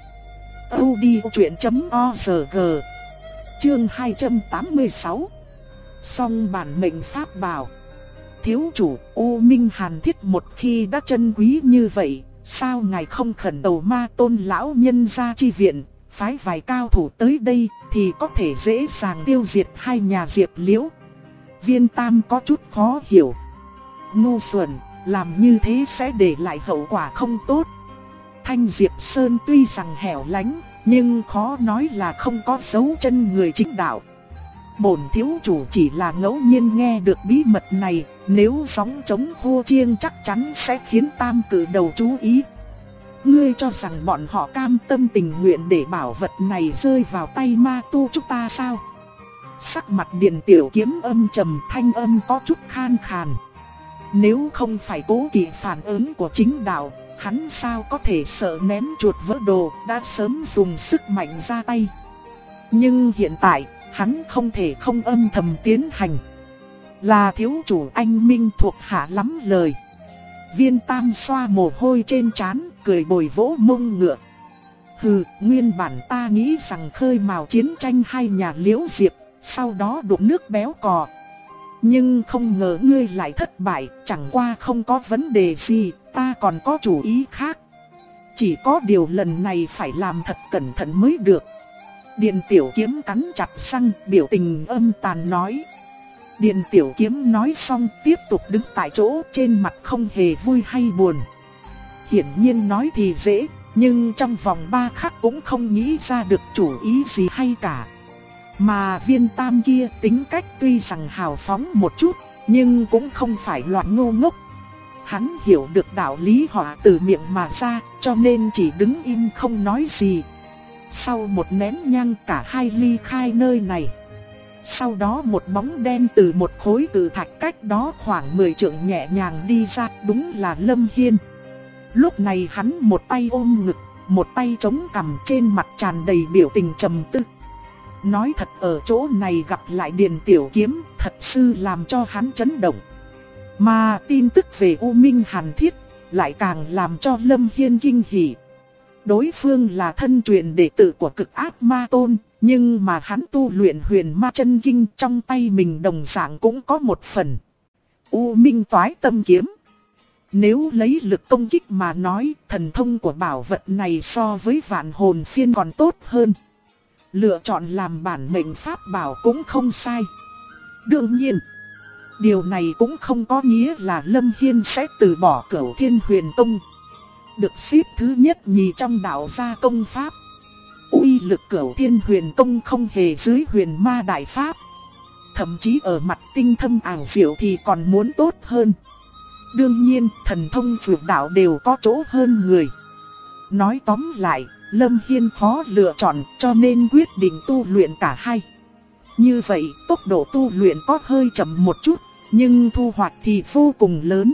audiochuyện.org. Chương 286. Song bản mệnh pháp bảo. Thiếu chủ, U Minh Hàn Thiết một khi đã chân quý như vậy, sao ngài không khẩn cầu Ma Tôn lão nhân ra chi viện, phái vài cao thủ tới đây thì có thể dễ dàng tiêu diệt hai nhà Diệp Liễu. Viên Tam có chút khó hiểu. Ngu xuẩn, làm như thế sẽ để lại hậu quả không tốt. Thanh Diệp Sơn tuy rằng hẻo lánh, nhưng khó nói là không có dấu chân người chính đạo. Bổn thiếu chủ chỉ là ngẫu nhiên nghe được bí mật này, nếu sóng chống hô chiêng chắc chắn sẽ khiến Tam cử đầu chú ý. Ngươi cho rằng bọn họ cam tâm tình nguyện để bảo vật này rơi vào tay ma tu chúng ta sao? Sắc mặt Điền Tiểu Kiếm âm trầm, thanh âm có chút khan khàn. Nếu không phải cố kỵ phản ứng của chính đạo, hắn sao có thể sợ ném chuột vỡ đồ, đã sớm dùng sức mạnh ra tay. Nhưng hiện tại, hắn không thể không âm thầm tiến hành. Là thiếu chủ anh minh thuộc hạ lắm lời. Viên Tam xoa mồ hôi trên trán, cười bồi vỗ mông ngựa. Hừ, nguyên bản ta nghĩ rằng khơi mào chiến tranh hai nhà Liễu Diệp, sau đó đục nước béo cò. Nhưng không ngờ ngươi lại thất bại, chẳng qua không có vấn đề gì, ta còn có chủ ý khác. Chỉ có điều lần này phải làm thật cẩn thận mới được. Điền Tiểu Kiếm cắn chặt răng, biểu tình âm tàn nói. Điền Tiểu Kiếm nói xong tiếp tục đứng tại chỗ, trên mặt không hề vui hay buồn. Hiển nhiên nói thì dễ, nhưng trong vòng 3 khắc cũng không nghĩ ra được chủ ý gì hay cả. Mà Viên Tam kia tính cách tuy rằng hào phóng một chút, nhưng cũng không phải loại ngu ngốc. Hắn hiểu được đạo lý họ từ miệng mà ra, cho nên chỉ đứng im không nói gì. Sau một nén nhang cả hai ly khai nơi này. Sau đó một bóng đen từ một khối cự thạch cách đó khoảng 10 trượng nhẹ nhàng đi ra, đúng là Lâm Hiên. Lúc này hắn một tay ôm ngực, một tay chống cằm, trên mặt tràn đầy biểu tình trầm tư. Nói thật, ở chỗ này gặp lại Điền Tiểu Kiếm thật sự làm cho hắn chấn động. Mà tin tức về U Minh Hàn Thiết lại càng làm cho Lâm Hiên kinh hỉ. Đối phương là thân truyền đệ tử của Cực Ác Ma Tôn, nhưng mà hắn tu luyện Huyền Ma Chân Kinh, trong tay mình đồng dạng cũng có một phần U Minh Toái Tâm Kiếm. Nếu lấy lực công kích mà nói, thần thông của bảo vật này so với Vạn Hồn Phiên còn tốt hơn. Lựa chọn làm bản mệnh pháp bảo cũng không sai. Đương nhiên, điều này cũng không có nghĩa là Lâm Hiên sẽ từ bỏ Cửu Thiên Huyền Tông, được xếp thứ nhất nhì trong đạo gia công pháp. Uy lực Cửu Thiên Huyền Tông không hề dưới Huyền Ma Đại Pháp. Thậm chí ở mặt tinh thâm ảo diệu thì còn muốn tốt hơn. Đương nhiên, thần thông dược đạo đều có chỗ hơn người. Nói tóm lại, Lâm Hiên khó lựa chọn, cho nên quyết định tu luyện cả hai. Như vậy, tốc độ tu luyện có hơi chậm một chút, nhưng thu hoạch thì vô cùng lớn.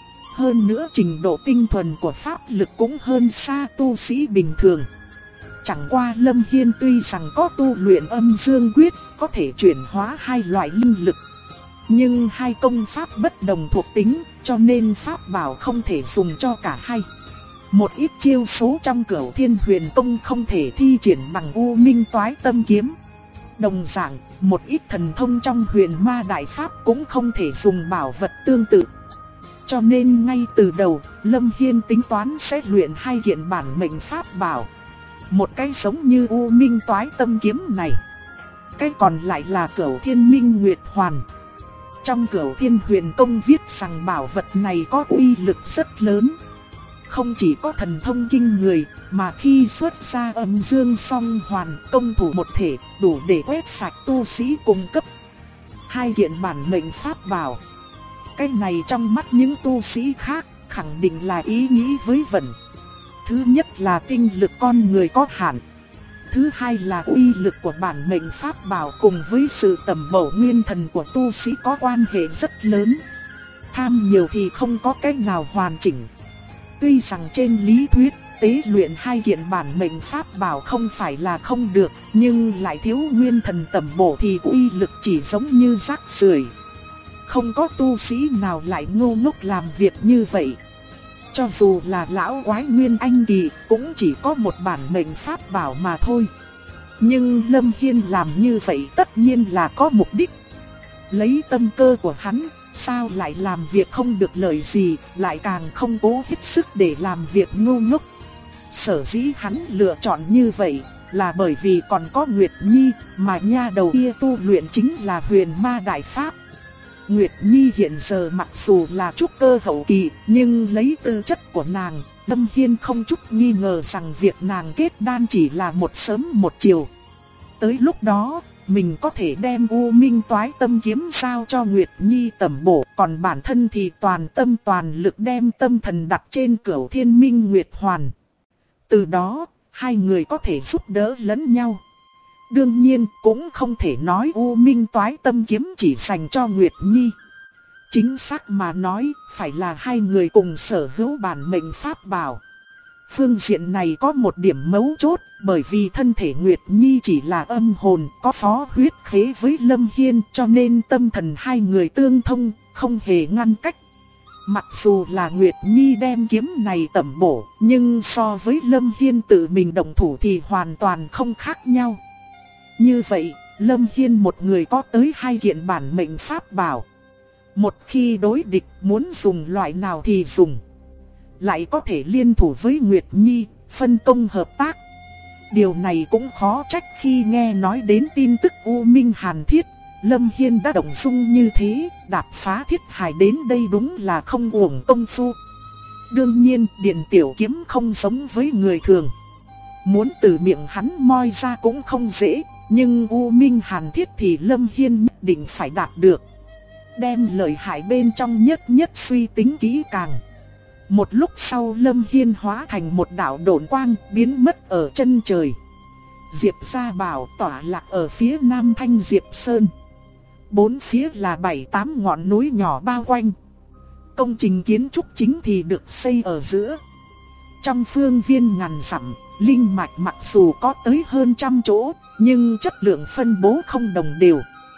Hơn nữa trình độ tinh thuần của pháp lực cũng hơn xa tu sĩ bình thường. Chẳng qua Lâm Hiên tuy rằng có tu luyện Âm Dương Quyết, có thể chuyển hóa hai loại linh lực. Nhưng hai công pháp bất đồng thuộc tính, cho nên pháp bảo không thể dùng cho cả hai. Một ít chiêu số trong Cửu Thiên Huyền Tông không thể thi triển bằng U Minh Toái Tâm Kiếm. Đồng dạng, một ít thần thông trong Huyền Ma Đại Pháp cũng không thể dùng bảo vật tương tự. Cho nên ngay từ đầu, Lâm Hiên tính toán sẽ luyện hai kiện bản mệnh pháp bảo. Một cái giống như U Minh Toái Tâm Kiếm này, cái còn lại là Cửu Thiên Minh Nguyệt Hoàn. Trong Cửu Thiên Huyền Tông viết rằng bảo vật này có uy lực rất lớn. Không chỉ có thần thông kinh người, mà khi xuất ra Âm Dương Song Hoàn, công thủ một thể, đủ để quét sạch tu sĩ cùng cấp. Hai kiện bản mệnh pháp bảo, cái này trong mắt những tu sĩ khác khẳng định là ý nghĩ với vẩn. Thứ nhất là tinh lực con người có hạn. Thứ hai là uy lực của bản mệnh pháp bảo cùng với sự tầm bổ nguyên thần của tu sĩ có quan hệ rất lớn. Tham nhiều thì không có cách nào hoàn chỉnh. Tuy rằng trên lý thuyết, tế luyện hai kiện bản mệnh pháp bảo không phải là không được, nhưng lại thiếu nguyên thần tầm bổ thì uy lực chỉ giống như rác rưởi. Không có tu sĩ nào lại ngu ngốc làm việc như vậy. Cho dù là lão quái Nguyên Anh Kỳ cũng chỉ có một bản mệnh pháp bảo mà thôi. Nhưng Lâm Hiên làm như vậy tất nhiên là có mục đích. Lấy tâm cơ của hắn, sao lại làm việc không được lợi gì, lại càng không cố hết sức để làm việc ngu ngốc. Sở dĩ hắn lựa chọn như vậy là bởi vì còn có Nguyệt Nhi, mà nha đầu kia tu luyện chính là Huyền Ma Đại Pháp. Nguyệt Nhi hiện giờ mặc dù là trúc cơ hậu kỳ, nhưng lấy tư chất của nàng, Lâm Hiên không chút nghi ngờ rằng việc nàng kết đan chỉ là một sớm một chiều. Tới lúc đó, mình có thể đem U Minh Toái Tâm Kiếm giao cho Nguyệt Nhi tẩm bổ, còn bản thân thì toàn tâm toàn lực đem tâm thần đặt trên Cửu Thiên Minh Nguyệt Hoàn. Từ đó, hai người có thể giúp đỡ lẫn nhau. Đương nhiên, cũng không thể nói U Minh Toái Tâm Kiếm chỉ dành cho Nguyệt Nhi. Chính xác mà nói, phải là hai người cùng sở hữu bản mệnh pháp bảo. Phương diện này có một điểm mấu chốt, bởi vì thân thể Nguyệt Nhi chỉ là âm hồn, có phó huyết khế với Lâm Hiên, cho nên tâm thần hai người tương thông, không hề ngăn cách. Mặc dù là Nguyệt Nhi đem kiếm này tẩm bổ, nhưng so với Lâm Hiên tự mình động thủ thì hoàn toàn không khác nhau. Như vậy, Lâm Hiên một người có tới hai kiện bản mệnh pháp bảo. Một khi đối địch muốn dùng loại nào thì dùng. lại có thể liên thủ với Nguyệt Nhi, phân công hợp tác. Điều này cũng khó trách khi nghe nói đến tin tức U Minh Hàn Thiết, Lâm Hiên đã động dung như thế, đạp phá thiết hải đến đây đúng là không uổng công phu. Đương nhiên, Điện Tiểu Kiếm không giống với người thường. Muốn từ miệng hắn moi ra cũng không dễ, nhưng U Minh Hàn Thiết thì Lâm Hiên nhất định phải đạt được. Đem lợi hại bên trong nhất nhất suy tính kỹ càng. Một lúc sau Lâm Hiên hóa thành một đạo độn quang biến mất ở chân trời. Diệp Gia Bảo tỏa lạc ở phía nam Thanh Diệp Sơn. Bốn phía là 7-8 ngọn núi nhỏ bao quanh. Công trình kiến trúc chính thì được xây ở giữa. Trong phương viên ngàn dặm, linh mạch mặc dù có tới hơn 100 chỗ, nhưng chất lượng phân bố không đồng đều.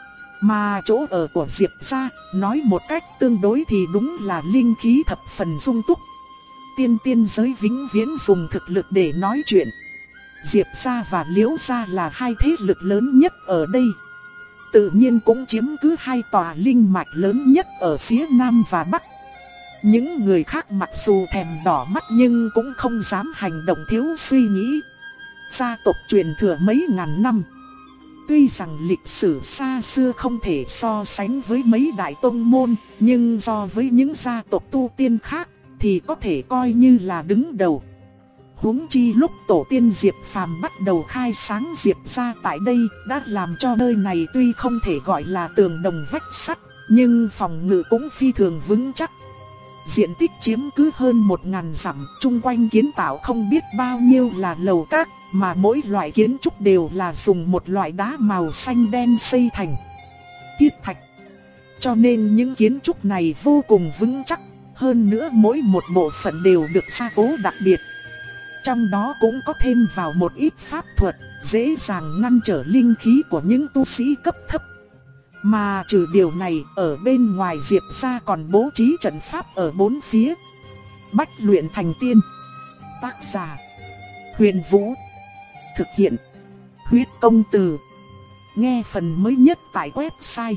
Mà chỗ ở của Diệp Gia, nói một cách tương đối thì đúng là linh khí thập phần sung túc. Tiên giới vĩnh viễn dùng thực lực để nói chuyện. Diệp Gia và Liễu Gia là hai thế lực lớn nhất ở đây. Tự nhiên cũng chiếm cứ hai tòa linh mạch lớn nhất ở phía Nam và Bắc. Những người khác mặc dù thèm đỏ mắt nhưng cũng không dám hành động thiếu suy nghĩ. Gia tộc truyền thừa mấy ngàn năm. Tuy rằng lịch sử xa xưa không thể so sánh với mấy đại tông môn, nhưng so với những gia tộc tu tiên khác thì có thể coi như là đứng đầu. Huống chi lúc tổ tiên Diệp Phàm bắt đầu khai sáng Diệp Gia tại đây đã làm cho nơi này tuy không thể gọi là tường đồng vách sắt, nhưng phòng ngự cũng phi thường vững chắc. Diện tích chiếm cứ hơn 1000 dặm, chung quanh kiến tạo không biết bao nhiêu là lầu các, mà mỗi loại kiến trúc đều là dùng một loại đá màu xanh đen xây thành. Thiết thạch. Cho nên những kiến trúc này vô cùng vững chắc, hơn nữa mỗi một bộ phận đều được gia cố đặc biệt. Trong đó cũng có thêm vào một ít pháp thuật, dễ dàng ngăn trở linh khí của những tu sĩ cấp thấp. Mà trừ điều này, ở bên ngoài Diệp Gia còn bố trí trận pháp ở bốn phía. Bách luyện thành tiên. Tác giả: Huyền Vũ. Thực hiện: Huyết Công Từ. Nghe phần mới nhất tại website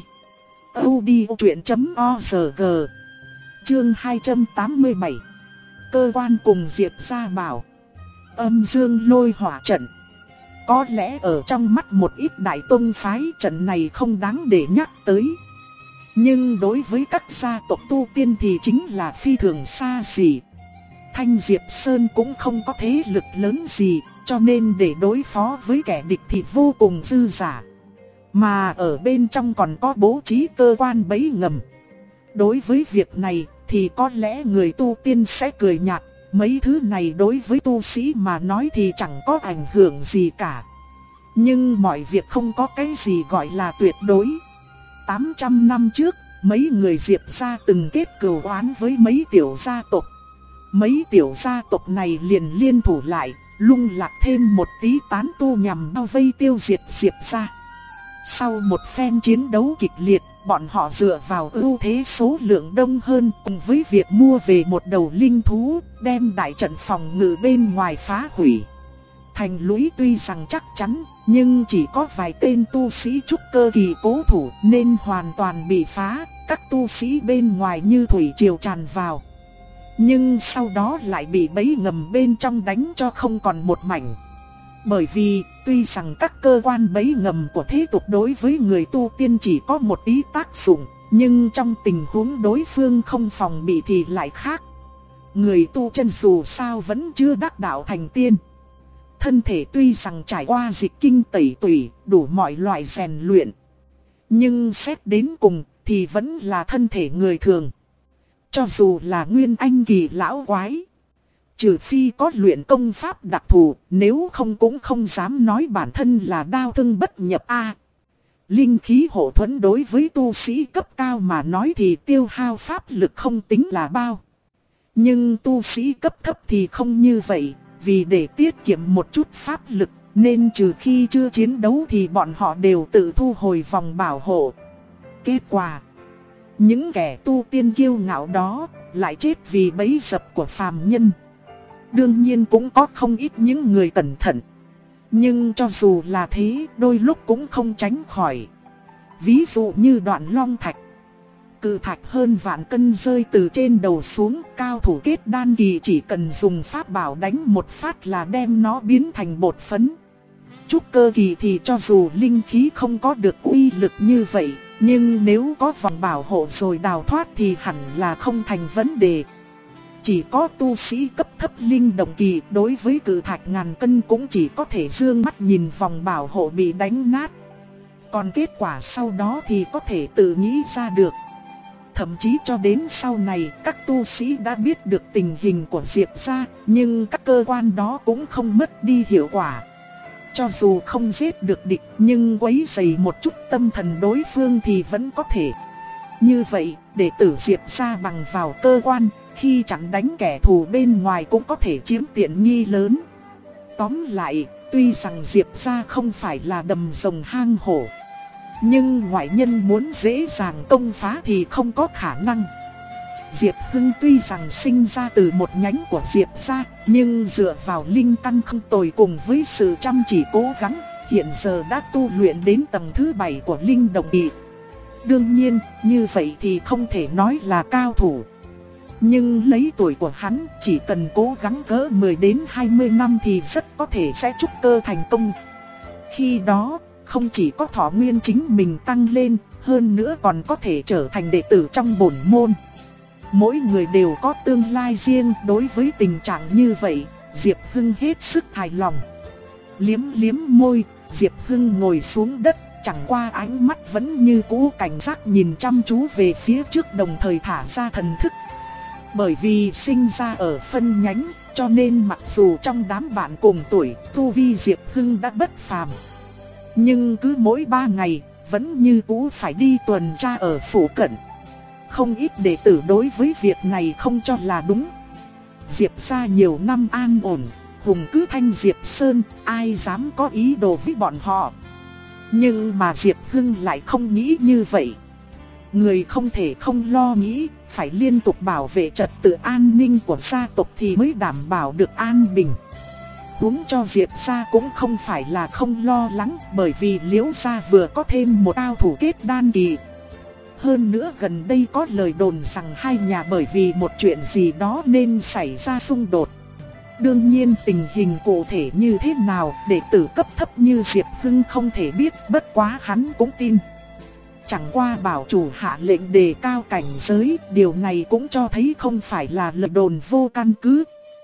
audiochuyện.org. Chương 287. Cơ quan cùng Diệp Gia Bảo. Âm dương lôi hỏa trận. Có lẽ ở trong mắt một ít đại tông phái trận này không đáng để nhắc tới. Nhưng đối với các gia tộc tu tiên thì chính là phi thường xa xỉ. Thanh Diệp Sơn cũng không có thế lực lớn gì, cho nên để đối phó với kẻ địch thì vô cùng dư dả. Mà ở bên trong còn có bố trí cơ quan bẫy ngầm. Đối với việc này thì có lẽ người tu tiên sẽ cười nhạt. Mấy thứ này đối với tu sĩ mà nói thì chẳng có ảnh hưởng gì cả. Nhưng mọi việc không có cái gì gọi là tuyệt đối. 800 năm trước, mấy người Diệp Gia từng kết cừu oán với mấy tiểu gia tộc. Mấy tiểu gia tộc này liền liên thủ lại, lung lạc thêm một tí tán tu nhằm bao vây tiêu diệt Diệp Gia. Sau một phen chiến đấu kịch liệt, bọn họ dựa vào ưu thế số lượng đông hơn cùng với việc mua về một đầu linh thú, đem đại trận phòng ngự bên ngoài phá hủy. Thành lũy tuy rằng chắc chắn, nhưng chỉ có vài tên tu sĩ trúc cơ kỳ cố thủ nên hoàn toàn bị phá, các tu sĩ bên ngoài như thủy triều tràn vào. Nhưng sau đó lại bị bẫy ngầm bên trong đánh cho không còn một mảnh. Bởi vì, tuy rằng các cơ quan bẫy ngầm của thế tục đối với người tu tiên chỉ có một ý tác dụng, nhưng trong tình huống đối phương không phòng bị thì lại khác. Người tu chân dù sao vẫn chưa đắc đạo thành tiên. Thân thể tuy rằng trải qua dịch kinh tẩy tủy, đủ mọi loại rèn luyện. Nhưng xét đến cùng thì vẫn là thân thể người thường. Cho dù là nguyên anh kỳ lão quái. Trừ phi có luyện công pháp đặc thù, nếu không cũng không dám nói bản thân là đao thương bất nhập a. Linh khí hộ thuẫn đối với tu sĩ cấp cao mà nói thì tiêu hao pháp lực không tính là bao. Nhưng tu sĩ cấp thấp thì không như vậy, vì để tiết kiệm một chút pháp lực, nên trừ khi chưa chiến đấu thì bọn họ đều tự thu hồi vòng bảo hộ. Kết quả, những kẻ tu tiên kiêu ngạo đó lại chết vì bẫy dập của phàm nhân. Đương nhiên cũng có không ít những người cẩn thận. Nhưng cho dù là thế, đôi lúc cũng không tránh khỏi. Ví dụ như Đoạn Long Thạch. cự thạch hơn vạn cân rơi từ trên đầu xuống, cao thủ kết đan kỳ chỉ cần dùng pháp bảo đánh một phát là đem nó biến thành bột phấn. Trúc cơ kỳ thì cho dù linh khí không có được uy lực như vậy, nhưng nếu có vòng bảo hộ rồi đào thoát thì hẳn là không thành vấn đề. Chỉ có tu sĩ cấp thấp linh động kỳ đối với cự thạch ngàn cân cũng chỉ có thể dương mắt nhìn vòng bảo hộ bị đánh nát. Còn kết quả sau đó thì có thể tự nghĩ ra được. Thậm chí cho đến sau này các tu sĩ đã biết được tình hình của Diệp gia, nhưng các cơ quan đó cũng không mất đi hiệu quả. Cho dù không giết được địch nhưng quấy rầy một chút tâm thần đối phương thì vẫn có thể. Như vậy, đệ tử Diệp gia bằng vào cơ quan, khi chặn đánh kẻ thù bên ngoài cũng có thể chiếm tiện nghi lớn. Tóm lại, tuy rằng Diệp gia không phải là đầm rồng hang hổ, nhưng ngoại nhân muốn dễ dàng công phá thì không có khả năng. Diệp Hưng tuy rằng sinh ra từ một nhánh của Diệp gia, nhưng dựa vào linh căn không tồi cùng với sự chăm chỉ cố gắng, hiện giờ đã tu luyện đến tầng thứ 7 của linh động kỳ. Đương nhiên, như vậy thì không thể nói là cao thủ. Nhưng lấy tuổi của hắn, chỉ cần cố gắng cỡ 10 đến 20 năm thì rất có thể sẽ trúc cơ thành công. Khi đó, không chỉ có thọ nguyên chính mình tăng lên, hơn nữa còn có thể trở thành đệ tử trong bổn môn. Mỗi người đều có tương lai riêng, đối với tình trạng như vậy, Diệp Hưng hết sức hài lòng. Liếm liếm môi, Diệp Hưng ngồi xuống đất, chẳng qua ánh mắt vẫn như cũ cảnh giác nhìn chăm chú về phía trước, đồng thời thả ra thần thức. Bởi vì sinh ra ở phân nhánh, cho nên mặc dù trong đám bạn cùng tuổi, tu vi Diệp Hưng đã bất phàm, nhưng cứ mỗi 3 ngày, vẫn như cũ phải đi tuần tra ở phủ cận. Không ít đệ tử đối với việc này không cho là đúng. Diệp gia nhiều năm an ổn, hùng cứ thanh Diệp Sơn, ai dám có ý đồ với bọn họ. Nhưng mà Diệp Hưng lại không nghĩ như vậy. Người không thể không lo nghĩ, phải liên tục bảo vệ trật tự an ninh của gia tộc thì mới đảm bảo được an bình. Huống cho Diệp gia cũng không phải là không lo lắng, bởi vì Liễu gia vừa có thêm một cao thủ kết đan kỳ. Hơn nữa gần đây có lời đồn rằng hai nhà bởi vì một chuyện gì đó nên xảy ra xung đột. Đương nhiên tình hình cụ thể như thế nào, đệ tử cấp thấp như Diệp Hưng không thể biết, bất quá hắn cũng tin. Chẳng qua bảo chủ hạ lệnh đề cao cảnh giới, điều này cũng cho thấy không phải là lời đồn vô căn cứ.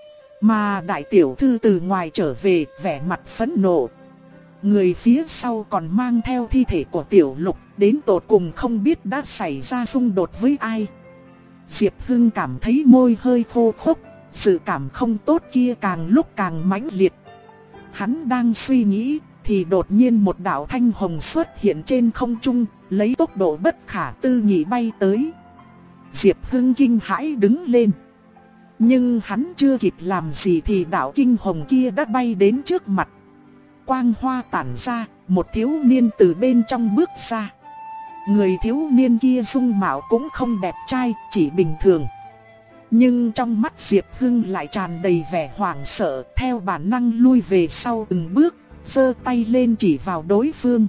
Mà đại tiểu thư từ ngoài trở về, vẻ mặt phẫn nộ. Người phía sau còn mang theo thi thể của Tiểu Lục, đến tột cùng không biết đã xảy ra xung đột với ai. Diệp Hưng cảm thấy môi hơi khô khốc, sự cảm không tốt kia càng lúc càng mãnh liệt. Hắn đang suy nghĩ, thì đột nhiên một đạo thanh hồng xuất hiện trên không trung, lấy tốc độ bất khả tư nghị bay tới. Diệp Hưng kinh hãi đứng lên. Nhưng hắn chưa kịp làm gì thì đạo kinh hồng kia đã bay đến trước mặt. Quang hoa tản ra, một thiếu niên từ bên trong bước ra. Người thiếu niên kia dung mạo cũng không đẹp trai, chỉ bình thường. Nhưng trong mắt Diệp Hưng lại tràn đầy vẻ hoảng sợ, theo bản năng lui về sau từng bước, giơ tay lên chỉ vào đối phương.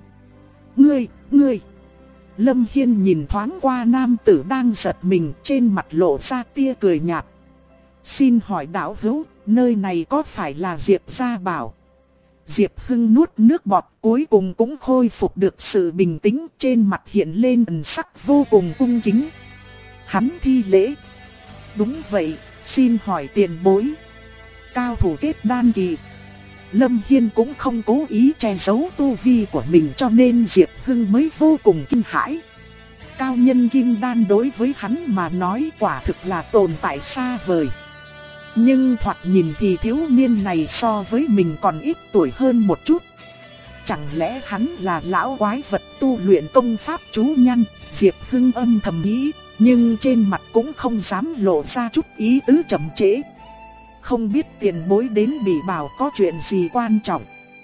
Ngươi! Lâm Hiên nhìn thoáng qua nam tử đang giật mình, trên mặt lộ ra tia cười nhạt. Xin hỏi đạo hữu, nơi này có phải là Diệp gia bảo? Diệp Hưng nuốt nước bọt, cuối cùng cũng khôi phục được sự bình tĩnh, trên mặt hiện lên thần sắc vô cùng cung kính. Hắn thi lễ. Đúng vậy, xin hỏi tiền bối. Cao thủ kết đan kỳ. Lâm Hiên cũng không cố ý che giấu tu vi của mình, cho nên Diệp Hưng mới vô cùng kinh hãi. Cao nhân kim đan đối với hắn mà nói quả thực là tồn tại xa vời. Nhưng thoạt nhìn thì thiếu niên này so với mình còn ít tuổi hơn một chút. Chẳng lẽ hắn là lão quái vật tu luyện công pháp chú nhăn? Diệp Hưng âm thầm nghĩ, nhưng trên mặt cũng không dám lộ ra chút ý tứ chậm trễ. Không biết tiền bối đến Bỉ Bảo có chuyện gì quan trọng?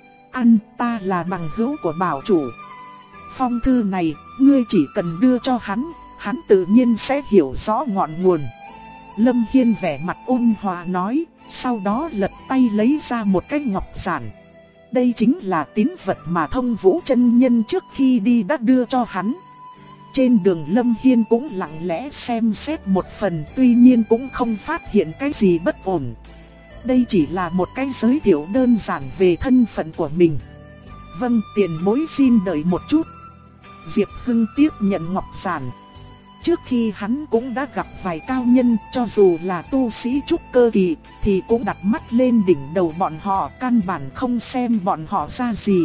Ta là bằng hữu của bảo chủ. Phong thư này, ngươi chỉ cần đưa cho hắn tự nhiên sẽ hiểu rõ ngọn nguồn. Lâm Hiên vẻ mặt ôn hòa nói, sau đó lật tay lấy ra một cái ngọc giản. Đây chính là tín vật mà Thông Vũ chân nhân trước khi đi đã đưa cho hắn. Trên đường Lâm Hiên cũng lặng lẽ xem xét một phần, tuy nhiên cũng không phát hiện cái gì bất ổn. Đây chỉ là một cái giới thiệu đơn giản về thân phận của mình. Vâng, tiền bối xin đợi một chút. Diệp Hưng tiếp nhận ngọc giản. Trước khi hắn cũng đã gặp vài cao nhân, cho dù là tu sĩ trúc cơ kỳ, thì cũng đặt mắt lên đỉnh đầu bọn họ, căn bản không xem bọn họ ra gì.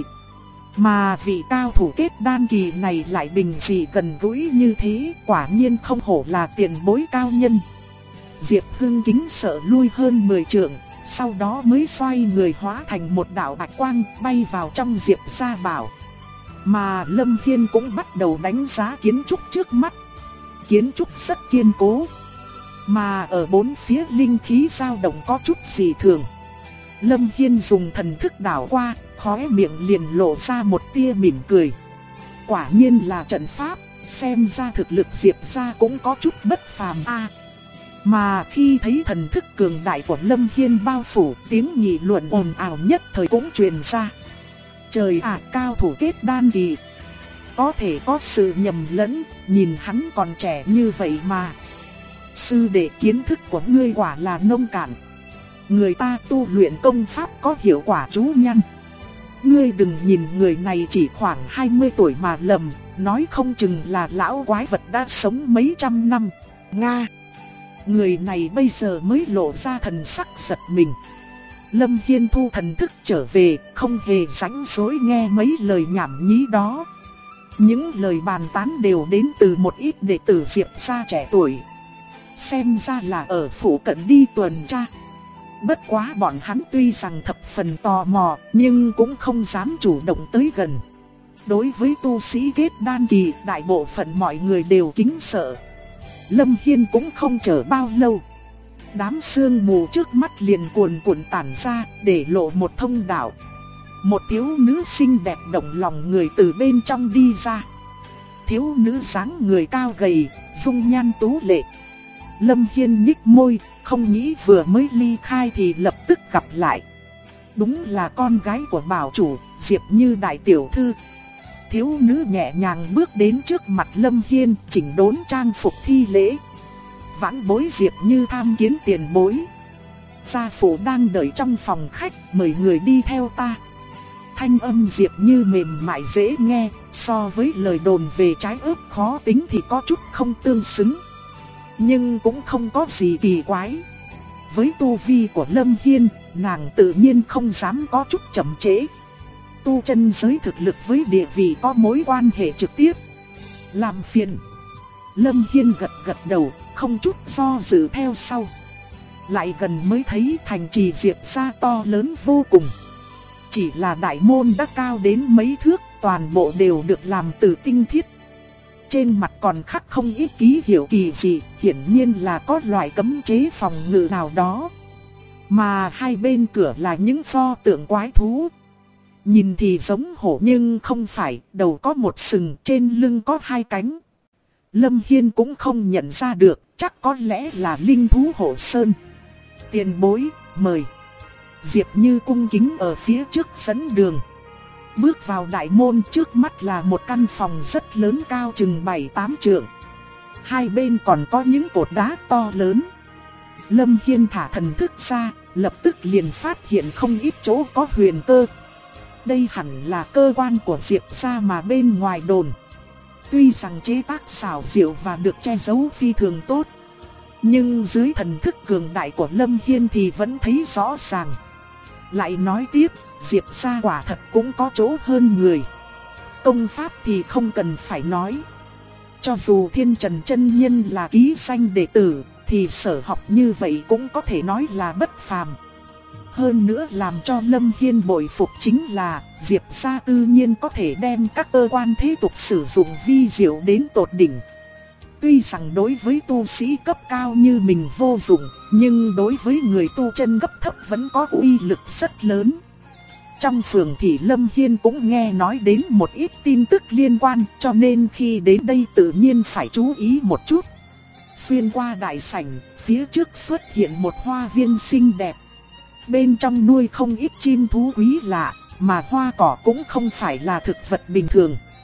Mà vị cao thủ kết đan kỳ này lại bình dị gần gũi như thế, quả nhiên không hổ là tiền bối cao nhân. Diệp Hưng kính sợ lui hơn 10 trượng, sau đó mới xoay người hóa thành một đạo bạch quang bay vào trong Diệp gia bảo. Mà Lâm Hiên cũng bắt đầu đánh giá kiến trúc trước mắt. Kiến trúc rất kiên cố, mà ở bốn phía linh khí dao động có chút dị thường. Lâm Hiên dùng thần thức đảo qua, khóe miệng liền lộ ra một tia mỉm cười. Quả nhiên là trận pháp, xem ra thực lực Diệp gia cũng có chút bất phàm a. Mà khi thấy thần thức cường đại của Lâm Hiên bao phủ, tiếng nghị luận ồn ào nhất thời cũng truyền ra. Trời ạ, cao thủ kết đan kỳ. Có thể có sự nhầm lẫn, nhìn hắn còn trẻ như vậy mà. Sư đệ, kiến thức của ngươi quả là nông cạn. Người ta tu luyện công pháp có hiệu quả chú nhăn. Ngươi đừng nhìn người này chỉ khoảng 20 tuổi mà lầm, nói không chừng là lão quái vật đã sống mấy trăm năm. Nga! Người này bây giờ mới lộ ra thần sắc giật mình. Lâm Hiên thu thần thức trở về, không hề rảnh rỗi nghe mấy lời nhảm nhí đó. Những lời bàn tán đều đến từ một ít đệ tử Diệp gia trẻ tuổi. Xem ra là ở phủ cận đi tuần tra. Bất quá bọn hắn tuy rằng thập phần tò mò, nhưng cũng không dám chủ động tới gần. Đối với tu sĩ kết đan kỳ, đại bộ phận mọi người đều kính sợ. Lâm Hiên cũng không chờ bao lâu. Đám sương mù trước mắt liền cuồn cuộn tản ra, để lộ một thông đạo. Một thiếu nữ xinh đẹp động lòng người từ bên trong đi ra. Thiếu nữ dáng người cao gầy, dung nhan tú lệ. Lâm Hiên nhích môi, không nghĩ vừa mới ly khai thì lập tức gặp lại. Đúng là con gái của bảo chủ, Diệp Như đại tiểu thư. Thiếu nữ nhẹ nhàng bước đến trước mặt Lâm Hiên, chỉnh đốn trang phục thi lễ. Vãn bối Diệp Như tham kiến tiền bối. Gia phụ đang đợi trong phòng khách, mời người đi theo ta. Thanh âm Diệp Như mềm mại dễ nghe, so với lời đồn về trái ớt khó tính thì có chút không tương xứng. Nhưng cũng không có gì kỳ quái. Với tu vi của Lâm Hiên, nàng tự nhiên không dám có chút chậm trễ. Tu chân giới thực lực với địa vị có mối quan hệ trực tiếp. Làm phiền. Lâm Hiên gật gật đầu, không chút do dự theo sau. Lại gần mới thấy thành trì Diệp gia to lớn vô cùng. Chỉ là đại môn đã cao đến mấy thước, toàn bộ đều được làm từ tinh thiết. Trên mặt còn khắc không ít ký hiệu kỳ dị, hiển nhiên là có loại cấm chế phòng ngự nào đó. Mà hai bên cửa là những pho tượng quái thú. Nhìn thì giống hổ nhưng không phải, đầu có một sừng, trên lưng có hai cánh. Lâm Hiên cũng không nhận ra được, chắc có lẽ là linh thú hổ sơn. Tiền bối, mời. Diệp Như cung kính ở phía trước dẫn đường. Bước vào đại môn, trước mắt là một căn phòng rất lớn cao chừng 7-8 trượng. Hai bên còn có những cột đá to lớn. Lâm Hiên thả thần thức ra, lập tức liền phát hiện không ít chỗ có huyền cơ. Đây hẳn là cơ quan của Diệp gia mà bên ngoài đồn. Tuy rằng chế tác xảo diệu và được che giấu phi thường tốt, nhưng dưới thần thức cường đại của Lâm Hiên thì vẫn thấy rõ ràng. Lại nói tiếp, Diệp gia quả thật cũng có chỗ hơn người. Công pháp thì không cần phải nói. Cho dù Thiên Trần chân nhân là ký danh đệ tử, thì sở học như vậy cũng có thể nói là bất phàm. Hơn nữa làm cho Lâm Hiên bội phục chính là Diệp gia tự nhiên có thể đem các cơ quan thế tục sử dụng vi diệu đến tột đỉnh. Tuy rằng đối với tu sĩ cấp cao như mình vô dụng, nhưng đối với người tu chân cấp thấp vẫn có uy lực rất lớn. Trong phường thì Lâm Hiên cũng nghe nói đến một ít tin tức liên quan, cho nên khi đến đây tự nhiên phải chú ý một chút. Xuyên qua đại sảnh, phía trước xuất hiện một hoa viên xinh đẹp. Bên trong nuôi không ít chim thú quý lạ, mà hoa cỏ cũng không phải là thực vật bình thường.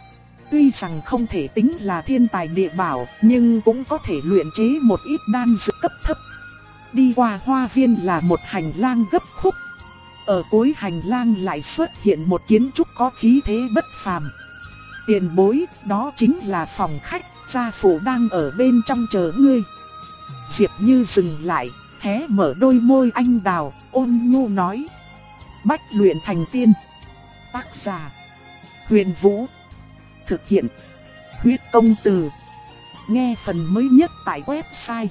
Tuy rằng không thể tính là thiên tài địa bảo, nhưng cũng có thể luyện chế một ít đan dược cấp thấp. Đi qua hoa viên là một hành lang gấp khúc. Ở cuối hành lang lại xuất hiện một kiến trúc có khí thế bất phàm. Tiền bối, đó chính là phòng khách, gia phụ đang ở bên trong chờ ngươi. Diệp Như dừng lại, hé mở đôi môi anh đào, ôn nhu nói. Bách luyện thành tiên. Tác giả: Huyền Vũ. Thực hiện: Huyết Công Từ. Nghe phần mới nhất tại website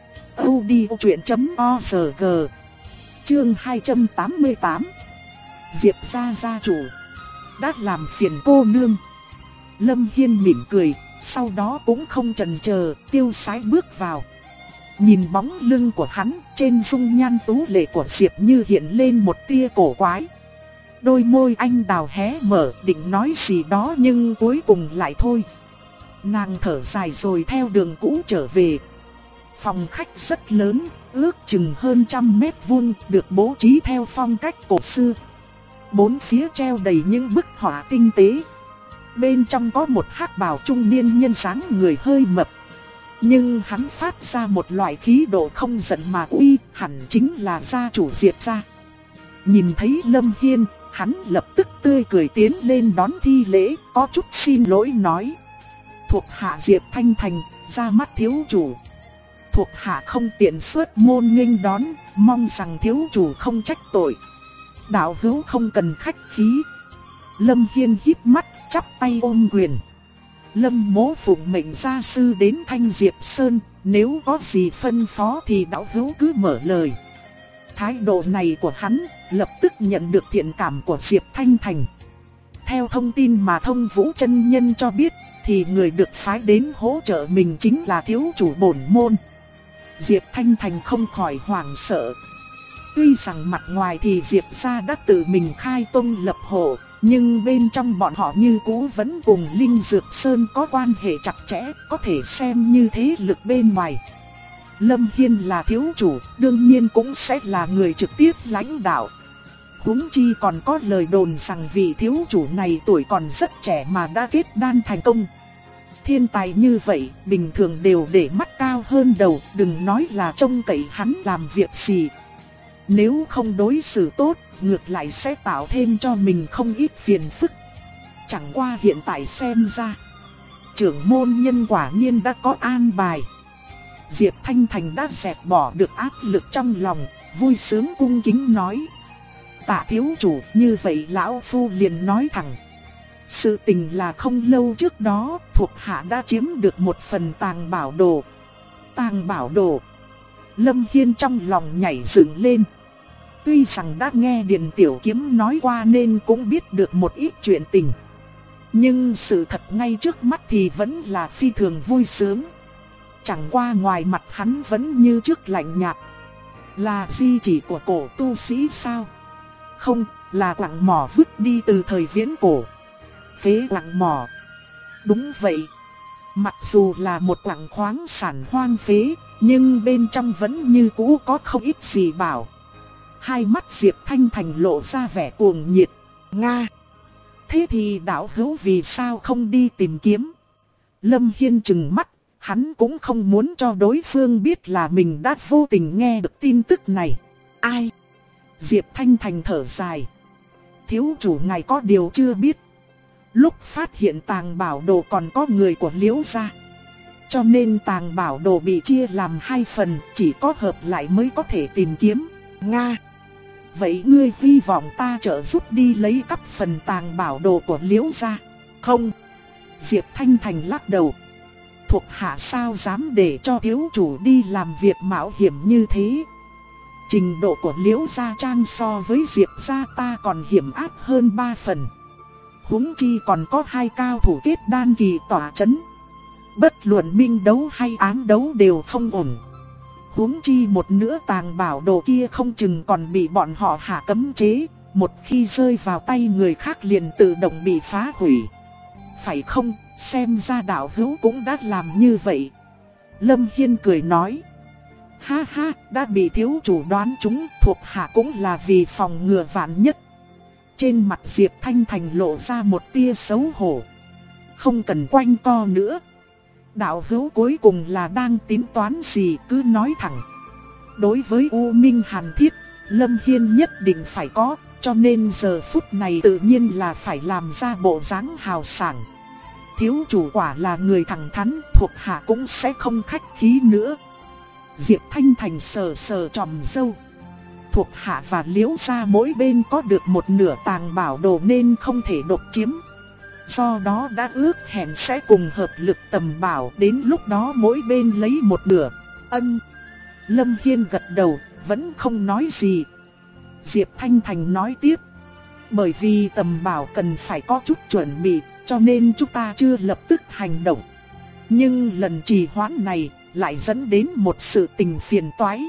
audiochuyện.org. Chương 288. Diệp gia gia chủ đã làm phiền cô nương. Lâm Hiên mỉm cười, sau đó cũng không chần chờ, tiêu sái bước vào. Nhìn bóng lưng của hắn, trên dung nhan tú lệ của Diệp Như hiện lên một tia cổ quái. Đôi môi anh đào hé mở, định nói gì đó nhưng cuối cùng lại thôi. Nàng thở dài rồi theo đường cũ trở về. Phòng khách rất lớn, ước chừng hơn 100 mét vuông, được bố trí theo phong cách cổ xưa. Bốn phía treo đầy những bức họa tinh tế. Bên trong có một hắc bào trung niên nhân dáng người hơi mập. Nhưng hắn phát ra một loại khí độ không giận mà uy, hẳn chính là gia chủ Diệp gia. Nhìn thấy Lâm Hiên, hắn lập tức tươi cười tiến lên đón thi lễ, có chút xin lỗi nói. Thuộc hạ Diệp Thanh Thành, ra mắt thiếu chủ. Thuộc hạ không tiện xuất môn nghênh đón, mong rằng thiếu chủ không trách tội. Đạo hữu không cần khách khí. Lâm Hiên híp mắt, chắp tay ôm quyền. Lâm mỗ phụng mệnh gia sư đến Thanh Diệp Sơn, nếu có gì phân phó thì đạo hữu cứ mở lời. Thái độ này của hắn lập tức nhận được thiện cảm của Diệp Thanh Thành. Theo thông tin mà Thông Vũ chân nhân cho biết, thì người được phái đến hỗ trợ mình chính là thiếu chủ bổn môn. Diệp Thanh Thành không khỏi hoảng sợ. Tuy rằng mặt ngoài thì Diệp gia đã tự mình khai tông lập hộ, nhưng bên trong bọn họ như cũ vẫn cùng Linh Dược Sơn có quan hệ chặt chẽ, có thể xem như thế lực bên ngoài. Lâm Hiên là thiếu chủ, đương nhiên cũng sẽ là người trực tiếp lãnh đạo. Huống chi còn có lời đồn rằng vị thiếu chủ này tuổi còn rất trẻ mà đã kết đan thành công. Thiên tài như vậy, bình thường đều để mắt cao hơn đầu, đừng nói là trông cậy hắn làm việc gì. Nếu không đối xử tốt, ngược lại sẽ tạo thêm cho mình không ít phiền phức. Chẳng qua hiện tại xem ra, trưởng môn nhân quả nhiên đã có an bài. Diệp Thanh Thành đã dẹp bỏ được áp lực trong lòng, vui sướng cung kính nói. Tạ thiếu chủ, như vậy lão phu liền nói thẳng. Sự tình là không lâu trước đó, thuộc hạ đã chiếm được một phần tàng bảo đồ. Tàng bảo đồ? Lâm Hiên trong lòng nhảy dựng lên. Tuy rằng đã nghe Điền Tiểu Kiếm nói qua nên cũng biết được một ít chuyện tình. Nhưng sự thật ngay trước mắt thì vẫn là phi thường vui sướng. Chẳng qua ngoài mặt hắn vẫn như trước lạnh nhạt. Là di chỉ của cổ tu sĩ sao? Không, là quặng mỏ vứt đi từ thời viễn cổ. Phế quặng mỏ. Đúng vậy. Mặc dù là một quặng khoáng sản hoang phế, nhưng bên trong vẫn như cũ có không ít gì bảo. Hai mắt Diệp Thanh Thành lộ ra vẻ cuồng nhiệt. Nga! Thế thì đạo hữu vì sao không đi tìm kiếm? Lâm Hiên trừng mắt, hắn cũng không muốn cho đối phương biết là mình đã vô tình nghe được tin tức này. Ai? Diệp Thanh Thành thở dài. Thiếu chủ ngài có điều chưa biết. Lúc phát hiện tàng bảo đồ còn có người của Liễu gia. Cho nên tàng bảo đồ bị chia làm hai phần, chỉ có hợp lại mới có thể tìm kiếm. Nga! Vậy ngươi hy vọng ta trợ giúp đi lấy cắp phần tàng bảo đồ của Liễu gia? Không! Diệp Thanh Thành lắc đầu. Thuộc hạ sao dám để cho thiếu chủ đi làm việc mạo hiểm như thế? Trình độ của Liễu gia trang so với Diệp gia ta còn hiểm ác hơn 3 phần. Huống chi còn có hai cao thủ kết đan kỳ tỏa chấn. Bất luận minh đấu hay ám đấu đều không ổn. Huống chi một nửa tàng bảo đồ kia không chừng còn bị bọn họ hạ cấm chế. Một khi rơi vào tay người khác liền tự động bị phá hủy. Phải không, xem ra đạo hữu cũng đã làm như vậy. Lâm Hiên cười nói. Ha ha, đã bị thiếu chủ đoán chúng, thuộc hạ cũng là vì phòng ngừa vạn nhất. Trên mặt Diệp Thanh Thành lộ ra một tia xấu hổ. Không cần quanh co nữa. Đạo hữu cuối cùng là đang tính toán gì, cứ nói thẳng. Đối với U Minh Hàn Thiết, Lâm Hiên nhất định phải có, cho nên giờ phút này tự nhiên là phải làm ra bộ dáng hào sảng. Thiếu chủ quả là người thẳng thắn, thuộc hạ cũng sẽ không khách khí nữa. Diệp Thanh Thành sờ sờ chòm râu. Thuộc hạ và Liễu gia mỗi bên có được một nửa tàng bảo đồ nên không thể độc chiếm. Do đó đã ước hẹn sẽ cùng hợp lực tầm bảo, đến lúc đó mỗi bên lấy một nửa. Lâm Hiên gật đầu, vẫn không nói gì. Diệp Thanh Thành nói tiếp. Bởi vì tầm bảo cần phải có chút chuẩn bị, cho nên chúng ta chưa lập tức hành động. Nhưng lần trì hoãn này lại dẫn đến một sự tình phiền toái.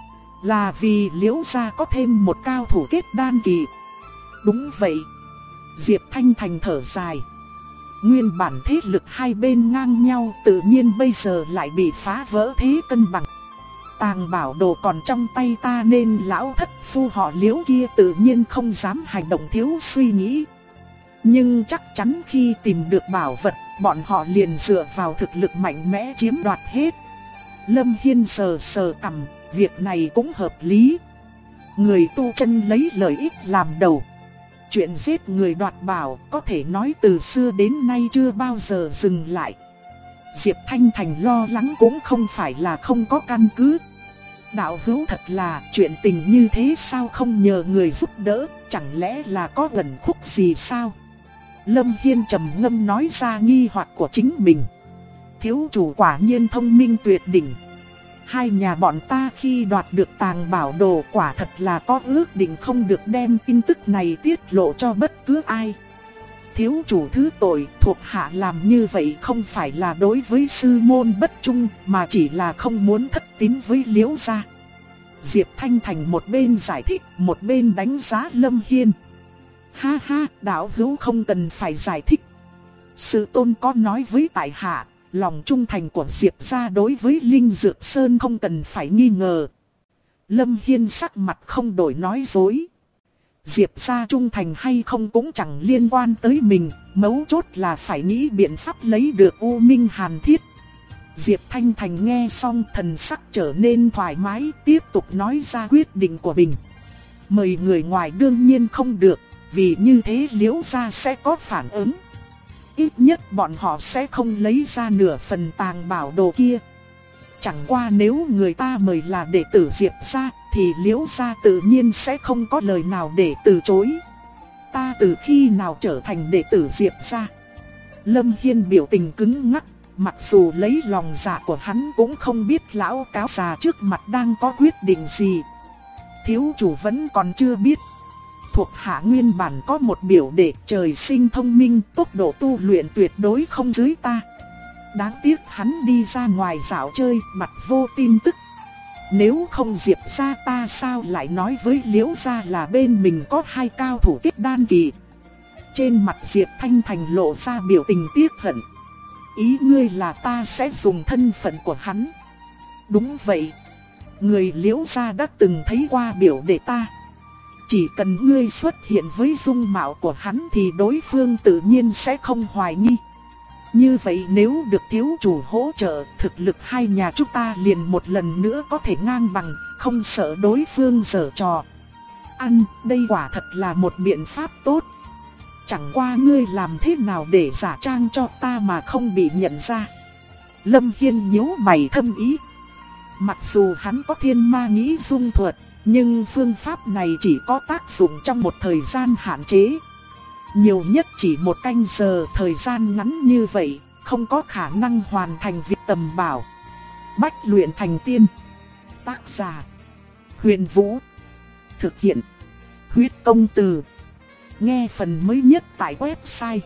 Là vì Liễu gia có thêm một cao thủ kết đan kỳ. Đúng vậy. Diệp Thanh Thành thở dài. Nguyên bản thế lực hai bên ngang nhau, tự nhiên bây giờ lại bị phá vỡ thế cân bằng. Tàng bảo đồ còn trong tay ta nên lão thất phu họ Liễu kia tự nhiên không dám hành động thiếu suy nghĩ. Nhưng chắc chắn khi tìm được bảo vật, bọn họ liền dựa vào thực lực mạnh mẽ chiếm đoạt hết. Lâm Hiên sờ sờ cằm, việc này cũng hợp lý. Người tu chân lấy lợi ích làm đầu. Chuyện giết người đoạt bảo có thể nói từ xưa đến nay chưa bao giờ dừng lại. Diệp Thanh Thành lo lắng cũng không phải là không có căn cứ. Đạo hữu thật là chuyện tình như thế sao không nhờ người giúp đỡ, chẳng lẽ là có gần khúc gì sao? Lâm Hiên trầm ngâm nói ra nghi hoặc của chính mình. Thiếu chủ quả nhiên thông minh tuyệt đỉnh. Hai nhà bọn ta khi đoạt được tàng bảo đồ quả thật là có ước định không được đem tin tức này tiết lộ cho bất cứ ai. Thiếu chủ thứ tội, thuộc hạ làm như vậy không phải là đối với sư môn bất trung, mà chỉ là không muốn thất tín với Liễu gia. Diệp Thanh Thành một bên giải thích, một bên đánh giá Lâm Hiên. Ha ha, đạo hữu không cần phải giải thích. Sự tôn có nói với tại hạ, lòng trung thành của Diệp gia đối với Linh Dược Sơn không cần phải nghi ngờ. Lâm Hiên sắc mặt không đổi nói dối. Diệp gia trung thành hay không cũng chẳng liên quan tới mình, mấu chốt là phải nghĩ biện pháp lấy được U Minh Hàn Thiết. Diệp Thanh Thành nghe xong thần sắc trở nên thoải mái, tiếp tục nói ra quyết định của mình. Mời người ngoài đương nhiên không được, vì như thế Liễu gia sẽ có phản ứng. Ít nhất bọn họ sẽ không lấy ra nửa phần tàng bảo đồ kia. Chẳng qua nếu người ta mời là đệ tử Diệp gia thì Liễu gia tự nhiên sẽ không có lời nào để từ chối. Ta từ khi nào trở thành đệ tử Diệp gia? Lâm Hiên biểu tình cứng ngắc, mặc dù lấy lòng dạ của hắn cũng không biết lão cáo già trước mặt đang có quyết định gì. Thiếu chủ vẫn còn chưa biết. Thuộc hạ nguyên bản có một biểu đệ trời sinh thông minh, tốc độ tu luyện tuyệt đối không dưới ta. Đáng tiếc hắn đi ra ngoài dạo chơi, mặt vô tin tức. Nếu không Diệp gia ta sao lại nói với Liễu gia là bên mình có hai cao thủ kết đan kỳ. Trên mặt Diệp Thanh Thành lộ ra biểu tình tiếc hận. Ý ngươi là ta sẽ dùng thân phận của hắn. Đúng vậy. Người Liễu gia đã từng thấy qua biểu đệ ta. Chỉ cần ngươi xuất hiện với dung mạo của hắn thì đối phương tự nhiên sẽ không hoài nghi. Như vậy nếu được thiếu chủ hỗ trợ, thực lực hai nhà chúng ta liền một lần nữa có thể ngang bằng, không sợ đối phương giở trò. Đây quả thật là một biện pháp tốt. Chẳng qua ngươi làm thế nào để giả trang cho ta mà không bị nhận ra? Lâm Hiên nhíu mày thâm ý. Mặc dù hắn có thiên ma nghĩ dung thuật, nhưng phương pháp này chỉ có tác dụng trong một thời gian hạn chế. Nhiều nhất chỉ một canh giờ, thời gian ngắn như vậy, không có khả năng hoàn thành việc tầm bảo. Bách luyện thành tiên. Tác giả: Huyền Vũ. Thực hiện: Huyết Công Từ. Nghe phần mới nhất tại website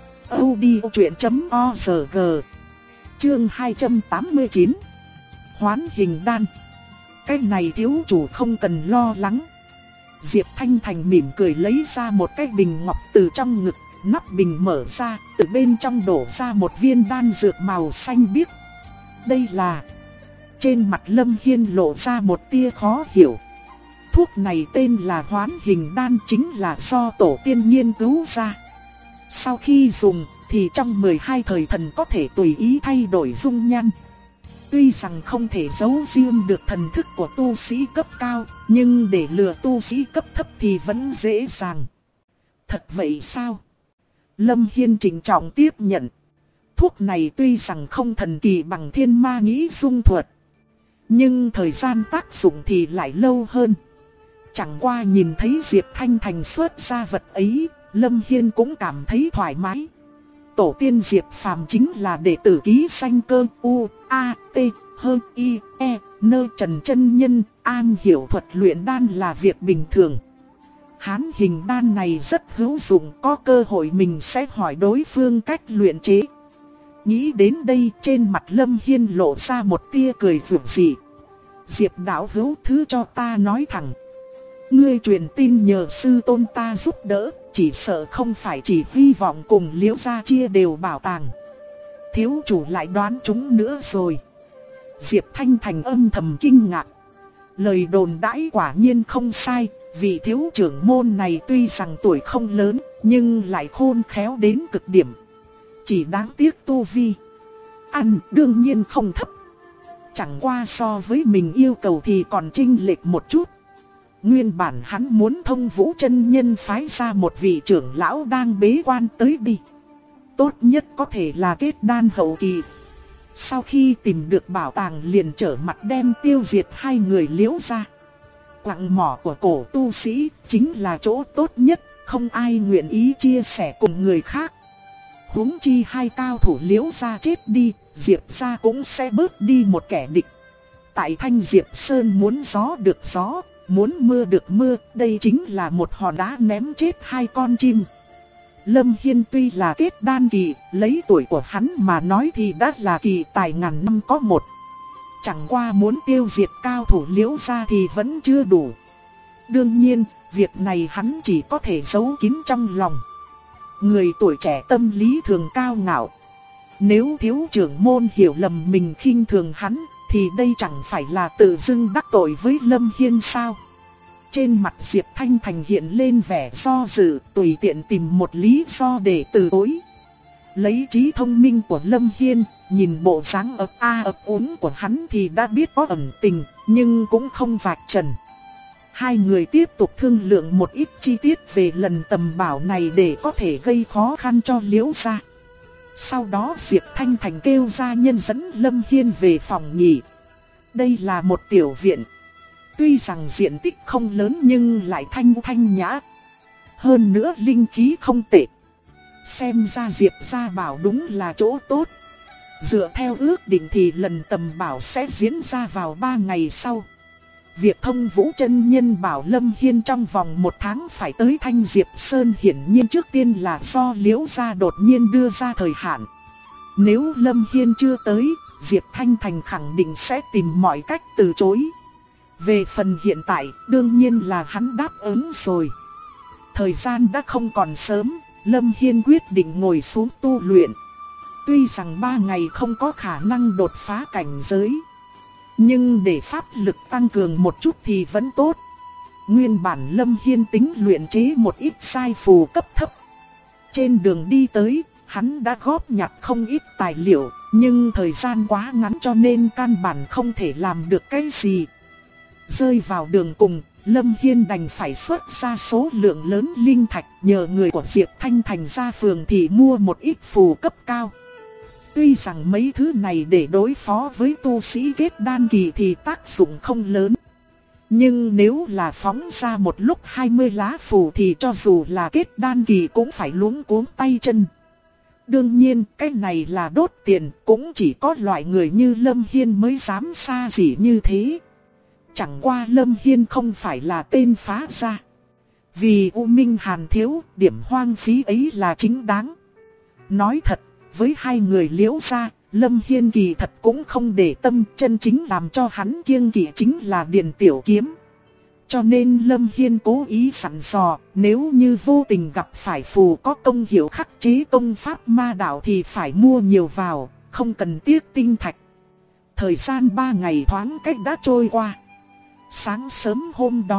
audiochuyện.org. Chương 289. Hoán hình đan. Cái này thiếu chủ không cần lo lắng. Diệp Thanh Thành mỉm cười lấy ra một cái bình ngọc từ trong ngực, nắp bình mở ra, từ bên trong đổ ra một viên đan dược màu xanh biếc. Đây là... Trên mặt Lâm Hiên lộ ra một tia khó hiểu. Thuốc này tên là hoán hình đan, chính là do tổ tiên nghiên cứu ra. Sau khi dùng, thì trong 12 thời thần có thể tùy ý thay đổi dung nhan. Tuy rằng không thể giấu riêng được thần thức của tu sĩ cấp cao, nhưng để lừa tu sĩ cấp thấp thì vẫn dễ dàng. Thật vậy sao? Lâm Hiên trịnh trọng tiếp nhận. Thuốc này tuy rằng không thần kỳ bằng thiên ma nghĩ dung thuật, nhưng thời gian tác dụng thì lại lâu hơn. Chẳng qua nhìn thấy Diệp Thanh Thành xuất ra vật ấy, Lâm Hiên cũng cảm thấy thoải mái. Tổ tiên Diệp Phàm chính là đệ tử ký sanh cơ U, A, T, H, I, E, Nơ Trần chân nhân, an hiểu thuật luyện đan là việc bình thường. Hán hình đan này rất hữu dụng, có cơ hội mình sẽ hỏi đối phương cách luyện chế. Nghĩ đến đây trên mặt Lâm Hiên lộ ra một tia cười rực rỡ. Diệp đạo hữu thứ cho ta nói thẳng. Ngươi truyền tin nhờ sư tôn ta giúp đỡ, chỉ sợ không phải chỉ hy vọng cùng Liễu gia chia đều bảo tàng. Thiếu chủ lại đoán chúng nữa rồi. Diệp Thanh Thành âm thầm kinh ngạc. Lời đồn đãi quả nhiên không sai, vị thiếu trưởng môn này tuy rằng tuổi không lớn, nhưng lại khôn khéo đến cực điểm. Chỉ đáng tiếc tu vi ăn đương nhiên không thấp. Chẳng qua so với mình yêu cầu thì còn chênh lệch một chút. Nguyên bản hắn muốn Thông Vũ chân nhân phái ra một vị trưởng lão đang bế quan tới đi. Tốt nhất có thể là kết đan hậu kỳ. Sau khi tìm được bảo tàng liền trở mặt đem tiêu diệt hai người Liễu gia. Quặng mỏ của cổ tu sĩ chính là chỗ tốt nhất, không ai nguyện ý chia sẻ cùng người khác. Huống chi hai cao thủ Liễu gia chết đi, Diệp gia cũng sẽ bớt đi một kẻ địch. Tại Thanh Diệp Sơn muốn gió được gió, muốn mưa được mưa, đây chính là một hòn đá ném chết hai con chim. Lâm Hiên tuy là kết đan kỳ, lấy tuổi của hắn mà nói thì đã là kỳ tài ngàn năm có một. Chẳng qua muốn tiêu diệt cao thủ Liễu gia thì vẫn chưa đủ. Đương nhiên, việc này hắn chỉ có thể giấu kín trong lòng. Người tuổi trẻ tâm lý thường cao ngạo. Nếu thiếu trưởng môn hiểu lầm mình khinh thường hắn, thì đây chẳng phải là tự dưng đắc tội với Lâm Hiên sao? Trên mặt Diệp Thanh Thành hiện lên vẻ do dự, tùy tiện tìm một lý do để từ chối. Lấy trí thông minh của Lâm Hiên, nhìn bộ dáng ấp a ấp úng của hắn thì đã biết có ẩn tình, nhưng cũng không vạch trần. Hai người tiếp tục thương lượng một ít chi tiết về lần tầm bảo này để có thể gây khó khăn cho Liễu gia. Sau đó Diệp Thanh Thành kêu gia nhân dẫn Lâm Hiên về phòng nghỉ. Đây là một tiểu viện. Tuy rằng diện tích không lớn nhưng lại thanh nhã. Hơn nữa linh khí không tệ. Xem ra Diệp gia bảo đúng là chỗ tốt. Dựa theo ước định thì lần tầm bảo sẽ diễn ra vào 3 ngày sau. Việc Thông Vũ chân nhân bảo Lâm Hiên trong vòng 1 tháng phải tới Thanh Diệp Sơn hiển nhiên trước tiên là do Liễu gia đột nhiên đưa ra thời hạn. Nếu Lâm Hiên chưa tới, Diệp Thanh Thành khẳng định sẽ tìm mọi cách từ chối. Về phần hiện tại, đương nhiên là hắn đáp ứng rồi. Thời gian đã không còn sớm, Lâm Hiên quyết định ngồi xuống tu luyện. Tuy rằng 3 ngày không có khả năng đột phá cảnh giới, nhưng để pháp lực tăng cường một chút thì vẫn tốt. Nguyên bản Lâm Hiên tính luyện chế một ít sai phù cấp thấp. Trên đường đi tới, hắn đã góp nhặt không ít tài liệu, nhưng thời gian quá ngắn cho nên căn bản không thể làm được cái gì. Rơi vào đường cùng, Lâm Hiên đành phải xuất ra số lượng lớn linh thạch, nhờ người của Diệp Thanh Thành ra phường thì mua một ít phù cấp cao. Tuy rằng mấy thứ này để đối phó với tu sĩ kết đan kỳ thì tác dụng không lớn, nhưng nếu là phóng ra một lúc 20 lá phù thì cho dù là kết đan kỳ cũng phải luống cuống tay chân. Đương nhiên cái này là đốt tiền, cũng chỉ có loại người như Lâm Hiên mới dám xa xỉ như thế. Chẳng qua Lâm Hiên không phải là tên phá gia. Vì U Minh Hàn thiếu, điểm hoang phí ấy là chính đáng. Nói thật, với hai người Liễu gia, Lâm Hiên kỳ thật cũng không để tâm, chân chính làm cho hắn kiêng kỵ chính là Điền Tiểu Kiếm. Cho nên Lâm Hiên cố ý sẵn dò, nếu như vô tình gặp phải phù có công hiệu khắc chế công pháp ma đạo thì phải mua nhiều vào, không cần tiếc tinh thạch. Thời gian 3 ngày thoáng cách đã trôi qua. Sáng sớm hôm đó,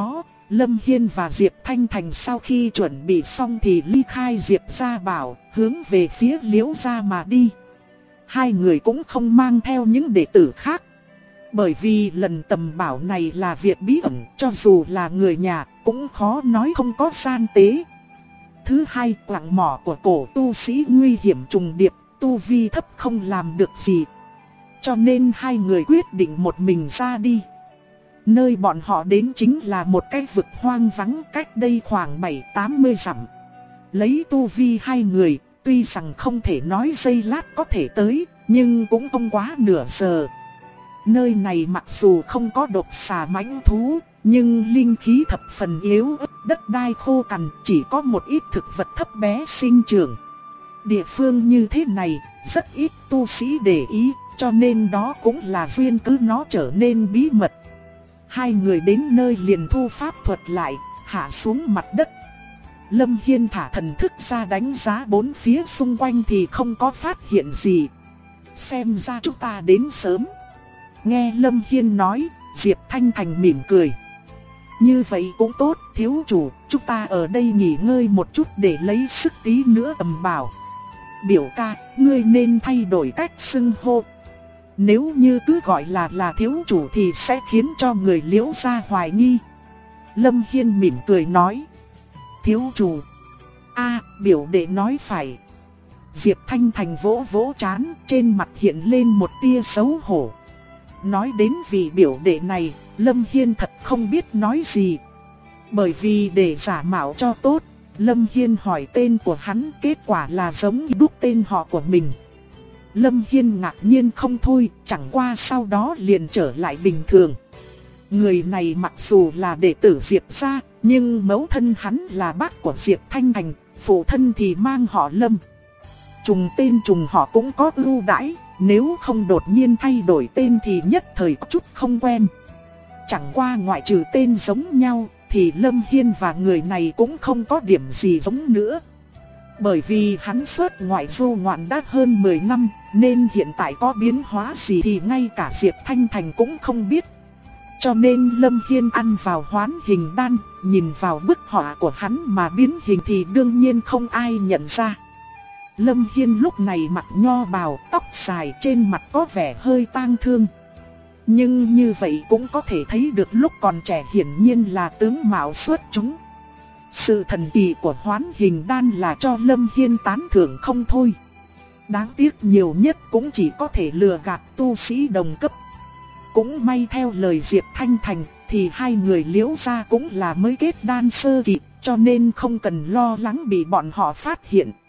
Lâm Hiên và Diệp Thanh Thành sau khi chuẩn bị xong thì ly khai Diệp gia bảo, hướng về phía Liễu gia mà đi. Hai người cũng không mang theo những đệ tử khác. Bởi vì lần tầm bảo này là việc bí ẩn, cho dù là người nhà cũng khó nói không có gian tế. Thứ hai, quặng mỏ của cổ tu sĩ nguy hiểm trùng điệp, tu vi thấp không làm được gì. Cho nên hai người quyết định một mình ra đi. Nơi bọn họ đến chính là một cái vực hoang vắng cách đây khoảng 70-80 dặm. Lấy tu vi hai người, tuy rằng không thể nói giây lát có thể tới, nhưng cũng không quá nửa giờ. Nơi này mặc dù không có độc xà mãnh thú, nhưng linh khí thập phần yếu ớt, đất đai khô cằn, chỉ có một ít thực vật thấp bé sinh trưởng. Địa phương như thế này, rất ít tu sĩ để ý, cho nên đó cũng là duyên cớ nó trở nên bí mật. Hai người đến nơi liền thu pháp thuật lại, hạ xuống mặt đất. Lâm Hiên thả thần thức ra đánh giá bốn phía xung quanh thì không có phát hiện gì. Xem ra chúng ta đến sớm. Nghe Lâm Hiên nói, Diệp Thanh Thành mỉm cười. Như vậy cũng tốt, thiếu chủ, chúng ta ở đây nghỉ ngơi một chút để lấy sức tí nữa tầm bảo. Biểu ca, ngươi nên thay đổi cách xưng hô. Nếu như cứ gọi là thiếu chủ thì sẽ khiến cho người Liễu gia hoài nghi. Lâm Hiên mỉm cười nói. Thiếu chủ. Biểu đệ nói phải. Diệp Thanh Thành vỗ vỗ trán, trên mặt hiện lên một tia xấu hổ. Nói đến vị biểu đệ này, Lâm Hiên thật không biết nói gì. Bởi vì để giả mạo cho tốt, Lâm Hiên hỏi tên của hắn, kết quả là giống đúc tên họ của mình. Lâm Hiên ngạc nhiên không thôi, chẳng qua sau đó liền trở lại bình thường. Người này mặc dù là đệ tử Diệp gia, nhưng mẫu thân hắn là bác của Diệp Thanh Thành, phụ thân thì mang họ Lâm. Trùng tên trùng họ cũng có ưu đãi, nếu không đột nhiên thay đổi tên thì nhất thời có chút không quen. Chẳng qua ngoại trừ tên giống nhau, thì Lâm Hiên và người này cũng không có điểm gì giống nữa. Bởi vì hắn xuất ngoại du ngoạn đã hơn 10 năm, nên hiện tại có biến hóa gì thì ngay cả Diệp Thanh Thành cũng không biết. Cho nên Lâm Hiên ăn vào hoán hình đan, nhìn vào bức họa của hắn mà biến hình thì đương nhiên không ai nhận ra. Lâm Hiên lúc này mặc nho bào, tóc dài, trên mặt có vẻ hơi tang thương. Nhưng như vậy cũng có thể thấy được lúc còn trẻ hiển nhiên là tướng mạo xuất chúng. Sự thần kỳ của hoán hình đan là cho Lâm Hiên tán thưởng không thôi. Đáng tiếc nhiều nhất cũng chỉ có thể lừa gạt tu sĩ đồng cấp. Cũng may theo lời Diệp Thanh Thành thì hai người Liễu gia cũng là mới kết đan sơ kỳ, cho nên không cần lo lắng bị bọn họ phát hiện.